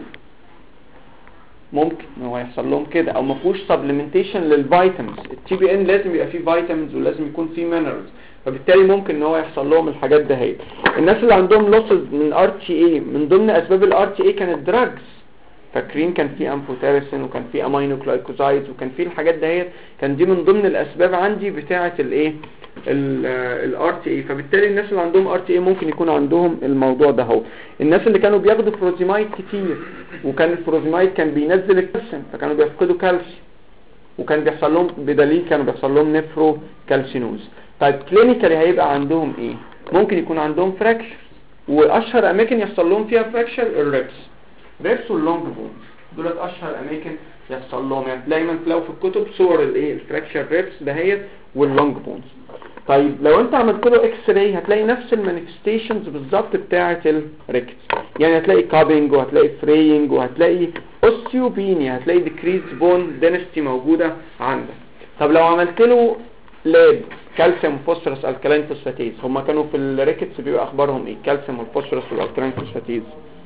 ممكن هو يحصل لهم كده، او ما فيهوش سبلمنتيشن للفيتامينز. الTBN لازم يبقى فيه فيتامينز ولازم يكون فيه مينرالز، فبالتالي ممكن ان هو يحصل لهم الحاجات ده الناس اللي عندهم لوسز من RTA من ضمن اسباب الRTA كانت دراجز. فاكرين كان في امفوتيرسين وكان في امينو جلايكوزايدز وكان في الحاجات دهيت، كان دي من ضمن الاسباب عندي بتاعه الايه الار تي اي. فبالتالي الناس اللي عندهم ار تي اي ممكن يكون عندهم الموضوع ده. هو الناس اللي كانوا بياخدوا فروزيمايد كتير، وكان الفروزيمايد كان بينزل الكالسيوم، فكانوا بيفقدوا كالسيوم، وكان بيحصل لهم بدليل كانوا بيحصل لهم نفرو كالسينوز. طيب كلينيكالي هيبقى عندهم ايه؟ ممكن يكون عندهم فراكشر، واشهر اماكن يحصل لهم فيها فراكشر الريبس واللونج بونز، دولت اشهر اماكن يحصل لهم. يعني دايما تلاقوا في الكتب صور الايه الفراكشر ريبس دهيت واللونج بونز. طيب لو انت عملت له اكس راي هتلاقي نفس المانيفستيشنز بالظبط بتاعه الريكتس، يعني هتلاقي كابينج وهتلاقي فرينج وهتلاقي اوستيوبينيا، هتلاقي ديكريز بون دينستي موجوده عندك. طب لو عملت له لاب كالسيوم فوسفورس الكالين فوسفاتيز، هما كانوا في الريكتس بيبقى اخبارهم ايه؟ الكالسيوم والفوسفورس والالكالين فوسفاتيز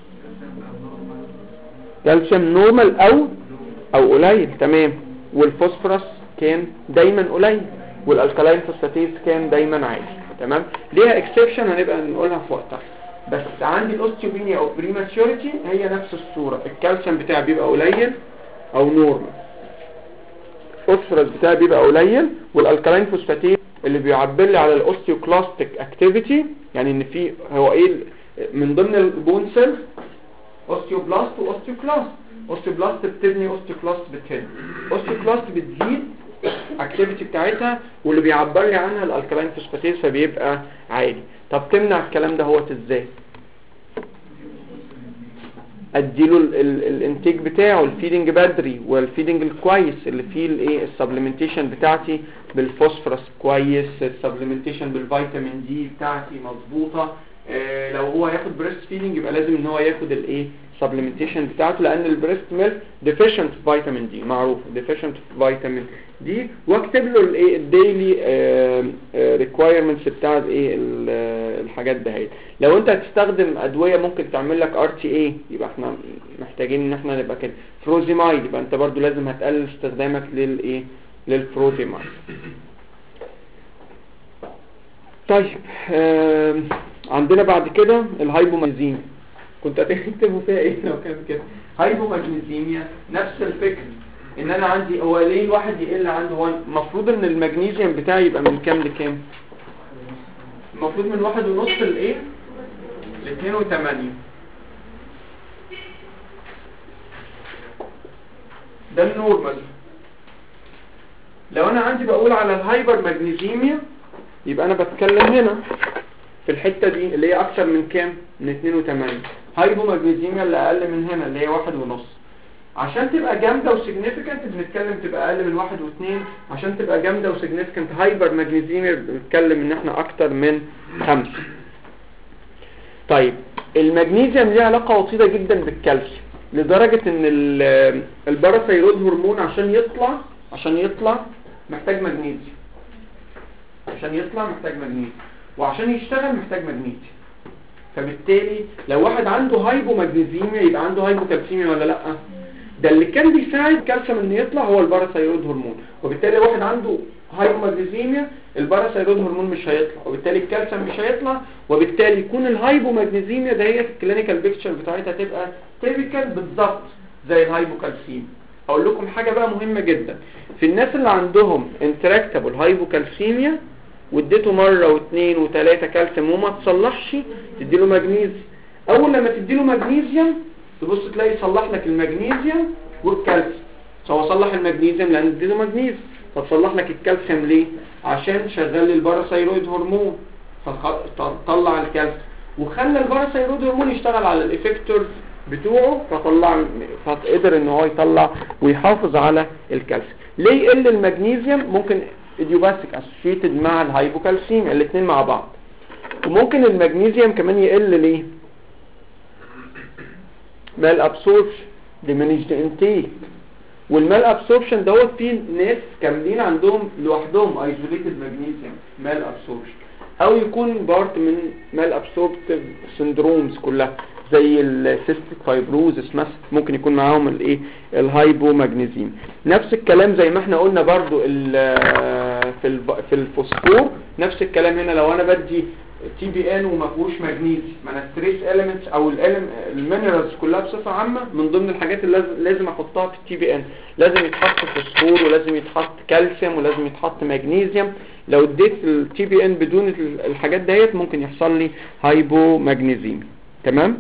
كالسيوم نورمال او قليل، تمام، والفوسفورس كان دايما قليل، والالكالين فوسفاتيز كان دايما عالي، تمام. ليها اكسبشن هنبقى نقولها في وقتها. بس عندي الاوستيوبينيا او بريماتشوريتي هي نفس الصوره، الكالسيوم بتاعي بيبقى قليل او نورمال، الفوسفورس بتاعي بيبقى قليل، والالكالين فوسفاتيز اللي بيعبر لي على الاوستيوكلاستيك اكتيفيتي، يعني ان في هو ايه من ضمن البون سيل اوستيوبلاست واوستيوكلاست. اوستيوبلاست بتبني، اوستيوكلاست بتهد. اوستيوكلاست بتزيد اكتيفيتي بتاعتها، واللي بيعبر لي عنها الالكالين فوسفاتيز فبيبقى عالي. طب تمنع الكلام ده هوت ازاي؟ اديله الانتاج بتاعه، الفيدنج بدري، والفيدنج الكويس اللي فيه الايه السبلمنتيشن بتاعتي بالفوسفورس كويس، السبلمنتيشن بالفيتامين دي بتاعتي مظبوطه. لو هو هياخد بريست فيدنج يبقى لازم ان هو ياخد الايه سبلمنتيشن بتاعته، لان البريست ميلك ديفيشنت فيتامين دي، معروف ديفيشنت فيتامين دي. واكتب له الايه الديلي ريكوايرمنتس بتاعه ايه الحاجات دهيت. لو انت هتستخدم ادويه ممكن تعمل لك ار تي اي، يبقى احنا محتاجين ان احنا نبقى كده. فروزيمايد يبقى انت برضو لازم هتقلل استخدامك للايه للفروزيمايد. طيب عندنا بعد كده الهايبوماجنيزيميا، كنت هتكتبوا فيها ايه لو كان كده؟ هايبوماجنيزيميا نفس الفكره، ان انا عندي هو ليه الواحد يقل عنده؟ هو المفروض ان المغنيسيوم بتاعي يبقى من كام لكام؟ المفروض من 1.5 لايه ل 2.8. ده النورمال. لو انا عندي بقول على الهايبر ماجنيزيميا يبقى انا بتكلم هنا في الحتة دي اللي هي اكثر من كام؟ من 2.8. هايبوماجنيزيميا اللي اقل من هنا اللي هي 1.5. عشان تبقى جامدة وسيجنيفيكانت بنتكلم تبقى اقل من 1 و2. عشان تبقى جامدة وسيجنيفيكانت هايبر ماجنيزيميا بنتكلم ان احنا اكتر من 5. طيب المغنيسيوم ليه علاقة وطيدة جدا بالكالسيوم، لدرجة ان الباراثايرويد هرمون عشان يطلع محتاج مغنيسيوم، عشان يطلع محتاج مغنيسيوم، وعشان يشتغل محتاج مغنيسيوم. فبالتالي لو واحد عنده هايبوماجنيزيميا يبقى عنده هايبوكالسيميا ولا لا؟ ده اللي كان بيساعد الكالسيوم انه يطلع هو الباراثايرويد هرمون، وبالتالي واحد عنده هايبوماجنيزيميا الباراثايرويد هرمون مش هيطلع، وبالتالي الكالسيوم مش هيطلع، وبالتالي يكون الهايبوماجنيزيميا ده هي الكلينيكال بيكتشر بتاعتها تبقى تيبيكال بالظبط زي الهايبوكالسيميا. اقول لكم حاجه بقى مهمه جدا، في الناس اللي عندهم انتراكتابل هايبوكالسيميا واديته مره واثنين وثلاثه كالسيوم وما تصلحش تديله مغنيسيوم. اول لما تديله مغنيسيوم تبص تلاقي يصلح لك المغنيسيوم والكالسيوم. هو صلح المغنيسيوم لان اديته مغنيسيوم، طب صلح لك الكالسيوم ليه؟ عشان شغل الباراثايرويد هرمون فطلع الكالسيوم، وخلى الباراثايرويد هرمون يشتغل على الافكتور بتوعه فقدر ان هو يطلع ويحافظ على الكالسيوم. ليه يقل المغنيسيوم؟ ممكن ايديوباثيك اسوشيتد مع الهايبوكالسيميا الاثنين مع بعض. وممكن المغنيسيوم كمان يقل ليه؟ مال ابسوربشن diminished intake، والمال ابسوربشن دوت فيه ناس كاملين عندهم لوحدهم ايزوليتد مغنيسيوم مال ابسوربشن، او يكون بارت من مال ابسوربتيف سندرومز كلها زي السيستيك فايبروزس مثلا، ممكن يكون معاهم الايه الهايبوماجنيزيم. نفس الكلام زي ما احنا قلنا برضو في الفوسفور، نفس الكلام هنا. لو انا بدي تي بي ان وما فيهوش مغنيسيوم، ما انا التريس اليمنتس او المينرالز كلها بصفه عامه من ضمن الحاجات اللي لازم احطها في التي بي ان، لازم يتحط فوسفور ولازم يتحط كالسيوم ولازم يتحط مغنيسيوم. لو اديت التي بي ان بدون الحاجات ديت ممكن يحصل لي هايبو مغنيسيميا. تمام؟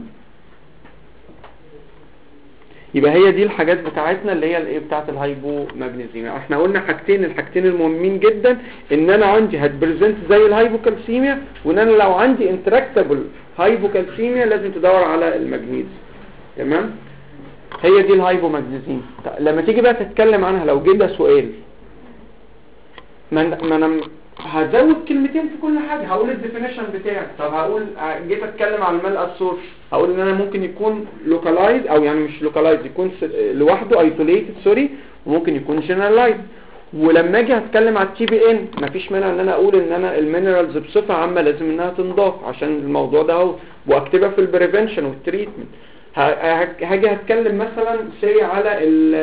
يبقى هي دي الحاجات بتاعتنا اللي هي الايه بتاعت الهايبو ماجنيزيميا. احنا قلنا الحاجتين المهمين جدا، ان انا عندي هتبريزنت زي الهايبوكالسيميا، وان انا لو عندي انتراكتابل هايبوكالسيميا لازم تدور على المغنيسيوم. تمام؟ هي دي الهايبو ماجنيزيميا. لما تيجي بقى تتكلم عنها لو جه سؤال، ما انا هزود كلمتين في كل حاجة، هقول الديفينيشن بتاعي. طب هقول جيت اتكلم على المال ابسوربشن، هقول ان انا ممكن يكون لوكالايز او يعني مش لوكالايز، يكون لوحده ايزوليتد سوري، وممكن يكون جنرالايز. ولما اجي اتكلم على التي بي ان مفيش مانع ان انا اقول ان انا المينرالز بصفه عامه لازم انها تنضاف عشان الموضوع ده اهو، واكتبها في البريفنشن والتريتمنت. هاجي هتكلم مثلا سي على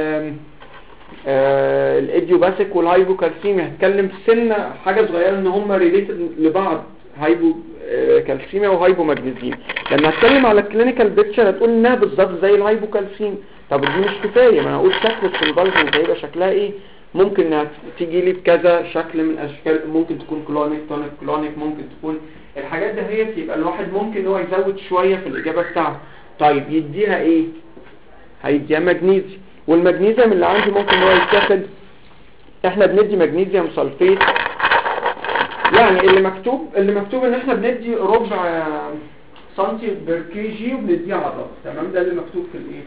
الايديوباثيك والهايبوكالسيميا، هتكلم سنه حاجه صغيره ان هم ريليتد لبعض، هايبو كالسيميا وهايبو ماجنيزيم. لما هتكلم على الكلينيكال بيكتشر هتقول انها بالظبط زي الهايبوكالسيم. طب دي مش كفايه، ما انا اقول شكل الكونفالجنت هيبقى شكلها ايه، ممكن انها تيجي لي بكذا شكل من اشكال، ممكن تكون كلونيك تونيك كلونيك، ممكن تكون الحاجات دهيت. يبقى الواحد ممكن ان هو يزود شويه في الاجابه بتاعته. طيب يديها ايه؟ هيديها مغنيسيوم، والمغنيسيوم اللي عندي ممكن هو يتاخد، احنا بندي مغنيسيوم سلفيت، يعني اللي مكتوب ان احنا بندي ربع سنتي بير كي جي وبنديه عضله. تمام؟ ده اللي مكتوب في الايه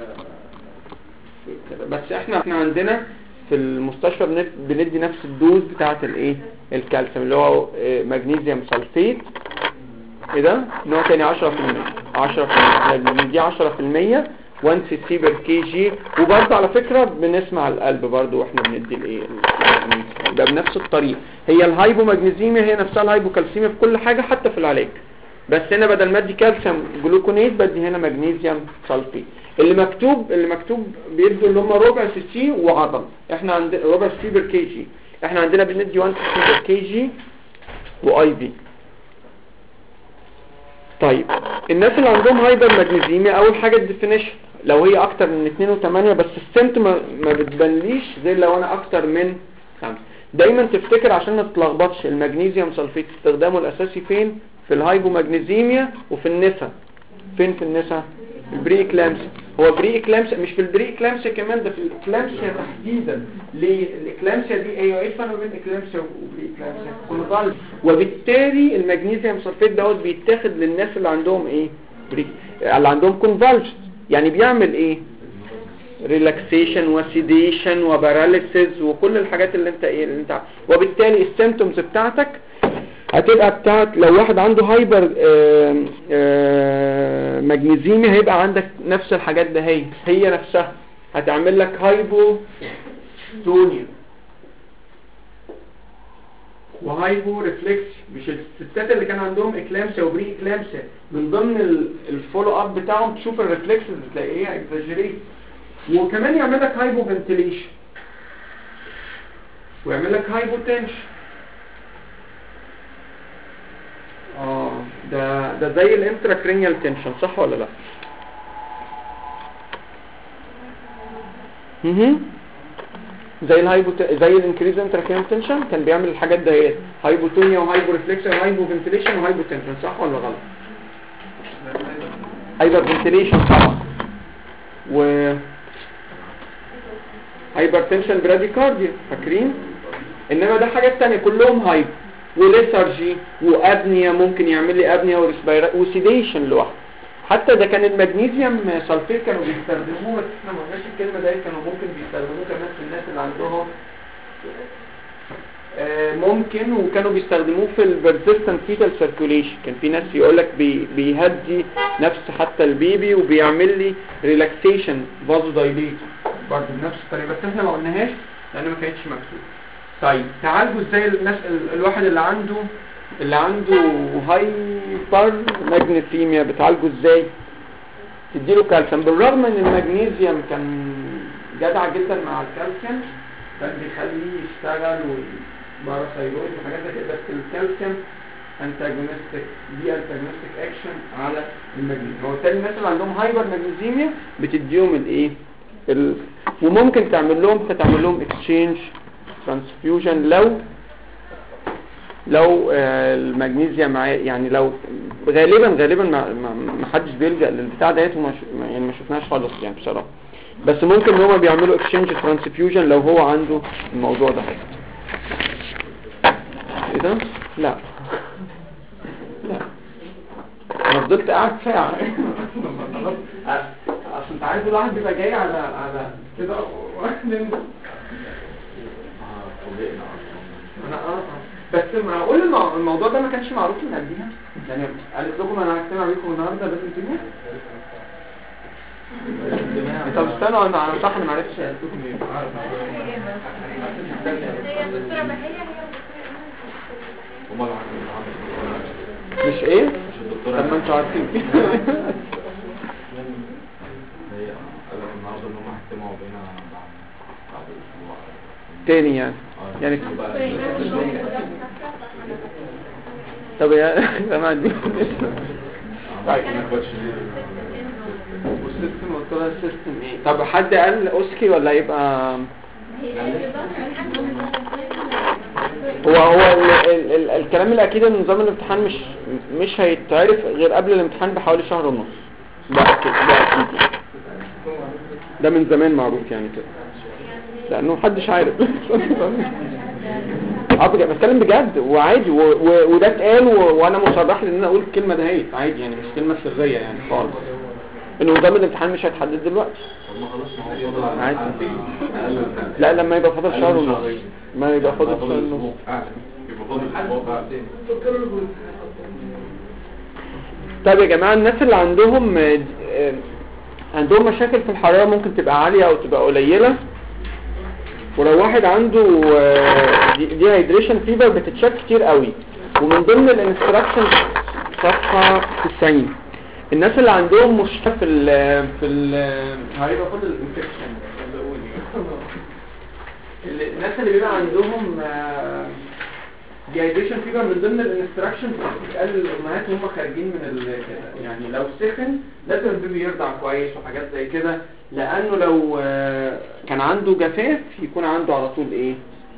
في بس احنا عندنا في المستشفى بندي نفس الدوز بتاعه الايه الكالسيوم اللي هو مغنيسيوم سلفيت. ايه ده نوع تاني 10%. احنا بندي 10% 1 سي بير كي جي. وبرضه على فكرة بنسمع القلب برضه واحنا بندي الايه المغنيسيوم ده بنفس الطريقة. هي الهايبو ماجنيزيميا هي نفسها الهايبو كالسيميا في كل حاجة حتى في العلاج، بس هنا بدل ما ادي كالسيوم جلوكونيت بدي هنا مغنيسيوم سلفيت. اللي مكتوب بيدوا اللي هم ربع سي وعضل، احنا عندنا ربع سي بير كي جي، احنا عندنا بندي 1 سي بير كي جي واي بي. طيب الناس اللي عندهم هايبر ماجنيزيميا اول حاجه الديفينيشن، لو هي اكتر من 2.8 بس السمت ما بتبانليش زي لو انا اكتر من 5. دايما تفتكر عشان ما تتلخبطش المغنيسيوم سلفيت استخدامه الاساسي فين؟ في الهايبو ماجنيزيميا وفي النسا. فين في النسا؟ البري اكلامسيا. هو بري اكلامسيا مش في البري اكلامسيا كمان، ده في الاكلامسيا تحديدا. ليه الاكلامسيا دي ايه الفرق بين اكلامسيا وبري اكلامسيا؟ كونفالج. وبالتالي المغنيسيوم سلفيت دوت بيتاخد للناس اللي عندهم ايه اللي عندهم كونفالج، يعني بيعمل ايه ريلاكسيشن وسيديشن وباراليسيس وكل الحاجات اللي انت وبالتالي السيمبتومز بتاعتك هتبقى بتاعت لو واحد عنده هايبر ماجنيزيميا هيبقى عندك نفس الحاجات ده، هي نفسها هتعمل لك هايبوتونيا وهايبو ريفلكس. مش الستات اللي كان عندهم اكلامسيا وبري اكلامسيا من ضمن الفولو اب بتاعهم تشوف الريفلكسز تلاقيها اكزاجيريت، وكمان يعمل لك هايبو فنتيليشن ويعمل لك هايبو تنشن. ده زي الانتراكرينيال تنشن صح ولا لا؟ زي الانكريز انتراكرينيال تنشن كان بيعمل الحاجات ديت، هايبوتونيا وهايبو ريفلكس وهايبو فنتيليشن وهايبو تنشن صح ولا غلط؟ هايبر فنتيليشن طبعا و هايبر تنشن براديكارديا فاكرين. انما ده حاجات تانية كلهم هايب وليثارجي وابنيا، ممكن يعمل لي ابنيا وريسبيرا وسيديشن لوحده. حتى ده كان المغنيسيوم سلفيت كانوا بيستخدموه، بس احنا ما قلناش الكلمه دي، كانوا ممكن بيستخدموه كمان في الناس اللي عندهم ممكن، وكانوا بيستخدموه في البرزيستنت فيتال سيركيوليشن. كان في ناس يقول لك بيهدي نفس حتى البيبي وبيعمل لي ريلاكسيشن فازو دايليتور برضه بنفس الطريقه، بس احنا ما قلناهاش لان ما كانتش مكتوبه. طيب تعالجوا ازاي الناس الواحد اللي عنده هايبر ماجنيسيميا بتعالجه ازاي؟ تديله كالسيوم. بالرغم ان المغنيسيوم كان جدع جدا مع الكالسيوم، كان بيخليه يشتغل والباراثايرويد وحاجات زي كده، بس الكالسيوم انتاجونستيك اكشن على المغنيسيوم. وبالتالي الناس اللي عندهم هايبر مغنيسيميا بتديهم الايه وممكن تعمل لهم اكسشينج ترانسفيوجن لو المغنيسيوم معاه، يعني لو غالبا ما حدش بيلجأ للبتاع ديت يعني ما شفناش خالص يعني بصراحه، بس ممكن ان هم بيعملوا اكسشينج ترانسفيوجن لو هو عنده الموضوع ده. ايه ده؟ لا انا فضلت قاعد ساعه اصل انت عايز الواحد يبقى جاي على كده انا بس معقول الموضوع ده ما كانش معروف من قبلها يعني؟ قالت لكم انا هجتمع بيكم النهارده لازم تيجوا؟ طب استنوا انا صح انا ما عرفتش قالت لكم ايه. هي الدكتوره بهيه مش ايه؟ مش الدكتورة طب ما انتوا عارفين هي قالت النهارده ان هم هيجتمعوا بينا بعد اسبوع تاني يعني طب يا جماعه دي طيب والسيستم قلت لها السيستم ايه؟ طب حد قال اوسكي ولا يبقى هو الكلام الاكيد ان نظام الامتحان مش هيتعرف غير قبل الامتحان بحوالي شهر ونص. ده اكيد ده من زمان معروف يعني كده لانه محدش عارف بتكلم بجد وعادي وده اتقال وانا مصرح ان انا اقول الكلمه دهيت عادي يعني مش كلمه سريه يعني خالص ان نظام الامتحان مش هيتحدد دلوقتي عادي. لا لما يبقى فاضل شهر ونص ما يبقى فاضل شهر ونص طيب يا جماعه الناس اللي عندهم مشاكل في الحراره ممكن تبقى عاليه او تبقى قليله. ولو واحد عنده دي هيدريشن فيبر بتتشك كتير قوي ومن ضمن الانستراكشن صفحه 90 الناس اللي عندهم مشكله في هيبقى خد الانفكشن الناس اللي بيبقى عندهم ديهايدريشن فيبر من ضمن الانستراكشن بتتقال للامهات وهم خارجين من كده يعني لو سخن لازم البيبي يرضع كويس وحاجات زي كده لانه لو كان عنده جفاف يكون عنده على طول ايه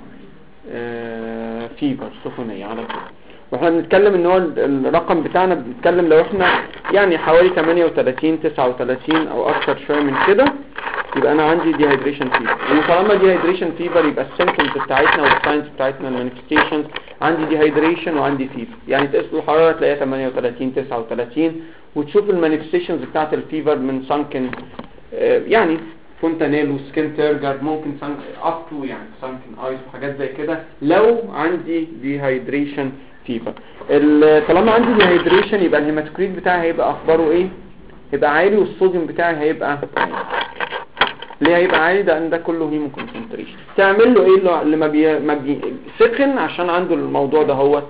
فيبر سخونيه على طول. واحنا بنتكلم ان هو الرقم بتاعنا بنتكلم لو احنا يعني حوالي 38 39 او اكتر شويه من كده يبقى انا عندي ديهايدريشن فيبر. وطالما ديهايدريشن فيبر يبقى السيمبتومز بتاعتنا والساينز بتاعتنا المانيفستيشنز عندي ديهايدريشن وعندي فيبر. يعني تقيس الحراره تلاقيها 38 39 وتشوف المانيفستيشنز بتاعت الفيبر من سانكن يعني فونتانيل وسكين تيرجر ممكن اب تو يعني سانكن ايس وحاجات زي كده لو عندي ديهايدريشن فيبر. طالما عندي ديهايدريشن يبقى الهيماتوكريت بتاعي هيبقى اخباره ايه؟ هيبقى عالي والصوديوم بتاعي هيبقى عالي. ليه هيبقى عالي؟ ده ان ده كله هيمو كونسنتريشن. تعمل له ايه اللي ما سخن عشان عنده الموضوع ده هوت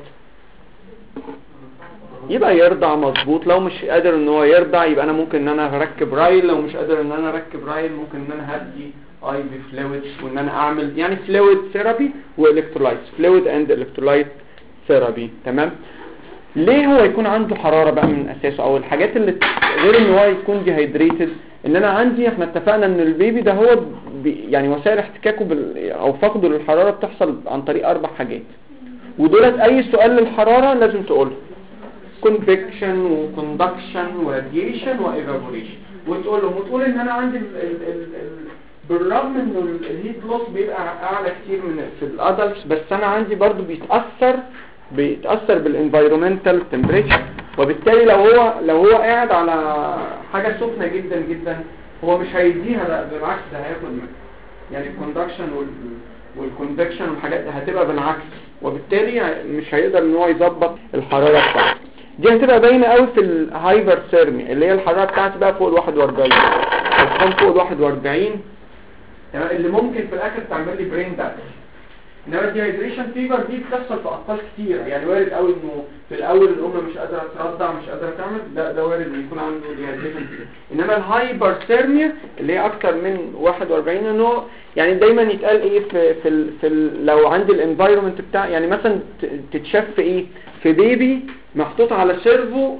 يبقى يرضع مظبوط. لو مش قادر ان هو يرضع يبقى انا ممكن ان انا اركب رايل. لو مش قادر ان انا اركب رايل ممكن ان انا هدي اي بي فلويد وان انا اعمل يعني فلويد ثيرابي والكترولايتس فلويد اند الكترولايت ثيرابي. تمام. ليه هو يكون عنده حراره بقى من اساسه او الحاجات اللي غير ان هو يكون ديهايدريتد ان انا عندي احنا اتفقنا ان البيبي ده هو يعني وسائل احتكاكه او فقده للحراره بتحصل عن طريق 4 حاجات ودولت اي سؤال للحراره لازم تقوله convection وconduction وراديشن وايفابوريشن وتقول ان انا عندي بالرغم انه الهيت لوس بيبقى اعلى كتير من في الادلتس بس انا عندي برضو بيتاثر بالانفايرومنتال تمبريتشر وبالتالي لو هو قاعد على حاجه سخنه جدا جدا هو مش هيديها لا بالعكس ده هياخد يعني الكوندكشن والكونفكشن والحاجات دي هتبقى بالعكس وبالتالي مش هيقدر ان هو يظبط الحراره بتاعته. دي هتبقى باينه قوي في الهايبرثيرمي اللي هي الحراره بتاعتي بقى فوق ال 41 او فوق ال 41 تمام اللي ممكن في الاخر تعمل لي برين دامج. انما الديهايدريشن فيبر دي بتحصل في اطفال كتير يعني وارد قوي انه في الاول الام مش قادره ترضع مش قادره تعمل ده وارد ان يكون عنده ديهايدريشن فيبر. انما الهايبرثيرميا اللي هي اكتر من 41 انه يعني دايما يتقال ايه في لو عندي الانفايرمنت بتاع يعني مثلا تتشاف في ايه في بيبي محطوط على سيرفو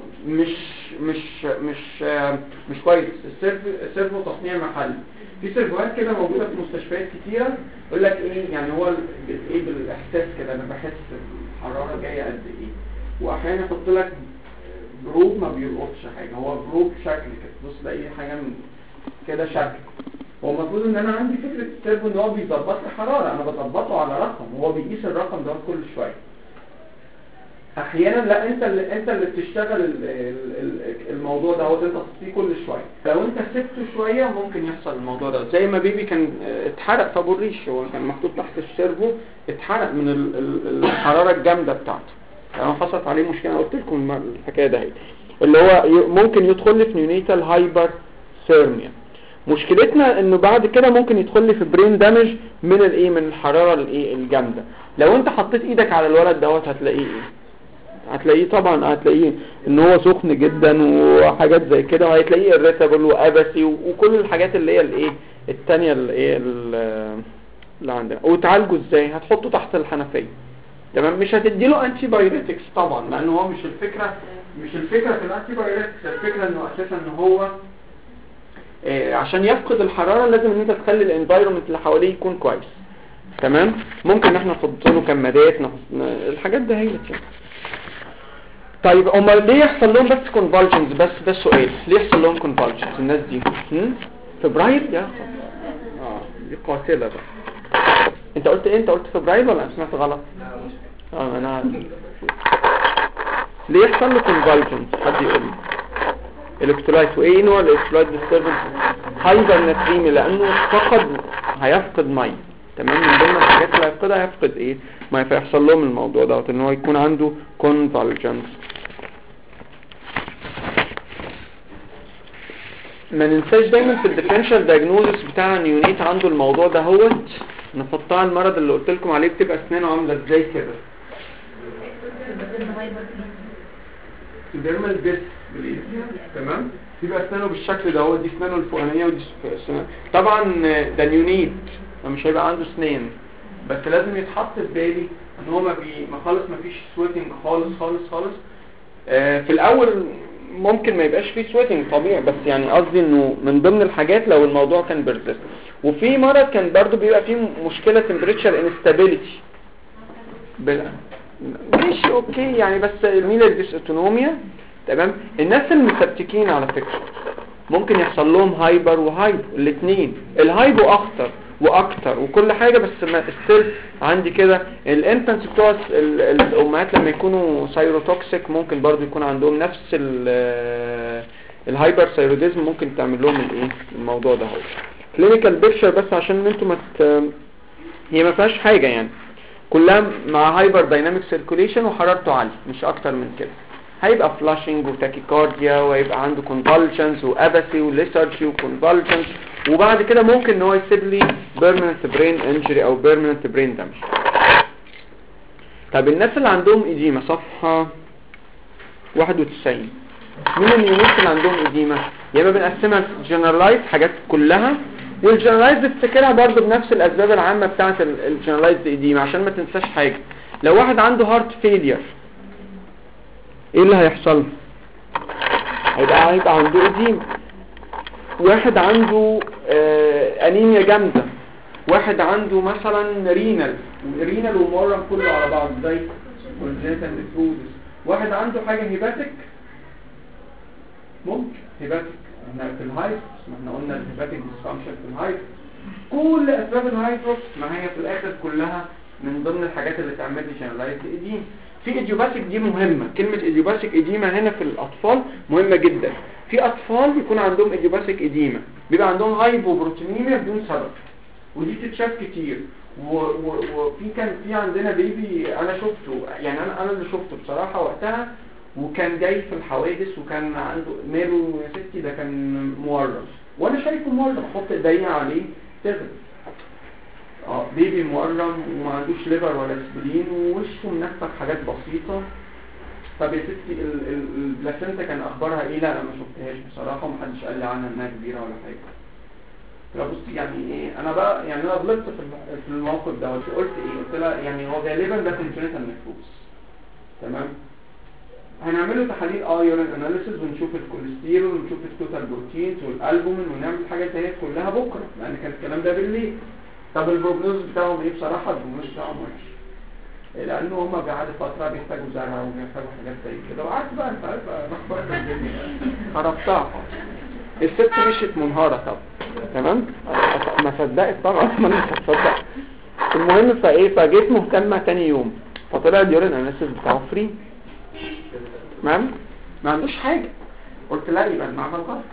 مش كويس. السيرفو تصنيع محلي. في سيرفوهات كده موجوده في مستشفيات كتيره يقول لك ايه يعني هو ايه بالاحساس كده انا بحس الحراره جايه قد ايه، واحيانا يحط لك بروب ما بيلقطش حاجه، هو بروب شكل كده بص لاقي حاجه من كده شكل. هو المفروض ان انا عندي فكره السيرفو ان هو بيظبط لي حراره، انا بظبطه على رقم وهو بيقيس الرقم ده كل شويه. احيانا لا انت اللي بتشتغل الموضوع ده، هو انت تصفيه كل شويه. لو انت سبته شويه ممكن يحصل الموضوع ده، زي ما بيبي كان اتحرق في ابو الريش، هو كان محطوط تحت السيرفو اتحرق من الحراره الجامده بتاعته، يعني حصلت عليه مشكله. قلت لكم الحكايه ده اللي هو ممكن يدخل لي في نيونيتال هايبر ثيرميا. مشكلتنا انه بعد كده ممكن يدخل لي في برين دامج من الايه، من الحراره الايه الجامده. لو انت حطيت ايدك على الولد دوت هتلاقيه ايه؟ هتلاقيه طبعا هتلاقيه ان هو سخن جدا وحاجات زي كده، وهتلاقيه irritable وابسي وكل الحاجات اللي هي الايه الثانيه الايه اللي عندنا. وتعالجه ازاي؟ هتحطه تحت الحنفيه، تمام. مش هتديله انتي بايوريتكس طبعا، لان هو مش الفكره في الانتي بايوريتكس. الفكره انه اساسا ان هو عشان يفقد الحراره لازم ان انت تخلي الانفايرمنت اللي حواليه يكون كويس، تمام. ممكن ان احنا نحط له كمادات الحاجات ده هي يعني. طيب امال ليه يحصل لهم بس كونفالجنز؟ بس ده السؤال، ليه يحصل لهم كونفالجنز الناس دي؟ فبراير يا دي قاتله بقى. انت قلت ايه؟ انت قلت فبراير ولا انا سمعت غلط؟ انا ليه يحصل له كونفالجنز؟ حد يقول لي. الكترولايت، وايه نوع الالكترولايت ديستربنس؟ هايبر ناتريمي، لانه هيفقد ميه، تمام. من ضمن الحاجات اللي هيفقدها هيفقد ايه؟ ما فيحصل لهم الموضوع دوت ان هو يكون عنده كونفالجنس. ما ننساش دايما في الديفرنشال دايجنوزس بتاع نيونيت عنده الموضوع ده هوت نحطها على المرض اللي قلت لكم عليه بتبقى اسنانه عامله ازاي كده. ديرمال ديس تمام، يبقى اسنانه بالشكل ده، هو دي اسنانه الفوقانيه ودي اسنانه. طبعا ده نيونيت مش هيبقى عنده اسنان، بس لازم يتحط في بالي ان هو ما خالص ما فيش سويتنج خالص خالص خالص. في الاول ممكن ما يبقاش فيه سويتنج طبيعي، بس يعني قصدي انه من ضمن الحاجات لو الموضوع كان بيرزست. وفي مرض كان برضو بيبقى فيه مشكله تمبريتشر انستابيليتي ماشي اوكي يعني، بس ميلر ديسوتونوميا، تمام. الناس المسبتكين على فكره ممكن يحصل لهم هايبر وهايبو الاثنين، الهايبو اخطر واكتر وكل حاجه، بس ستيل عندي كده الانفانتس بتوع الامهات لما يكونوا سايروتوكسيك ممكن برضو يكون عندهم نفس الهايبر ثايروديزم، ممكن تعمل لهم الايه الموضوع ده. هو كلينيكال بيكتشر بس عشان انتوا هي ما فيهاش حاجه يعني، كلها مع هايبر دايناميك سيركوليشن وحرارته عاليه مش اكتر من كده. هيبقى فلاشنج وتاكيكارديا ويبقى عنده كونفالجنز وابسي وليثارجي وكونفالجنز، وبعد كده ممكن ان هو يسيب لي بيرمننت برين انجري او بيرمننت برين دامج. طب الناس اللي عندهم اديمه صفحه 91، مين الناس اللي عندهم اديمه؟ يا اما بنقسمها جنرالايز حاجات كلها، والجنرالايز بتفتكرها برضو بنفس الاسباب العامه بتاعه الجنرالايز اديمه عشان ما تنساش حاجه. لو واحد عنده هارت فيلير ايه اللي هيحصل؟ هيبقى عنده اديمه. واحد عنده انيميا جامده، واحد عنده مثلا رينال ومورم كله على بعض زي كونجنتال نيفروزس، واحد عنده حاجه هيباتيك، ممكن هيباتيك احنا في الهايبس، ما احنا قلنا الهيباتيك ديسفانكشن في الهايبس. كل اسباب الهايبس ما هي في الاخر كلها من ضمن الحاجات اللي تعمل لي جنرالايز اديم. في ايديوباثيك دي مهمه، كلمه ايديوباثيك اديمه هنا في الاطفال مهمه جدا. في اطفال بيكون عندهم ايديوباثيك اديمه بيبقى عندهم هايبوبروتينيميا بدون سبب، ودي بتتشاف كتير. وفي كان في عندنا بيبي انا شفته، يعني انا اللي شفته بصراحه وقتها، وكان جاي في الحوادث وكان عنده ماله يا ستي ده كان مورم، وانا شايفه مورم احط ايديا عليه تغلب. بيبي مورم وما عندوش ليفر ولا سبلين ووشه منفخ حاجات بسيطه. طب يا ستي البلاسنتا كان اخبارها ايه؟ لا انا ما شفتهاش بصراحه ومحدش قال لي عنها انها كبيره ولا حاجه. لا بصي يعني ايه، انا بقى يعني انا غلطت في الموقف ده، قلت ايه؟ قلت لها يعني هو غالبا ده كونجنتال نيفروز، تمام. هنعمله تحاليل يورين اناليسيس ونشوف الكوليسترول ونشوف التوتال بروتينز والالبومين ونعمل الحاجات ديت كلها بكره لان كان الكلام ده بالليل. طب البروجنوز بتاعهم ايه؟ بصراحه البروجنوز بتاعهم وحش لانه هم بعد فتره بيحتاجوا زرع وبيحتاجوا حاجات زي كده وقعدت بقى انت عارف بخبرت الدنيا خربتها. الست مشيت منهاره طب تمام ما صدقت طبعا ما انت تصدق. المهم فجيت مهتمه تاني يوم فطلع اليورين اناليسيس بتاعه فري تمام ما عندوش حاجه. قلت لا يبقى المعمل غلط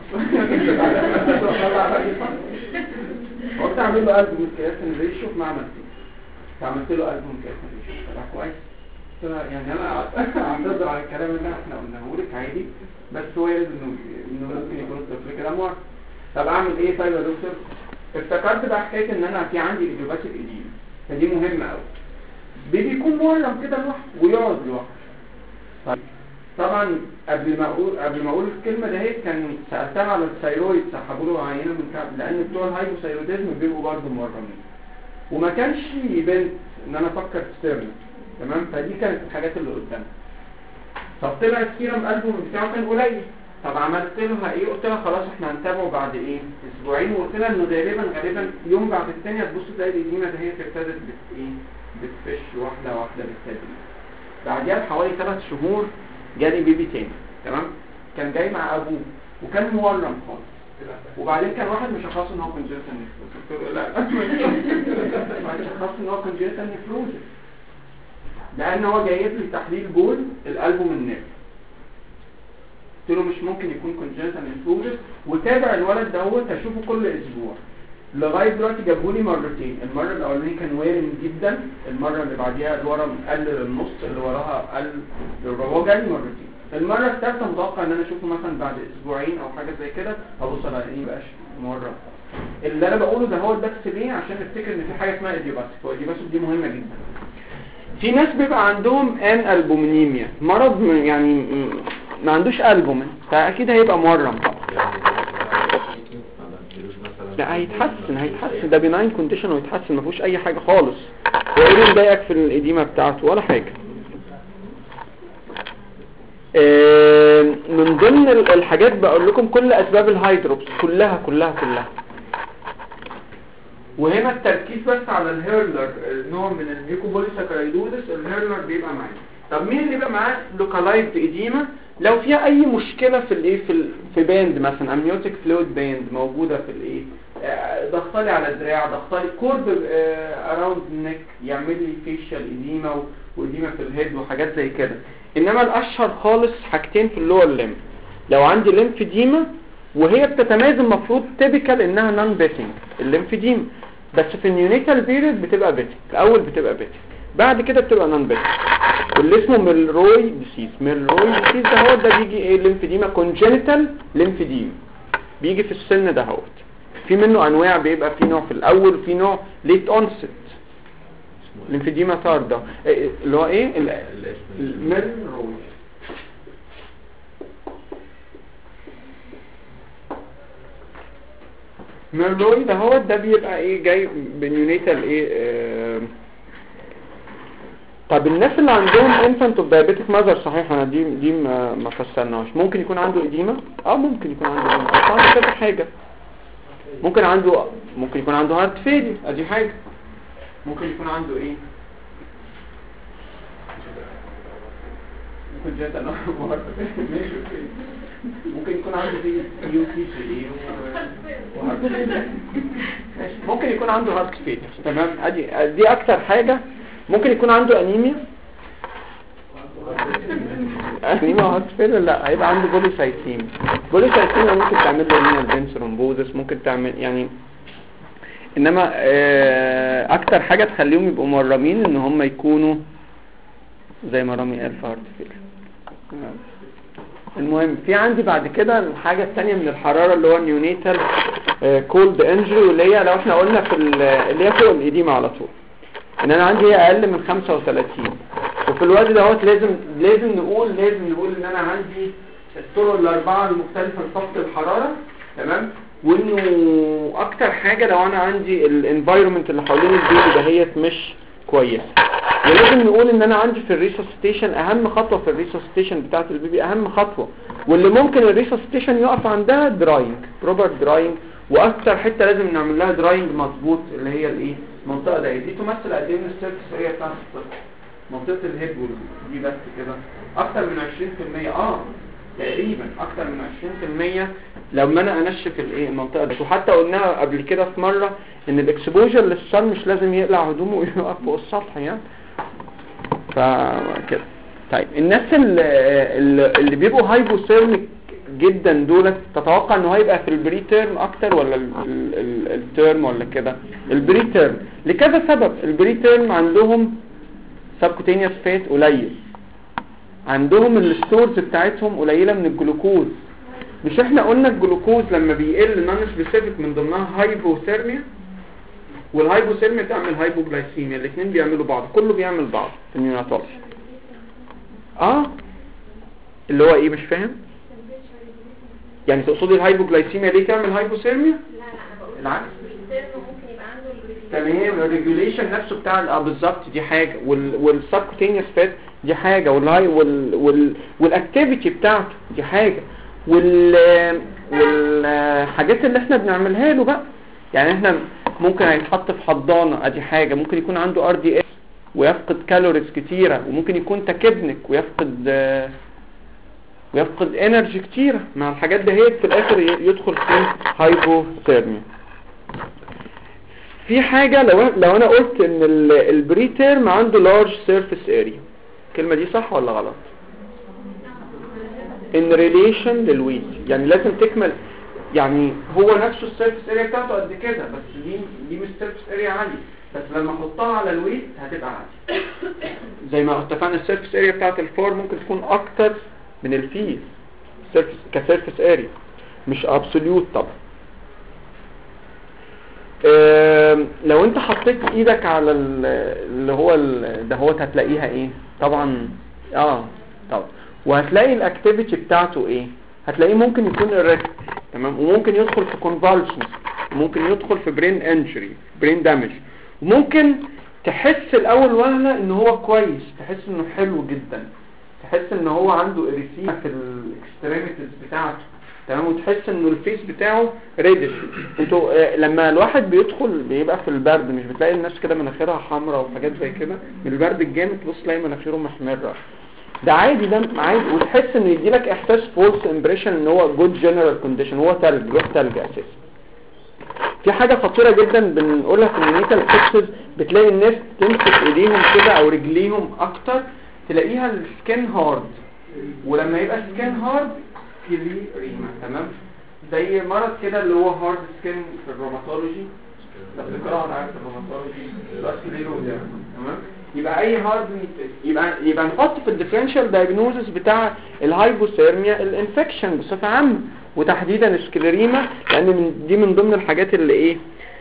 قلت اعمل له قلب كرياتين ريشيو في معمل عملت له قلب كرياتين ريشيو طلع كويس. يعني انا اعتذر على الكلام اللي احنا قلناه لك عادي بس وارد انه ممكن يكون الطفل كده مر. طب اعمل ايه طيب يا دكتور؟ افتكرت بقى حكايه ان انا في عندي ايديوباثيك ايديما فدي مهمه قوي. بيكون مورم كده لوحده ويقعد لوحده. طبعا قبل ما اقول الكلمه دهيت كان سالتها على الثايرويد سحبوا له عينه من كعب لان بتوع الهايبوثايروديزم بيبقوا برضه مورمين وما كانش يبان ان انا افكر ستيرن تمام. فدي كانت الحاجات اللي قدامي. طب طلع السيرم قلبه بتاعه كان قليل. طب عملت لها ايه؟ قلت لها خلاص احنا هنتابعه بعد ايه اسبوعين وقلت لها انه غالبا يوم بعد الثاني هتبص تلاقي الاديمه دهيت ابتدت بتفش واحده بالتدريج. بعديها بحوالي 3 شهور جالي بيبي تاني تمام. كان جاي مع ابوه وكان مورم خالص وبعدين كان واحد مشخص ان هو كونجنتال نيفروز. قلت له لا مشخص ان هو كونجنتال نيفروز لان هو جايب لي تحليل بول القلب من النيف. قلت له مش ممكن يكون كونجنتال نيفروز وتابع الولد دوت هشوفه كل اسبوع. لغايه دلوقتي جابوا لي مرتين. المره الاولانيه كان وارم جدا المره اللي بعديها الورم قل للنص اللي وراها قل للربع جالي مرتين. المره الثالثه متوقع ان انا اشوفه مثلا بعد اسبوعين او حاجه زي كده ابص على ايه بقاش مره. اللي انا بقوله ده هو بس ليه عشان نفتكر ان في حاجه اسمها ايديوباثيك. والايديوباثيك دي مهمه جدا. في ناس بيبقى عندهم البومينيميا مرض يعني ما عندوش البومين فاكيد هيبقى مورم طبعا. لا هيتحسن ده بناين كونديشن ويتحسن ما فيهوش اي حاجه خالص. وايه اللي مضايقك في الاديمه بتاعته ولا حاجه. من ضمن الحاجات بقول لكم كل اسباب الهايدروبس كلها وهنا التركيز بس على الهيرلر نوع من الميوكوبوليساكرايدوزس. الهيرلر بيبقى معاه. طب مين اللي بيبقى معاه لوكالايزد اديمه؟ لو فيها اي مشكله في الايه في باند مثلا امنيوتيك فلويد باند موجوده في الايه ضغطالي على الدراع ضغطالي كورد اراوند النك يعمل لي فيشال اديمه واديمه في الهيد وحاجات زي كده. انما الاشهر خالص حاجتين في اللور ليمب. لو عندي ليمفيديما وهي بتتميز المفروض تيبيكال انها نون بيتنج الليمفيديما بس في النيونيتال بيريد بتبقى بيتنج. الاول بتبقى بيتنج بعد كده بتبقى نون بيتنج واللي اسمه ميلروي ديسيز. ده بيجي ايه ليمفيديما كونجنتال ليمفيديما بيجي في السن ده في منه انواع بيبقى في نوع في الاول وفي نوع ليت اونست ليمفيديما طارده اللي هو ايه الميلروي. ميلروي ده بيبقى ايه جاي بنيونيتال ايه طب الناس اللي عندهم انفانت اوف دايابيتيك ماذر صحيح انا دي ما فسرناش. ممكن يكون عنده اديمه ممكن يكون عنده عنده كذا حاجه. ممكن يكون عنده هارت فيلير ادي حاجه. ممكن يكون عنده ايه ممكن يكون عنده يو تي سي ممكن يكون عنده هارت فيلير تمام. دي اكتر حاجه. ممكن يكون عنده انيميا هارت فيلير لا هيبقى عنده بوليسايتيم ممكن تعمل له رينال فين ثرومبوزس ممكن تعمل يعني. انما اكتر حاجه تخليهم يبقوا مرمين ان هم يكونوا زي ما رامي قال في هارت فيلير. المهم في عندي بعد كده الحاجه الثانيه من الحراره اللي هو نيونيتال كولد انجري واللي هي لو احنا قلنا في اللي هي فوق الايديما على طول ان انا عندي هي اقل من 35 وفي الوقت ده لازم نقول ان انا عندي الطرق الاربعه المختلفه لضبط الحراره تمام. وانه اكتر حاجه لو انا عندي الانفايرمنت اللي حوالين البيبي دهيت مش كويسه ولازم نقول ان انا عندي في الريسوسيتيشن اهم خطوه في الريسوسيتيشن بتاعه البيبي، اهم خطوه واللي ممكن الريسوسيتيشن يقف عندها دراينج، بروبر دراينج، واكتر حته لازم نعمل لها دراينج مظبوط اللي هي الايه المنطقه دي تمثل قد ايه من السيرفس اريا بتاعه الطفل، منطقه الهيد دي بس كده اكتر من 20%، تقريبا اكتر من 20% لما انا انشف الايه المنطقه دي. وحتى قلناها قبل كده في مره ان الاكسبوجر للصن مش لازم يقلع هدومه ويقف فوق السطح يعني فكده. طيب الناس اللي بيبقوا هايبوثيرميك جدا دولت تتوقع انه هيبقى في البري تيرم اكتر ولا التيرم ولا كده؟ البري تيرم لكذا سبب. البري تيرم عندهم سبكوتينيوس فات قليل، عندهم الستورز بتاعتهم قليله من الجلوكوز. مش احنا قلنا الجلوكوز لما بيقل نون سبيسيفيك من ضمنها هايبوثيرميا، والهايبوثيرميا تعمل هايبوجلايسيميا، الاثنين بيعملوا بعض، كله بيعمل بعض في النيوناتولوجي. اللي هو ايه مش فاهم؟ يعني تقصدي الهايبوجلايسيميا ليه تعمل هايبوثيرميا؟ لا انا بقول العكس ممكن يبقى عنده تمام. الريجوليشن نفسه بتاع بالظبط دي حاجه، والسبكوتينيوس فات دي حاجه، والاكتيفيتي بتاعته دي حاجه، والحاجات اللي احنا بنعملها له بقى. يعني احنا ممكن هيتحط في حضانه ادي حاجه، ممكن يكون عنده RDS ويفقد كالوريز كتيره، وممكن يكون تكبنك ويفقد انرجي كتيره مع الحاجات دهيت، في الاخر يدخل في هايبوثيرميا. في حاجة لو انا قلت ان البري تيرم عنده لارج سيرفيس اريا، الكلمة دي صح ولا غلط؟ ان ريليشن للويت، يعني لازم تكمل، يعني هو نفسه السيرفيس اريا بتاعته قد كده، بس دي مش سيرفيس اريا عالية، بس لما احطها على الويت هتبقى عالية. زي ما اتفقنا السيرفيس اريا بتاعت الفور ممكن تكون اكتر من الفيل كسيرفيس اريا، مش ابسوليوت طبعا. لو انت حطيت ايدك على اللي هو دهوت هتلاقيها ايه طبعا. طبعا وهتلاقي الاكتيفيتي بتاعته ايه، هتلاقيه ممكن يكون erect تمام، وممكن يدخل في convulsions، وممكن يدخل في brain injury brain damage، وممكن تحس الاول وهله ان هو كويس، تحس انه حلو جدا، تحس ان هو عنده اريثيما في الاكستريميتيز بتاعته تمام، وتحس انه الفيس بتاعه ريدش. انتوا لما الواحد بيدخل بيبقى في البرد مش بتلاقي الناس كده مناخيرها حمراء وحاجات زي كده من البرد الجامد، تبص تلاقي مناخيره محمره، ده عادي، ده عادي، وتحس انه يديلك احساس فولس امبريشن ان هو جود جنرال كونديشن، هو تلج، روح تلج اساسا. في حاجه خطيره جدا بنقولها في النيتال فيكسز، بتلاقي الناس تمسك ايديهم كده او رجليهم اكتر تلاقيها السكين هارد، ولما يبقى سكين هارد ريما تمام، زي مرض كده اللي هو هارد سكين في الروماتولوجي، بس القراءه عارف الروماتولوجي الاسكليروزا تمام. يبقى اي هارد يبقى نحط في الديفرنشال دايجنوزس بتاع الهايبوثيرميا الانفكشن بصفه عامه، وتحديدا السكليريما، لان دي من ضمن الحاجات اللي ايه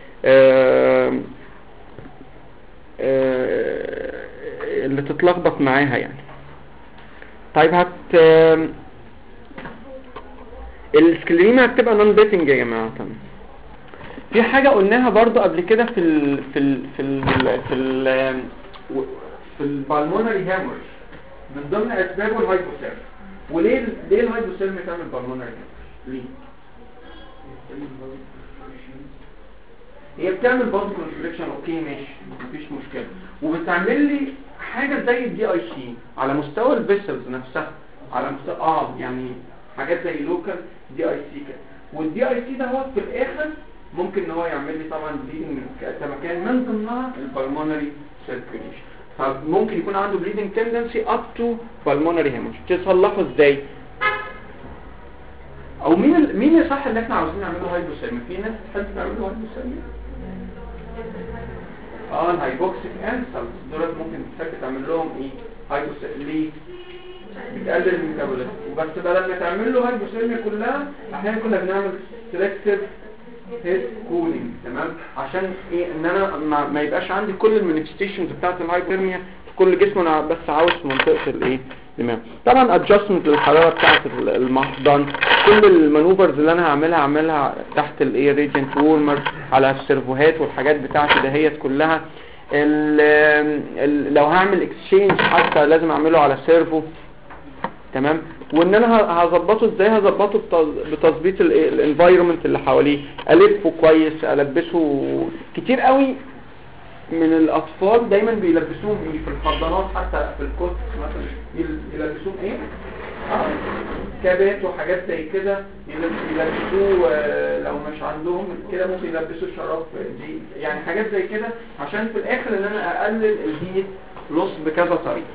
اللي تتلخبط معاها يعني. طيب السكليريما هتبقى نون بيتنج يا جماعه. تمام. في حاجه قلناها برضو قبل كده في البالمونري هامورج، من ضمن اسبابه الهايبوثيرميا. وليه الهايبوثيرميا تعمل بالمونري هامورج؟ ليه؟ هي بتعمل بازو كونستريكشن، اوكي ماشي مفيش مشكله، وبتعمل لي حاجه زي الدي اي سي على مستوى الفيسلز نفسها، على مستوى يعني حاجات زي لوكال دي اي سي كده، والدي اي سي ده هو في الاخر ممكن ان هو يعمل لي طبعا بليدنج كمكان من ضمنها البالمونري سيركيوليشن، فممكن يكون عنده بليدنج تندنسي اب تو بالمونري هيموريج. تصلحه ازاي؟ او مين صح اللي احنا عاوزين نعمله هايبوثيرميا؟ في ناس تحب تعمله هايبوثيرميا الهايبوكسيك انسلز دول ممكن تحب تعمل لهم ايه هايبوثيرميا. ليه؟ بتقلل الميتابوليزم، وبس بدل ما تعمل له هايبوثيرميا كلها احيانا كنا بنعمل سيلكتيف هيد كولينج تمام، عشان ايه ان انا ما يبقاش عندي كل المانيفستيشنز بتاعه الهايبوثيرميا في كل جسم، انا بس عاوز في منطقه الايه دماغ. طبعا ادجستمنت للحراره بتاعه المحضن، كل المانوفرز اللي انا هعملها تحت الايه ريجنت وورمر على السيرفوهات والحاجات بتاعتي دهيت كلها لو هعمل اكسشينج حتى لازم اعمله على سيرفو، تمام. وان انا هظبطه ازاي؟ هظبطه بتظبيط الانفايرمنت اللي حواليه، الفه كويس، البسه. كتير قوي من الاطفال دايما بيلبسوهم ايه في الحضانات، حتى في الكوت مثلا يلبسوهم ايه، كابات وحاجات زي كده، يلبسوه. لو مش عندهم كده ممكن يلبسوا شراب دي، يعني حاجات زي كده، عشان في الاخر ان انا اقلل الهيت لوس بكذا طريقه.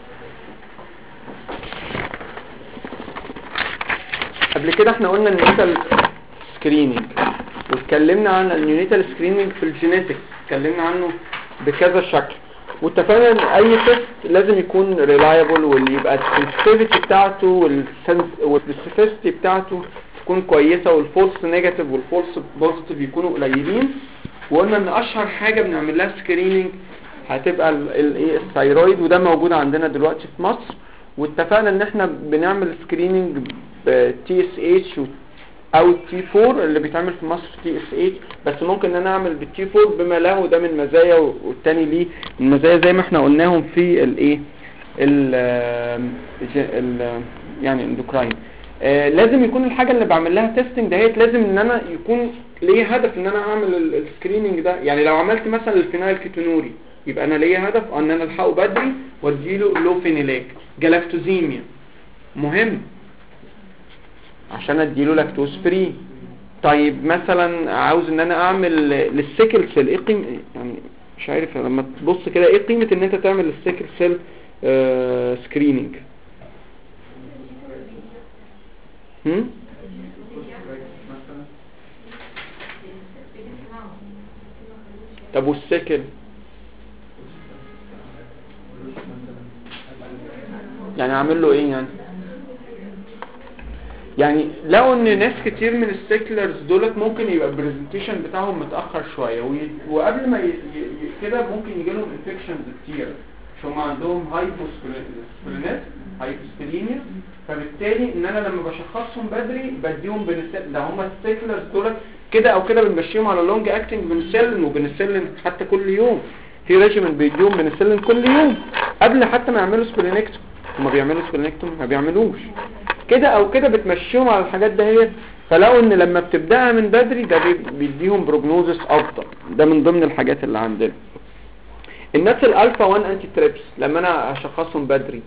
قبل كده احنا قلنا النيونيتال سكريننج، واتكلمنا عن النيونيتال سكريننج في الجينيتكس، اتكلمنا عنه بكذا شكل، واتفقنا ان اي تيست لازم يكون ريلايبل، واللي يبقى السنسيتيفيتي بتاعته والسبيسيفيسيتي بتاعته تكون كويسه، والفولس نيجاتيف والفولس بوزيتيف يكونوا قليلين. وقلنا ان اشهر حاجه بنعمل لها سكريننج هتبقى الثايرويد، وده موجود عندنا دلوقتي في مصر. واتفقنا ان احنا بنعمل سكريننج تي اس اتش او تي 4 اللي بيتعمل في مصر تي اس اتش، بس ممكن ان انا اعمل بالتي 4 بما له ده من مزايا، والتاني ليه من مزايا زي ما احنا قلناهم في الايه يعني اندوكراين. لازم يكون الحاجه اللي بعمل لها تيستنج دهيت لازم ان انا يكون ليه هدف ان انا اعمل السكريننج ده. يعني لو عملت مثلا الفينايل كيتونوري يبقى انا ليه هدف ان انا الحقه بدري واديله لو فينيلاك. جلاكتوزيميا مهم عشان اديله لاكتوز فري. طيب مثلا عاوز ان انا اعمل للسيكل سيل، ايه قيمه يعني مش عارف لما تبص كده ايه قيمه ان انت تعمل للسيكل سيل سكريننج؟ طب والسيكل يعني اعمل له ايه يعني لقوا ان ناس كتير من السيكلرز دولت ممكن يبقى البرزنتيشن بتاعهم متاخر شويه، وقبل ما كده ممكن يجي لهم انفكشنز كتير، مش هم عندهم هايبوسبلينيت هايبوسبلينيا، فبالتالي ان انا لما بشخصهم بدري بديهم بنسلين. ده هم السيكلرز دولت كده او كده بنمشيهم على لونج اكتنج بنسلين، وبنسلين حتى كل يوم في ريجيمنت بيديهم بنسلين كل يوم قبل حتى ما يعملوا سبلينكتوم. هم بيعملوا سبلينكتوم ما بيعملوش كده او كده بتمشيهم على الحاجات دهيت. فلقوا ان لما بتبداها من بدري ده بيديهم بروجنوزس افضل. ده من ضمن الحاجات اللي عندنا. الناس الالفا 1 انتي تريبس لما انا اشخصهم بدري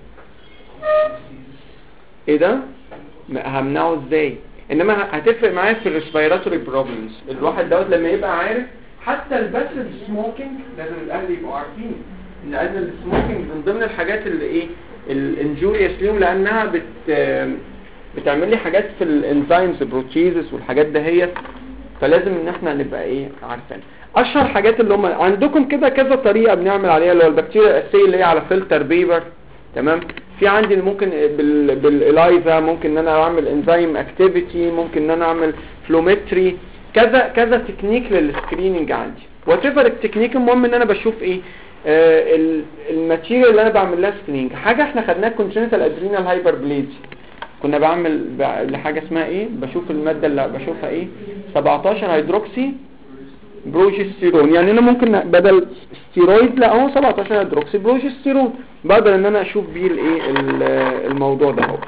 ايه ده همنعه ازاي؟ انما هتفرق معايا في الريسبيراتوري بروبلمز. الواحد دوت لما يبقى عارف حتى الباسيف سموكينج لازم الاهل يبقوا عارفين ان السموكينج من ضمن الحاجات اللي ايه الانجوريوس ليهم، لانها بتعمل لي حاجات في الانزيمز بروتيزس والحاجات دهيت. فلازم ان احنا نبقى ايه عارفين اشهر حاجات اللي هم عندكم كده كذا طريقه بنعمل عليها، اللي هو البكتيريا الاساسيه اللي هي على فلتر بيبر، تمام. في عندي ممكن بالالايزا، ممكن ان انا اعمل انزيم اكتيفيتي، ممكن ان انا اعمل فلومتري، كذا تكنيك للسكريننج عندي. وات ايفر التكنيك، المهم ان انا بشوف ايه الماتيريال اللي انا بعمل لها سكريننج. حاجه احنا خدناها كونجنتال ادرينال هايبربليزيا، كنا بعمل لحاجه اسمها ايه، بشوف الماده اللي بشوفها ايه 17 هيدروكسي بروجستيرون. يعني انا ممكن بدل ستيرويد لا هو 17 هيدروكسي بروجستيرون، بقدر ان انا اشوف بيه الايه الموضوع ده اهو.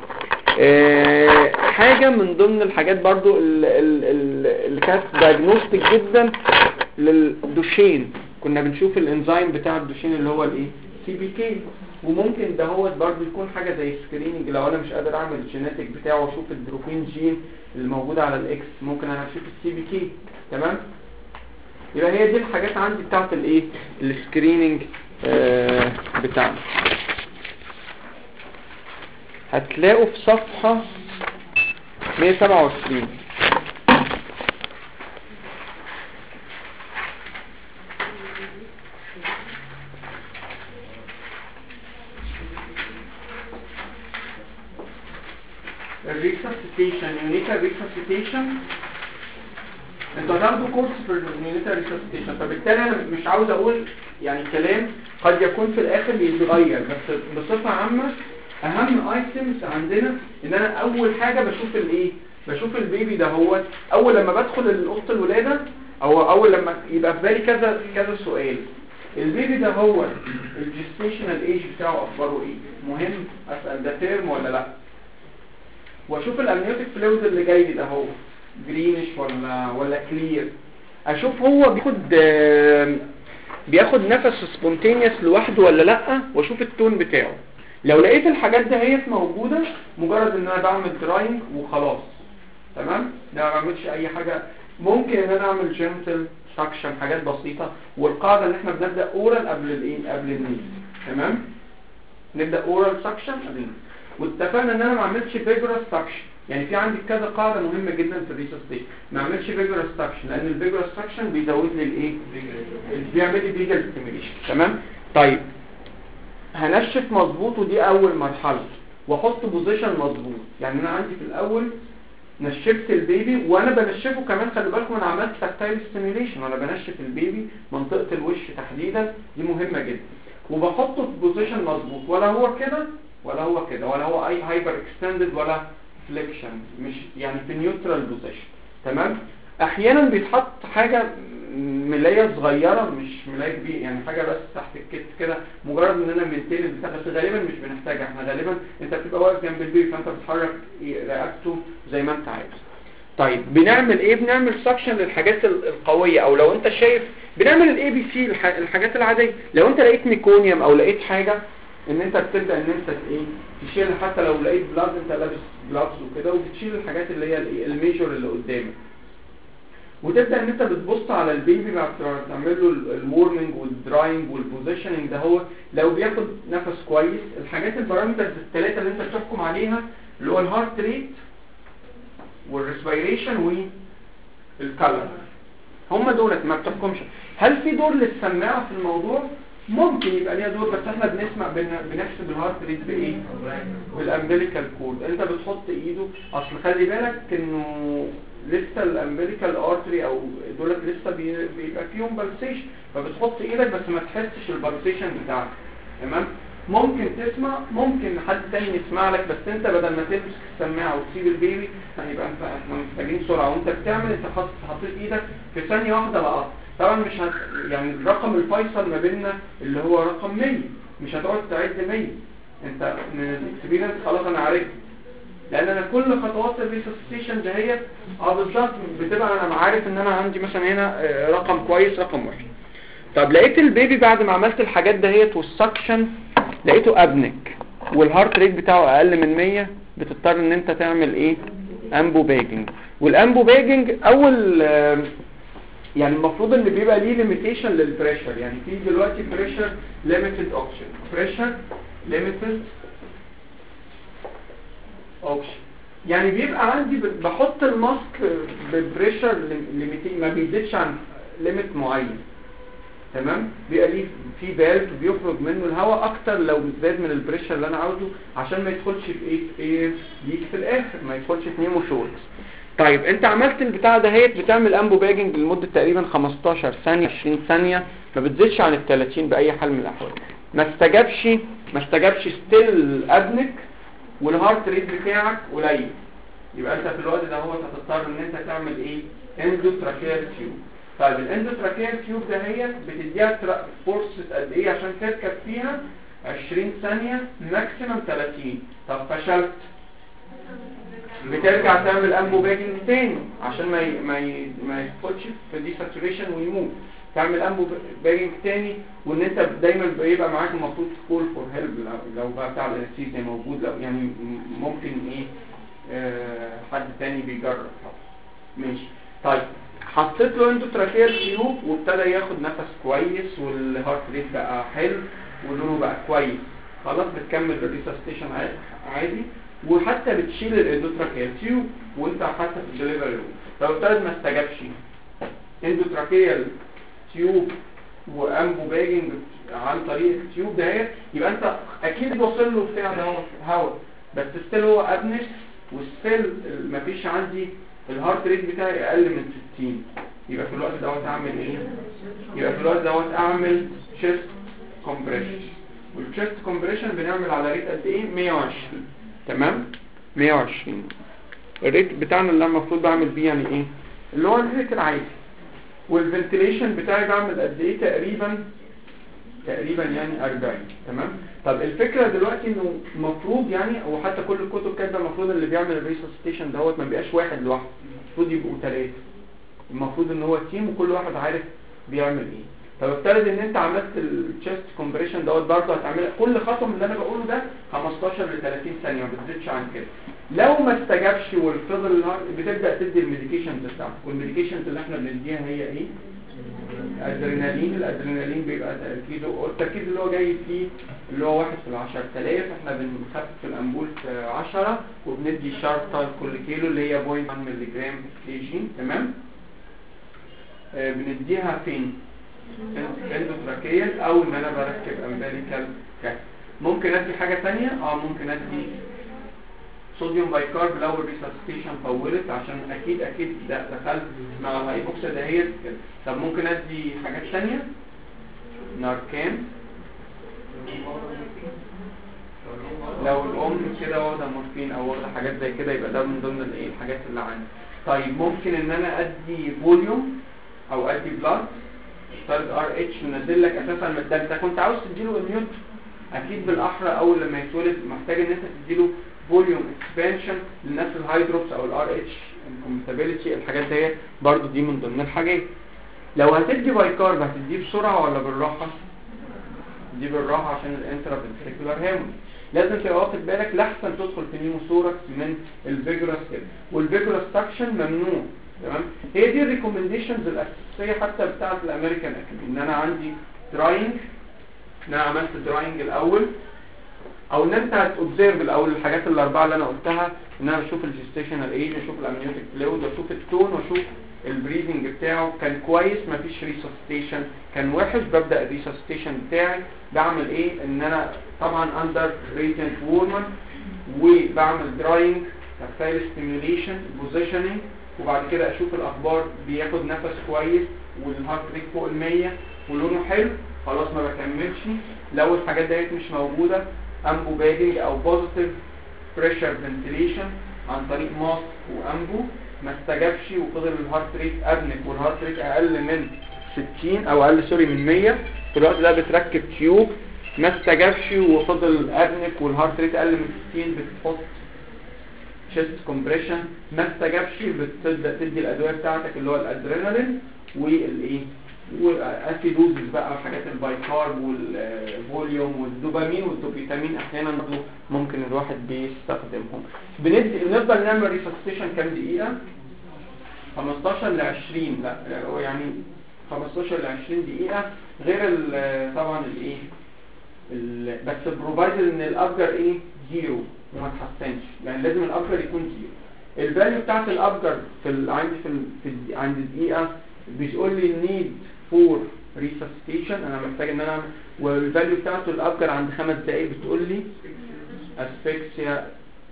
حاجه من ضمن الحاجات برضو اللي كانت دايجنوستيك جدا للدوشين، كنا بنشوف الانزيم بتاع الدوشين اللي هو الايه سي بي كي. وممكن دهوت برضو يكون حاجه زي سكريننج لو انا مش قادر اعمل الجينيتك بتاعه واشوف الدروبين جين اللي موجود على الاكس، ممكن انا اشوف السي بي كي، تمام. يبقى هي دي الحاجات عندي بتاعت الايه السكريننج بتاعنا. هتلاقوا في صفحه 127 الريسسيتيشن، يونيتال ريسسيتيشن. انتوا هتاخدوا كورس في اليونيتال ريسسيتيشن، فبالتالي انا مش عاوز اقول يعني كلام قد يكون في الاخر بيتغير، بس بصفه عامه اهم ايتمز عندنا ان انا اول حاجه بشوف الايه، بشوف البيبي ده هو اول لما بدخل اوضه الولاده، او اول لما يبقى في بالي كذا سؤال. البيبي ده هو الجستيشنال ايج بتاعه اخباره ايه؟ مهم اسال ده تيرم ولا لا. واشوف الامنيوتيك فلويد اللي جاي لي ده هو جرينش ولا كلير. اشوف هو بياخد نفس سبونتينيوس لوحده ولا لا، واشوف التون بتاعه. لو لقيت الحاجات دي هي موجوده، مجرد ان انا بعمل دراينج وخلاص. تمام؟ ما بعملش اي حاجه. ممكن ان انا اعمل جنتل سكشن، حاجات بسيطه. والقاعده ان احنا بنبدا اورال قبل النيل. تمام؟ نبدا اورال سكشن قبل النيل. واتفقنا ان انا ما اعملش فيجورس سكشن. يعني في عندي كذا قاعده مهمه جدا في الريسستيشن. ما اعملش فيجورس سكشن، لان الفيجورس سكشن بيزود لي الايه؟ بيعمل لي فيجال ستيميوليشن. تمام؟ طيب هنشف مظبوط، ودي اول مرحله. واحط بوزيشن مظبوط. يعني انا عندي في الاول نشفت البيبي، وانا بنشفه كمان خلي بالكم انا عملت تاكتايل ستيميوليشن وانا بنشف البيبي منطقه الوش تحديدا، دي مهمه جدا. وبحطه في بوزيشن مظبوط، ولا هو كده ولا هو كده، ولا هو اي هايبر اكستندد ولا فليكشن، مش يعني في نيوترال بوزيشن. تمام؟ احيانا بيتحط حاجه ملايه صغيره، مش ملايه كبيره، يعني حاجه بس تحت الكتف كده، مجرد ان انا منتين البتاع، بس غالبا مش بنحتاجها. احنا غالبا انت بتبقى واقف جنب البيبي، فانت بتحرك رقبته زي ما انت عايز. طيب بنعمل ايه؟ بنعمل سكشن للحاجات القويه، او لو انت شايف بنعمل الاي بي سي، الحاجات العاديه. لو انت لقيت ميكونيوم او لقيت حاجه، ان انت بتبدا ان انت ايه تشيل. حتى لو لقيت بلاد، انت لابس جلافز وكده، وبتشيل الحاجات اللي هي الميجور اللي قدامك. وتبدا ان انت بتبص على البيبي بعد ما تعمل له الورنينج والدراينج والبوزيشننج ده. هو لو بياخد نفس كويس، الحاجات البارامترز الثلاثه اللي انت بتحكم عليها، اللي هو الهارت ريت والريسبيريشن والكالر، هم دولت ما بتحكمش. هل في دور للسماعه في الموضوع؟ ممكن يبقى ليها دور، بس احنا بنحسب الهارت ريت بايه؟ بالامبليكال كورد. انت بتحط ايده، اصل خلي بالك انه لسه الامبليكال ارتري او دولت لسه بيبقى فيهم بالسيشن، فبتحط ايدك بس ما تحسش البالسيشن بتاعك. تمام؟ ممكن تسمع، ممكن حد تاني يسمع لك، بس انت بدل ما تمسك السماعه وتسيب البيبي، هيبقى احنا محتاجين سرعه. وانت بتعمل انت حطيت ايدك في ثانيه واحده لقط. طبعا مش يعني الرقم الفيصل ما بيننا اللي هو رقم 100، مش هتقعد تعد 100. انت من الاكسبيرينس خلاص انا عارف، لان انا كل خطوات الريسستيشن دهيت بالظبط بتبقى انا عارف ان انا عندي مثلا هنا رقم كويس رقم وحش. طب لقيت البيبي بعد ما عملت الحاجات دهيت والسكشن لقيته ابنك والهارت ريت بتاعه اقل من 100، بتضطر ان انت تعمل ايه؟ امبو باجنج. والامبو باجنج اول يعني المفروض ان بيبقى ليه ليميتيشن للبريشر. يعني في دلوقتي بريشر ليميتد اوبشن، بريشر ليميتد اوبشن. يعني بيبقى عندي بحط الماسك ببريشر ليميتيشن ما بيزيدش عن ليميت معين. تمام؟ بيبقى ليه في بالف بيخرج منه الهواء اكتر لو زاد من البريشر اللي انا عاوزه، عشان ما يدخلش في ايه ليك في الاخر، ما يدخلش في نيموثوركس. طيب انت عملت البتاع دهيت، بتعمل امبو باجنج لمده تقريبا 15 ثانيه 20 ثانيه، ما بتزيدش عن ال 30 باي حال من الاحوال. ما استجابش ستيل ابنك والهارت ريت بتاعك قليل، يبقى انت في الوقت ده هو هتضطر ان انت تعمل ايه؟ اندوتراكيال تيوب. طيب الاندوتراكيال تيوب دهيت بتديها فورس قد ايه عشان تركب فيها؟ 20 ثانيه ماكسيمم 30. طب فشلت، بترجع تعمل امبو باجنج تاني عشان ما يدخلش في دي ساتوريشن ويموت. تعمل امبو باجنج تاني، وان انت دايما بيبقى معاك المفروض كول فور هيلب لو بقى بتاع الانستيزيا موجود، لو يعني ممكن ايه حد تاني بيجرب. ماشي. طيب حطيت له اندوتراكيال تيوب وابتدى ياخد نفس كويس والهارت ريت بقى حلو ولونه بقى كويس، خلاص بتكمل الريسستيشن عادي. وحتى بتشيل الاندوتراكيال تيوب وانت حتى في الدليفري روم. لو ابتدى ما استجابش اندوتراكيال تيوب وامبو باجنج عن طريق التيوب دهيت، يبقى انت اكيد وصل له بتاع ده هواء، بس ستيل هو ابنس، والستيل مفيش عندي الهارت ريت بتاعي اقل من 60. يبقى في الوقت دوت اعمل ايه؟ يبقى في الوقت دوت اعمل تشيست كومبريشن. والتشيست كومبريشن بنعمل على ريت قد ايه؟ 120. تمام؟ 120 الريت بتاعنا اللي المفروض بعمل بيه يعني ايه؟ اللي هو الريت العادي. والفنتيليشن بتاعي بعمل قد ايه؟ تقريبا تقريبا يعني 40. تمام. طب الفكره دلوقتي انه المفروض يعني، او حتى كل الكتب كاتبه المفروض اللي بيعمل الريسسيتيشن دوت ما بيبقاش واحد لوحده، المفروض يبقوا 3. المفروض ان هو تيم وكل واحد عارف بيعمل ايه. طب افترض ان انت عملت التشست كومبريشن دوت، برضه هتعمل كل خطوه من اللي انا بقوله ده 15 ل 30 ثانيه، ما بتزيدش عن كده. لو ما استجابش والفضل بتبدا تدي الميديكيشنز بتاعتك، والميديكيشنز اللي احنا بنديها هي ايه؟ ادرينالين. الادرينالين بيبقى تركيزه، والتركيز اللي هو جاي فيه اللي هو 1 في 10,000. احنا بنخفف الامبول في 10 وبندي شاربتال كل كيلو اللي هي 0.1 مللي جرام كي جي. تمام. بنديها فين؟ اندوتراكيال، او ان انا بركب امبليكال كات. ممكن ادي حاجه ثانيه، ممكن ادي صوديوم بايكارب لو الريسسيتيشن طولت، عشان اكيد دخلت مع الهايبوكسيا دهيت كده. طب ممكن ادي حاجات ثانيه، ناركان لو الام كده واخده مورفين او واخده حاجات زي كده، يبقى ده من ضمن الايه الحاجات اللي عندي. طيب ممكن ان انا ادي فوليوم او ادي بلاد ستارت ار اتش منزل لك اساسا من الدم. انت كنت عاوز تديله اميون، اكيد بالاحرى اول لما يتولد محتاج ان انت تديله فوليوم اكسبانشن للناس الهايدروبس او الار اتش انكومباتيبيليتي. الحاجات دي برضو دي من ضمن الحاجات. لو هتدي بايكارب هتديه بسرعه ولا بالراحه؟ دي بالراحه عشان الانترا فنتريكولار هيموريج. لازم تبقى واخد بالك لاحسن تدخل في نيموثوركس من الفيجورس كده، والفيجورس سكشن ممنوع. تمام. هي دي الريكومنديشنز الاساسيه حتى بتاعه الامريكان اكاديمي، ان انا عندي دراينج، ان انا عملت دراينج الاول، او ان انت هتوبزيرف الاول الحاجات الاربعه اللي انا قلتها، ان انا اشوف الجستيشنال ايج، اشوف الامنيوتيك فلويد، واشوف التون، واشوف البريزنج بتاعه كان كويس مفيش ريسسيتيشن، كان وحش ببدا الريسسيتيشن بتاعي. بعمل ايه؟ ان انا طبعا اندر ريتنت وورمر، وبعمل دراينج تكتايل ستيميوليشن بوزيشننج، وبعد كده اشوف الاخبار بياخد نفس كويس والهارت ريت فوق ال100 ولونه حلو، خلاص ما بكملش. لو الحاجات ديت مش موجوده، امبو بادنج او بوزيتيف بريشر فنتيليشن عن طريق ماسك وامبو، ما استجابش وفضل الهارت ريت ابنك والهارت ريت اقل من 60 او اقل من 100، في الوقت ده بتركب تيوب. ما استجابش وفضل ابنك والهارت ريت اقل من 60، بتحط chest compression. ما استجابش بتبدا تدي الادويه بتاعتك اللي هو الادرينالين والايه واسيدوزز بقى، وحاجات البايكارب والفوليوم والدوبامين والدوبيتامين احيانا برضه ممكن الواحد بيستخدمهم. بنفضل نعمل ريسسيتيشن كام دقيقه؟ 15 ل 20، لا يعني 15 ل 20 دقيقه، غير طبعا الايه بس بروفايدد ان الابجر ايه زيرو وما تحسنش، يعني لازم الابجر يكون زيرو. الفاليو بتاعت الابجر عند الدقيقه بتقول لي نيد فور ريسسيتيشن، انا محتاج ان انا، والفاليو بتاعته الابجر عند 5 دقائق بتقول لي اسفكسيا.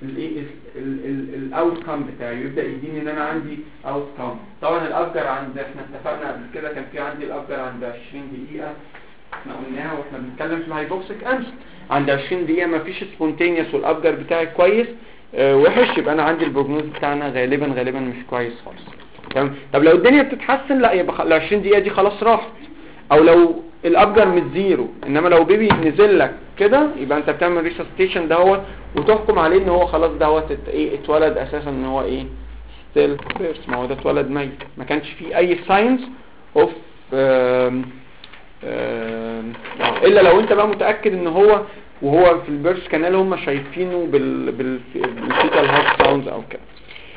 الاوت كام بتاعي يبدا يديني ان انا عندي اوت كام. طبعا الابجر عند، احنا اتفقنا قبل كده كان في عندي الابجر عند 20 دقيقه، احنا قلناها واحنا بنتكلم في الهايبوكسيك امس، عند 20 دقيقه ما فيش سبونتينيوس والابجر بتاعي كويس وحش، يبقى انا عندي البروجنوز بتاعنا غالبا مش كويس خالص. تمام. طب لو الدنيا بتتحسن، لا يبقى ال 20 دقيقه دي خلاص راحت. او لو الابجر مش زيرو، انما لو بيبي نزل لك كده، يبقى انت بتعمل ريسسيتيشن دهوت وتحكم عليه ان هو خلاص دهوت اتولد اساسا ان هو ستيل بيرس، ما هو ده اتولد ميت، ما كانش فيه اي ساينز اوف الا لو انت بقى متاكد ان هو وهو في البيرس كانال هم شايفينه بالفيتال هارت ساوندز او كده.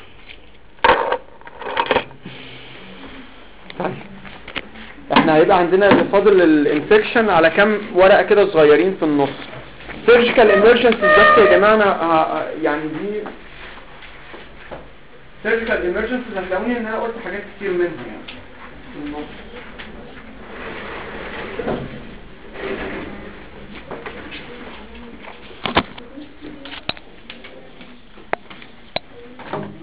طيب احنا هيبقى عندنا اللي فاضل الانفكشن على كام ورقه كده صغيرين في النص. سيرجيكال ايمرجنسيز بس يا جماعه، يعني دي سيرجيكال ايمرجنسيز هتلاقوني ان انا قلت حاجات كتير منها يعني في النص.